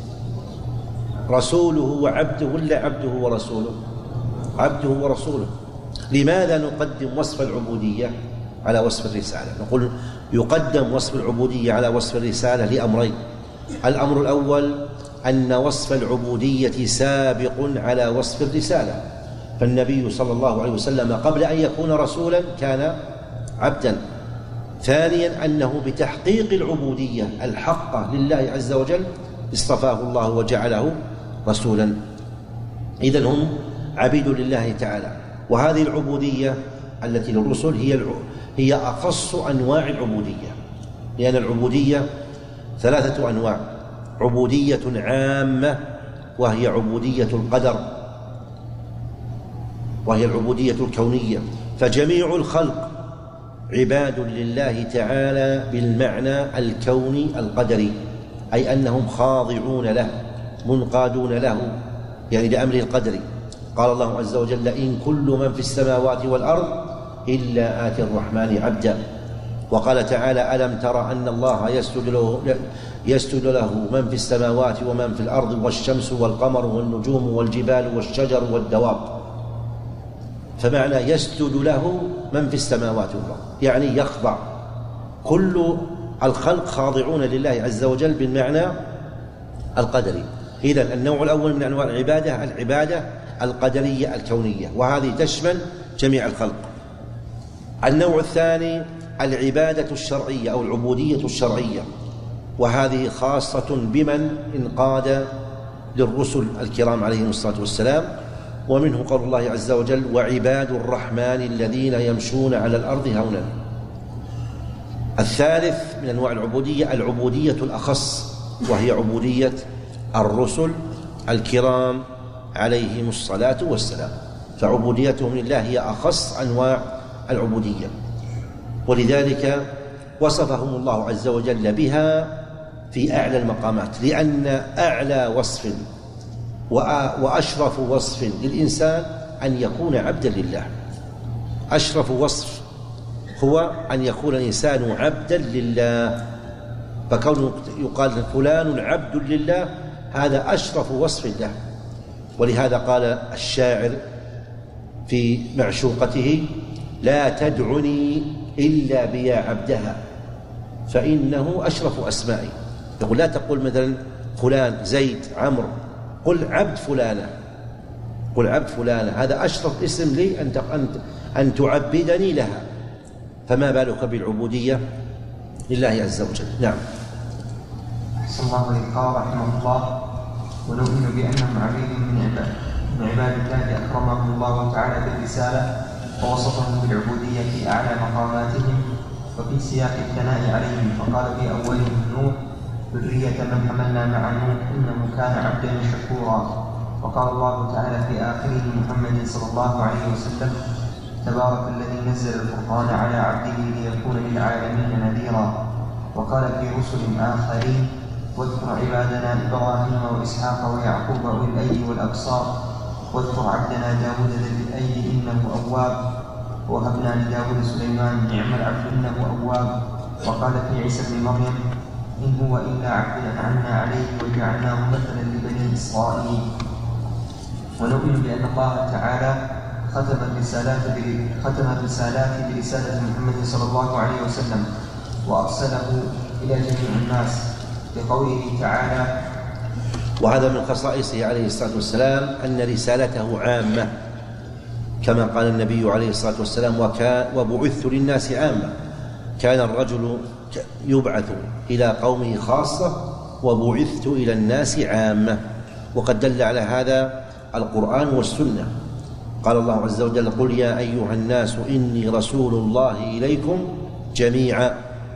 رسوله وعبده ولا عبده ورسوله؟ عبده ورسوله. لماذا نقدم وصف العبودية على وصف الرسالة؟ نقول يقدم وصف العبودية على وصف الرسالة لأمرين. الأمر الأول أن وصف العبودية سابق على وصف الرسالة، فالنبي صلى الله عليه وسلم قبل أن يكون رسولا كان عبدا. ثانيا أنه بتحقيق العبودية الحقة لله عز وجل اصطفاه الله وجعله رسولا. إذن هم عبيد لله تعالى، وهذه العبودية التي للرسل هي هي أخص أنواع العبودية، لأن العبودية ثلاثة أنواع: عبودية عامة وهي عبودية القدر، وهي العبودية الكونية، فجميع الخلق عباد لله تعالى بالمعنى الكوني القدري، أي أنهم خاضعون له منقادون له، يعني لأمره القدري. قال الله عز وجل: إن كل من في السماوات والأرض إلا آتي الرحمن عبدا. وقال تعالى: ألم تر أن الله يسجد له, يسجد له من في السماوات ومن في الأرض والشمس والقمر والنجوم والجبال والشجر والدواب. فمعنى يسجد له من في السماوات والأرض يعني يخضع، كل الخلق خاضعون لله عز وجل بالمعنى القدري. إذن النوع الأول من أنواع العبادة العبادة القدرية الكونية، وهذه تشمل جميع الخلق. النوع الثاني العبادة الشرعية أو العبودية الشرعية، وهذه خاصة بمن انقاد للرسل الكرام عليهم الصلاة والسلام، ومنه قول الله عز وجل: وعباد الرحمن الذين يمشون على الأرض هونا. الثالث من أنواع العبودية العبودية الأخص، وهي عبودية الرسل الكرام عليهم الصلاة والسلام، فعبوديتهم لله هي أخص أنواع العبودية، ولذلك وصفهم الله عز وجل بها في أعلى المقامات، لأن أعلى وصف وأشرف وصف للإنسان أن يكون عبدا لله. أشرف وصف هو أن يكون الإنسان عبدا لله، فكون يقال فلان عبد لله هذا أشرف وصف له. ولهذا قال الشاعر في معشوقته: لا تدعني إلا بيا عبدها فإنه أشرف أسمائي. يقول لا تقول مثلا فلان زيد عمرو، قل عبد فلانة، قل عبد فلانة، هذا أشرف اسم لي أن أن تعبدني لها، فما بالك بالعبودية لله عز وجل. نعم. أحسن الله إليك. قال رحمه الله: ونؤمن بأنهم عبيد من عباد من عباد الله أكرمهم الله تعالى بالرسالة ووصفهم بالعبودية في أعلى مقاماتهم وفي سياق الثناء عليهم، فقال في أولهم: نوح ذرية من حملنا مع نوح إنه كان عبدا شكورا. وقال الله تعالى في آخره: محمد صلى الله عليه وسلم: تبارك الذي نزل الفرقان على عبده ليكون للعالمين نذيرا. وقال في رسل آخرين: واذكر عبادنا إبراهيم وإسحاق ويعقوب أولي الأيدي والأبصار، واذكر عبدنا داود ذي الأيدي إنه أواب، وهبنا لداود سليمان نعم العبد إنه أواب. وقال في عيسى بن مريم: إن هو إلا عبد أنعمنا عليه وجعلناه مثلا لبني إسرائيل. ونؤمن بأن الله تعالى ختم الرسالات ختم الرسالات برسالة محمد صلى الله عليه وسلم وأرسله إلى جميع الناس بقوله تعالى: وهذا من خصائصه عليه الصلاة والسلام أن رسالته عامة، كما قال النبي عليه الصلاة والسلام: وبعثت للناس عامة. كان الرجل يبعث إلى قومه خاصة وبعثت إلى الناس عامة، وقد دل على هذا القرآن والسنة. قال الله عز وجل: قل يا أيها الناس إني رسول الله إليكم جميعا.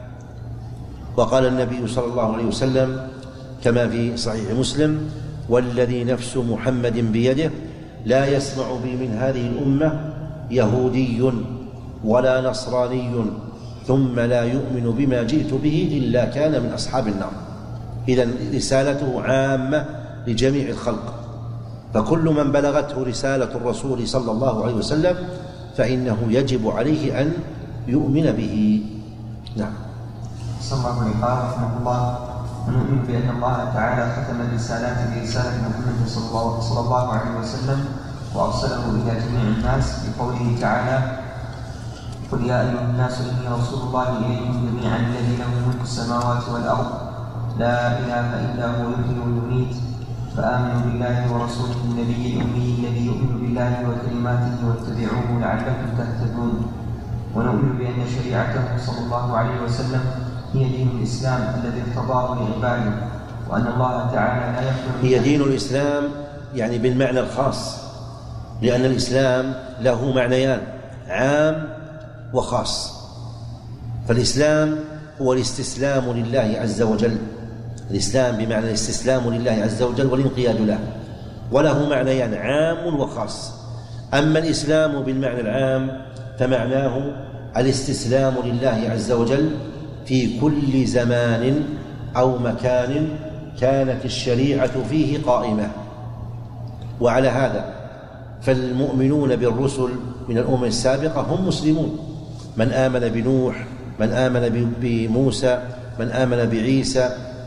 وقال النبي صلى الله عليه وسلم كما في صحيح مسلم: والذي نفس محمد بيده لا يسمع بي من هذه الأمة يهودي ولا نصراني ثم لا يؤمن بما جئت به إلا كان من أصحاب النار. إذن رسالته عامة لجميع الخلق، فكل من بلغته رسالة الرسول صلى الله عليه وسلم فإنه يجب عليه أن يؤمن به. نعم. صلى الله عليه وسلم رحمه الله: ونؤمن بأن الله تعالى ختم الرسالات برسالة محمد صلى الله عليه وسلم وأرسله إلى جميع الناس بقوله تعالى: قل يا أيها الناس إني رسول الله إليكم جميعا الذي له ملك السماوات والأرض لا إله إلا هو يحيي ويميت فآمنوا بالله ورسوله النبي الأمي الذي يؤمن بالله وكلماته واتبعوه لعلكم تهتدون. ونؤمن بأن شريعته صلى الله عليه وسلم هي دين الإسلام الذي ارتضاه لعباده، وأن الله تعالى لا يقبل هي دين الإسلام يعني بالمعنى الخاص، لأن الإسلام له معنيان: عام وخاص. فالإسلام هو الاستسلام لله عز وجل، الإسلام بمعنى الاستسلام لله عز وجل والانقياد له، وله معنيان: عام وخاص. أما الإسلام بالمعنى العام فمعناه الاستسلام لله عز وجل في كل زمان أو مكان كانت الشريعة فيه قائمة. وعلى هذا فالمؤمنون بالرسل من الأمم السابقة هم مسلمون، من آمن بنوح، من آمن بموسى، من آمن بعيسى،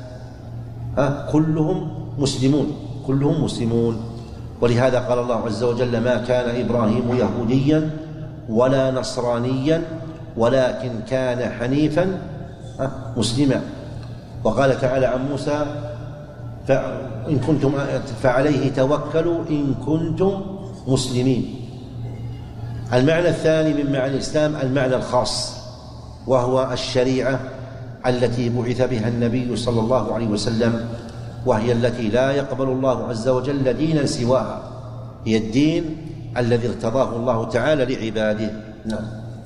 ها كلهم مسلمون، كلهم مسلمون. ولهذا قال الله عز وجل: ما كان إبراهيم يهوديا ولا نصرانيا ولكن كان حنيفا مسلما. وقال تعالى عن موسى: فإن كنتم فعليه توكلوا إن كنتم مسلمين. المعنى الثاني من معنى الإسلام المعنى الخاص، وهو الشريعة التي بعث بها النبي صلى الله عليه وسلم، وهي التي لا يقبل الله عز وجل دينا سواها، هي الدين الذي ارتضاه الله تعالى لعباده. نعم.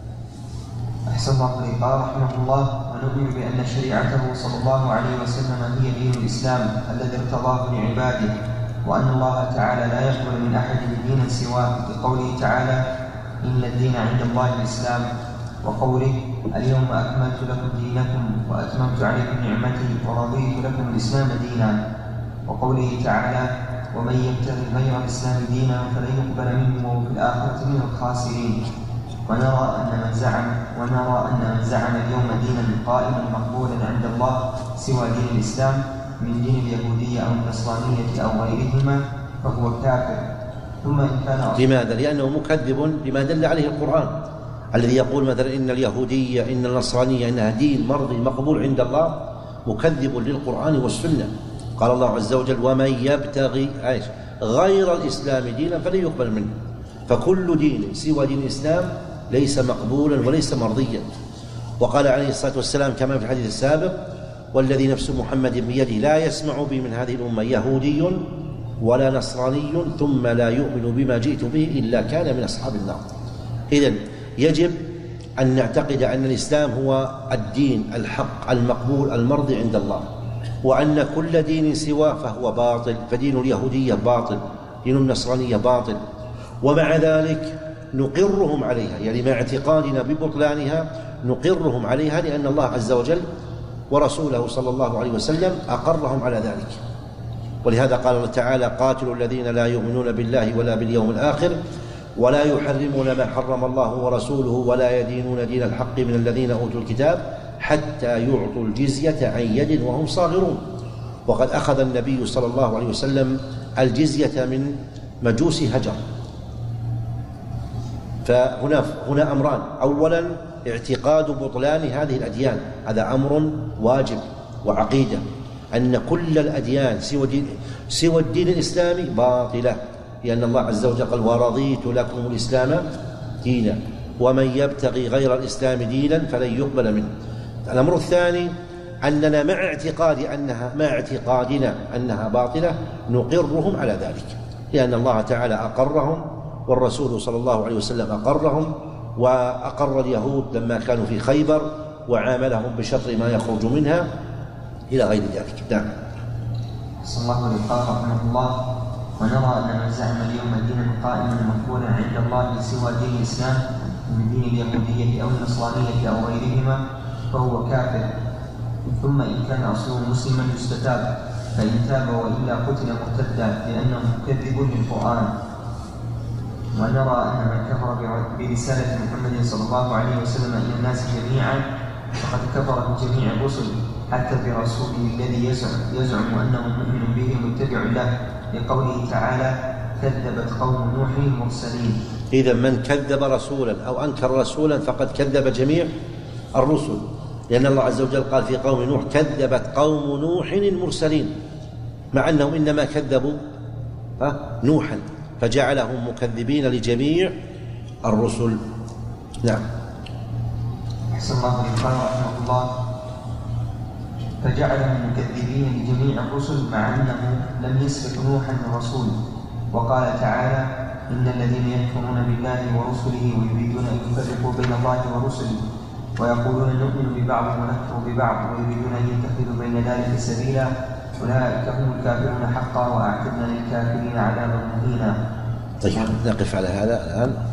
أحسن الله إليك. قال رحمه الله: ونؤمن بأن شريعته صلى الله عليه وسلم هي دين الإسلام الذي ارتضاه لعباده، وأن الله تعالى لا يقبل من أحد دينا سواه، بقوله تعالى: إن الدين عند الله الإسلام، وقوله: اليوم أكملت لكم دينكم وأتممت عليكم نعمتي ورضيت لكم الإسلام دينا، وقوله تعالى: ومن يبتغي غير الإسلام دينا فلن يقبل منه وهو في الآخرة من الخاسرين. ونرى أن من زعم ونرى أن من زعم اليوم دينا قائما مقبولا عند الله سوى دين الإسلام من دين اليهودية أو النصرانية أو غيرهما فهو كافر. ثم إن كان لماذا؟ لأنه مكذب لما دل عليه القرآن، الذي يقول مثلا إن اليهودية إن النصرانية إنها دين مرضي مقبول عند الله، مكذب للقرآن والسنة. قال الله عز وجل: ومن يبتغي غير الإسلام دينا فلن يقبل منه. فكل دين سوى دين الإسلام ليس مقبولا وليس مرضيا. وقال عليه الصلاة والسلام كما في الحديث السابق: والذي نفس محمد بيده لا يسمع بي من هذه الأمة يهودي ولا نصراني ثم لا يؤمن بما جئت به إلا كان من أصحاب النار. إذن يجب أن نعتقد أن الإسلام هو الدين الحق المقبول المرضي عند الله، وأن كل دين سواه فهو باطل، فدين اليهودية باطل، دين النصرانية باطل. ومع ذلك نقرهم عليها، يعني مع اعتقادنا ببطلانها نقرهم عليها، لأن الله عز وجل ورسوله صلى الله عليه وسلم أقرهم على ذلك. ولهذا قال الله تعالى: قاتلوا الذين لا يؤمنون بالله ولا باليوم الآخر ولا يحرمون ما حرم الله ورسوله ولا يدينون دين الحق من الذين أوتوا الكتاب حتى يعطوا الجزية عن يد وهم صاغرون. وقد أخذ النبي صلى الله عليه وسلم الجزية من مجوس هجر. فهنا هنا أمران: أولا اعتقاد بطلان هذه الأديان، هذا أمر واجب وعقيدة، أن كل الأديان سوى الدين, سوى الدين الإسلامي باطلة، لأن الله عز وجل قال: ورضيت لكم الإسلام دينا ومن يبتغي غير الإسلام دينا فلن يقبل منه. الأمر الثاني أننا مع اعتقاد أنها مع اعتقادنا أنها باطلة نقرهم على ذلك، لأن الله تعالى أقرهم والرسول صلى الله عليه وسلم أقرهم، وأقر اليهود لما كانوا في خيبر وعاملهم بشر ما يخرج منها إلى غير ذلك. نعم. صلى الله عليه وسلم رحمه الله: ونرى أن من زعم اليوم دينا قائما مقبولا عند الله سوى دين الإسلام من دين اليهودية أو النصرانية أو غيرهما فهو كافر. ثم إن كان أصله مسلما يستتاب، فإن تاب وإلا قتل مرتدا لأنه مكذب للقرآن. ونرى أن من كفر برسالة محمد صلى الله عليه وسلم إلى الناس جميعا فقد كفر بجميع الرسل حتى برسوله الذي يزعم, يزعم أنه مؤمن به متبع له، لقوله تعالى كذبت قوم نوح المرسلين. إذا من كذب رسولا أو أنكر رسولا فقد كذب جميع الرسل، لأن الله عز وجل قال في قوم نوح كذبت قوم نوح المرسلين، مع أنهم إنما كذبوا نوحا، فجعلهم مكذبين لجميع الرسل. نعم. أحسن الله إليك. قال رحمه الله فجعلهم مكذبين لجميع الرسل مع أنه لم يسبق نوحا من رسول. وقال تعالى إن الذين يكفرون بالله ورسله ويريدون أن يفرقوا بين الله ورسله ويقولون نؤمن ببعض ونكفر ببعض ويريدون أن يتخذوا بين ذلك سبيلا أولئك هم الكافرون حقا وأعتدنا للكافرين عذابا مهينا. طيب نقف على هذا الآن.